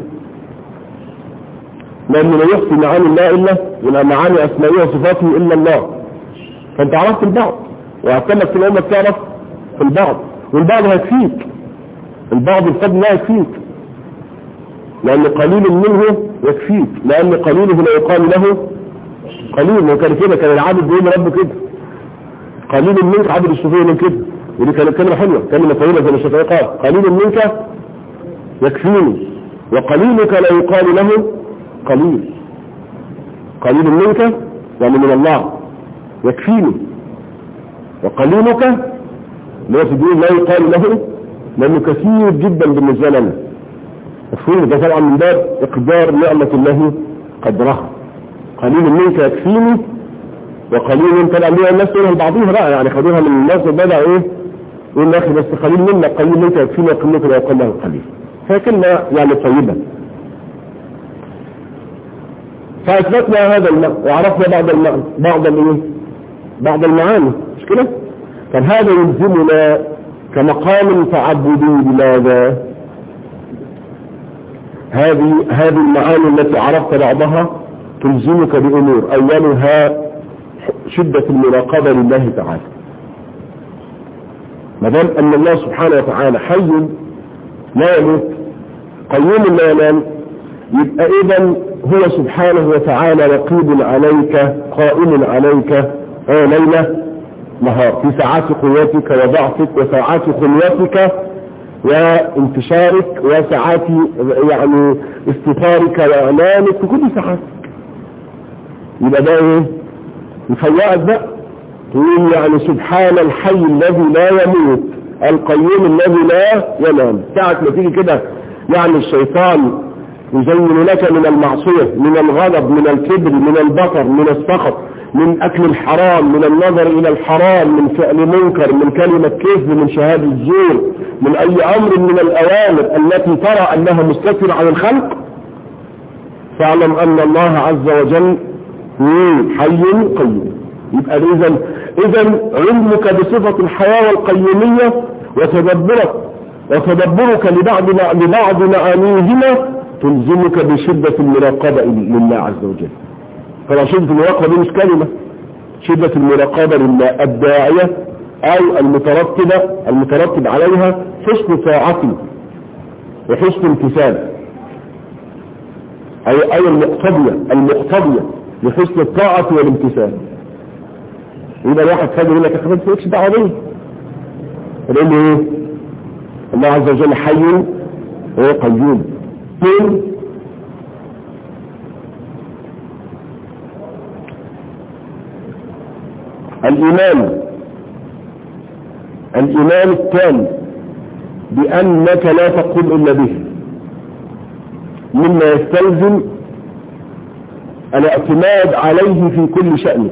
B: لأنه لا يخفي معاني الله إلا ولا معاني أسمائه وصفاته إلا الله. فأنت عرفت البعض، وأعتمد في الأمة تعرف في البعض، والبعض هيكفيك، البعض الفضل لا يكفيك، لأن قليل منه يكفيك، لأن قليله لا يقال له قليل. وكان كده كان العابد بيقول ربه كده قليل منك، عبد الصوفية من كده، ودي كانت كلمة حلوة، كلمة طويلة زي ما الشافعي قال قليل منك يكفيني وقليلك لا يقال له قليل. قليل منك يعني من الله يكفيني، وقليلك لا يقال له لأنه كثير جدا بالنسبة لنا. مفهوم؟ ده طبعا من باب إقدار نعمة الله قدرها. قليل منك يكفيني وقليل طبعا ليه الناس تقولها لبعضيها بقى، يعني خدوها من الناس وبدأ يقول لك بس قليل منك، قليل منك يكفيني وقليلك لا يقال له قليل. فهي كلمة يعني طيبة. فأثبتنا هذا المعنى وعرفنا بعض المعاني، مش كده؟ فهذا يلزمنا كمقام تعبدي بماذا؟ هذه المعاني التي عرفت بعضها تلزمك بأمور، أولها شدة المراقبة لله تعالى. ما دام أن الله سبحانه وتعالى حي لا يموت قيوم لا ينام، يبقى إذن هو سبحانه وتعالى رقيب عليك قائم عليك ليلة نهار، في ساعات قوتك وضعفك وساعات خلوتك وانتشارك وساعات يعني استثارك وإعلانك في كل ساعاتك. يبقى ده يفوقك بقى تقول يعني سبحان الحي الذي لا يموت القيوم الذي لا ينام. ساعة ما تيجي كده يعني الشيطان يزين لك من المعصية، من الغضب، من الكبر، من البطر، من السخط، من أكل الحرام، من النظر إلى الحرام، من فعل منكر، من كلمة كذب، من شهادة الزور، من أي أمر من الأوامر التي ترى أنها مستترة عن الخلق، فاعلم أن الله عز وجل حي قيوم. يبقى إذن علمك بصفة الحياة والقيومية وتدبرك لبعض معانيهما تلزمك بشدة المراقبة لله عز وجل. طبعا شدة المراقبة دي مش كلمة، شدة المراقبة لله الداعية أو المترتب عليها حسن طاعته وحسن امتثال، أي المقتضية لحسن الطاعة والامتثال. يبقى الواحد فاجر يقول لك يا اخوان مالكش دعوه بيه، يقول له ايه؟ الله عز وجل حي وقيوم. الإيمان التام بأنك لا تقول إلا به، مما يستلزم الاعتماد عليه في كل شأنك.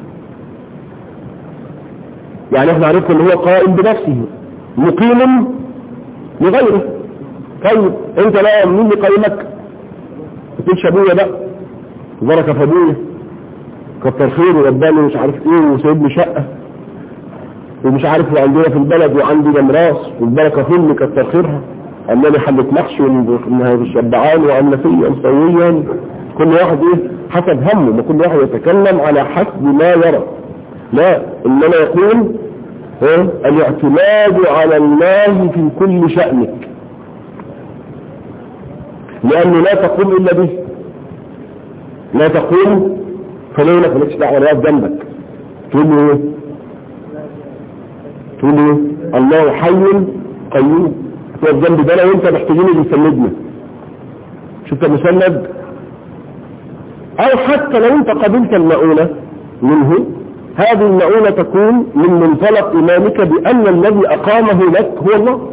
B: يعني احنا عرفنا ان هو قائم بنفسه مقيم لغيره. طيب انت لا مين اللي قيمك؟ تقولش ابويا بقى بركه في ابويا كتر خيره ورباني مش عارف ايه وسايب لي شقه ومش عارف وعندنا في البلد وعندي جمراس والبركه فين كتر خيرها، عمال حلة محشي والشبعان وعمل فيا مسويا. كل واحد ايه حسب همه، ما كل واحد يتكلم على حسب ما يرى. لا، انما يقول الاعتماد على الله في كل شأنك، لأنه لا تقوم إلا به. لا تقوم فلو لك مالكش دعوة ولا جنبك. تقول له ايه؟ تقول له الله حي قيوم، تقف جنب ده لو انت محتاجين اللي يسندنا. شفت مسند؟ او حتى لو انت قبلت المؤونة منه، هذه المؤونة تكون من منطلق إيمانك بأن الذي أقامه لك هو الله.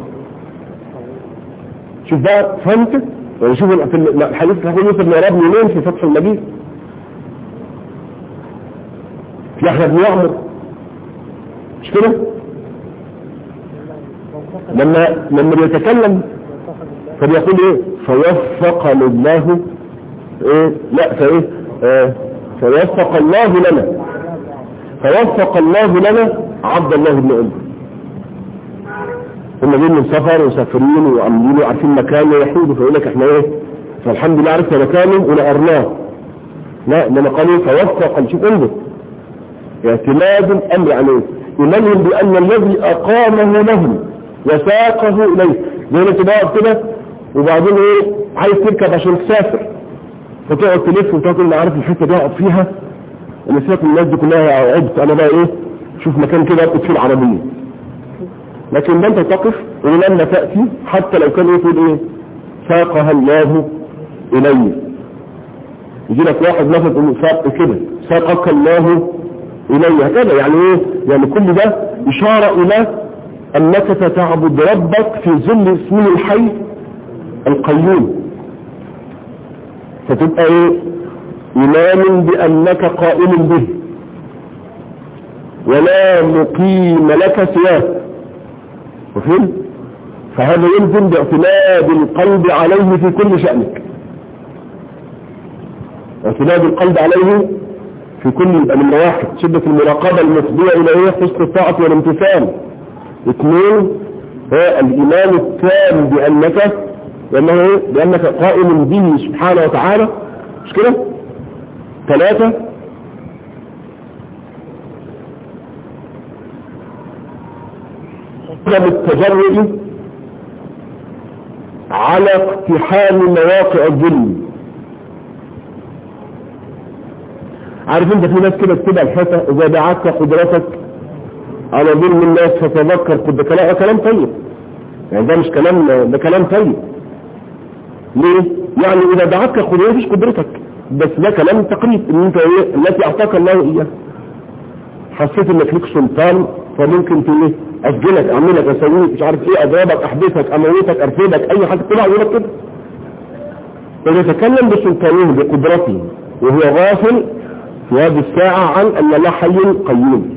B: شوف بقى فهمت؟ يعني شوف في الحديث تقول يوسف بن عرب منين في فتح المجيد، في يحيى بن يعمر، مش كده؟ لما يتكلم فبيقول ايه؟ فوفقني الله ايه؟ لا فايه؟ فوفق الله لنا، فوفق الله لنا عبد الله بن عمر. هم جايين من سفر وسافرين وعاملين وعارفين مكانه ويحودوا، فيقول لك احنا ايه؟ فالحمد لله عرفنا مكانه ونقرناه. لا، انما قالوا فوفق. شوف انظر اعتماد الامر عليه، ايمانهم بان الذي اقامه لهم وساقه اليه. زي ما انت بقى كده وبعدين ايه عايز تركب عشان تسافر فتقعد تلف وتقول انا عارف الحته دي اقعد فيها، انا سيبك من الناس دي كلها عبت، انا بقى ايه شوف مكان كده ارقد فيه العربيه. لكن ده انت تقف ولما تاتي حتى لو كان يقول ايه ساقها الله الي، يجي لك واحد مثلا يقول ساق كده ساقك الله الي هكذا. يعني ايه؟ يعني كل ده اشاره الى انك ستعبد ربك في ظل اسمه الحي القيوم، فتبقى ايه؟ إيمان بأنك قائم به ولا مقيم لك سواه. وفين؟ فهذا يلزم باعتماد القلب عليه في كل شأنك، اعتماد القلب عليه في كل. يبقى من واحد شدة المراقبة المفضية إلى ايه؟ حسن الطاعة والامتثال. اثنين الإيمان التام بأنك قائم به سبحانه وتعالى، مش كده؟ ثلاثة التجرؤ على اقتحام مواقع الظلم. عارف انت في ناس كده بتبقى الحسة اذا دعتك قدرتك على ظلم الناس فتذكر قدرتك. لا، كلام طيب يعني، ده مش كلام، ده كلام طيب. ليه؟ يعني اذا دعتك قدرتك مش قدرتك، بس ده كلام تقريب ان انت ايه التي اعطاك الله اياه. حسيت انك لك سلطان فممكن ايه اسجنك اعملك اسويك مش عارف ايه اضربك احبسك اموتك ارفدك اي حاجه طلع يقول لك كده. فيتكلم بسلطانه بقدرته وهو غافل في هذه الساعه عن ان الله حي قيوم.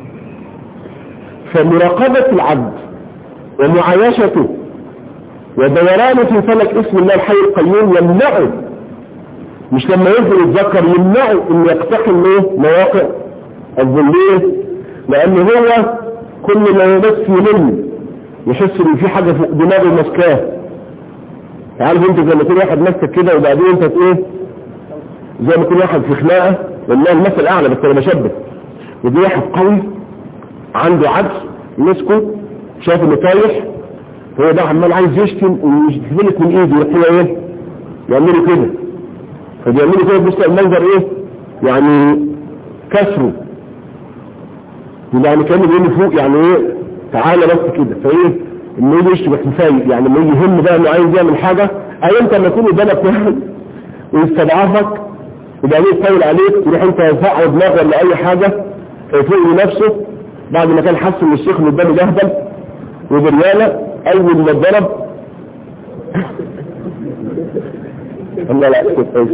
B: فمراقبه العبد ومعايشته ودورانه في فلك اسم الله الحي القيوم يمنعه، مش لما ينزل يتذكر يمنعه انه يقتحم مواقع الظلمية، لان هو كل ما يبث يلم يحس ان في حاجة فوق دماغه مسكاه، عارف انت زي ما يكون واحد ماسك كده وبعدين انت ايه زي ما يكون واحد في خناقه، والله المثل الاعلى بس انا بشبه، ودي واحد قوي عنده عجز مسكه شاف انه طايح، هو ده عمال عايز يشتم ويشتملك من ايده، يروح هو ايه يعملوا كده، فبيعملوا كده بص المنظر ايه يعني كسره، يعني كانه بيقول فوق يعني ايه تعالى بس كده، فايه انه يجي يشتم خفايف، يعني ما يهم بقى انه عايز يعمل حاجه، اي انت لما يكون قدامك واحد ويستضعفك وبعدين يطول عليك تروح انت تفقع دماغه ولا اي حاجه فيفوق لنفسه بعد ما كان حاسس ان الشيخ اللي قدامه جهبل وبرياله، اول ما اتضرب الله لا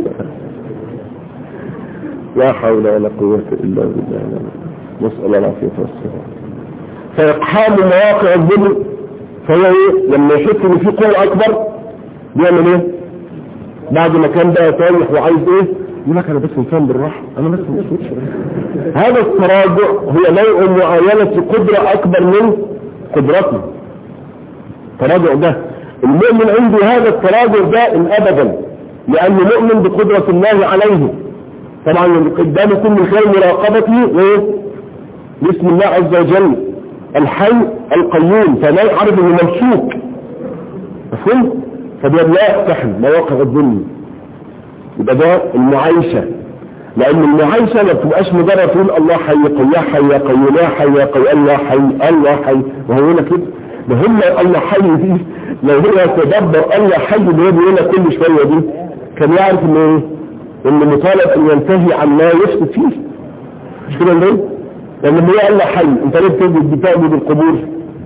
B: لا حول ولا قوه الا بالله، نسال الله العافيه والسلام. فاقحام مواقع الظلم، فهو ايه لما يحس ان في قوه اكبر بيعمل ايه بعد ما كان بقى طايح وعايز ايه يقول لك انا بس انسان بالراحه، انا بس مش هذا التراجع هو نوع معاينه قدره اكبر من قدرتنا. التراجع ده المؤمن عنده هذا التراجع دائم ابدا، لانه مؤمن بقدره الله عليه. طبعا قدامكم من خلال مراقبته باسم الله عز وجل الحي القيوم، فلا يعرف انه ممسوك مفهوم، فبيبقى يفتح مواقع الظلم. يبقى ده المعايشه، لان المعايشه ما بتبقاش مجرد تقول الله حي يا حي يا قيوم يا حي يا قيوم الله حي الله حي، وهو هنا كده ده هم الله حي دي لو هو تدبر الله حي اللي هو بيقولها كل شويه دي كان يعرف ان ايه ان مطالب ان ينتهي عن ما يفسد فيه، مش كده ليه؟ لان هو الله حي انت ليه بتعبد القبور؟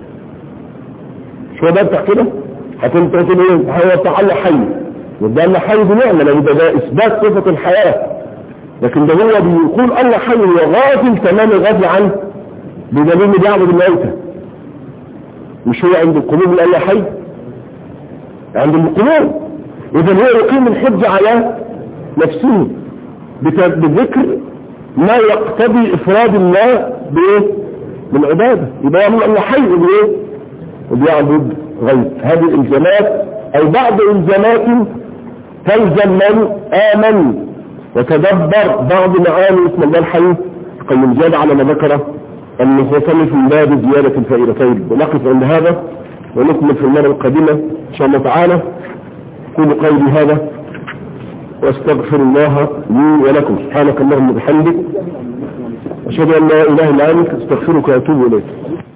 B: شو ده بتاع كده هتقول ايه هو بتاع الله حي، وده الله حي بنعمه لان ده اثبات صفه الحياه، لكن ده هو بيقول الله حي وغافل تمام غافل عنه بدليل بيعبد الموتى، مش هو عند القبور من الله حي عند القبور. اذا هو يقيم الحجه على نفسه بذكر ما يقتضي افراد الله بايه بالعباده، يبقى يعمل الله حي بايه وبيعبد غير. هذه الالزامات او بعض الزامات تلزم من امن وتدبر بعض معاني اسم الله الحي القيوم، زاد على ما ذكره المصنف في باب زياده الفائدتين. ونقف عند هذا ونكمل في المره القادمه ان شاء الله تعالى. قولوا قولي هذا واستغفر الله لي ولكم، سبحانك اللهم وبحمدك اشهد ان لا اله الا انت استغفرك واتوب اليك.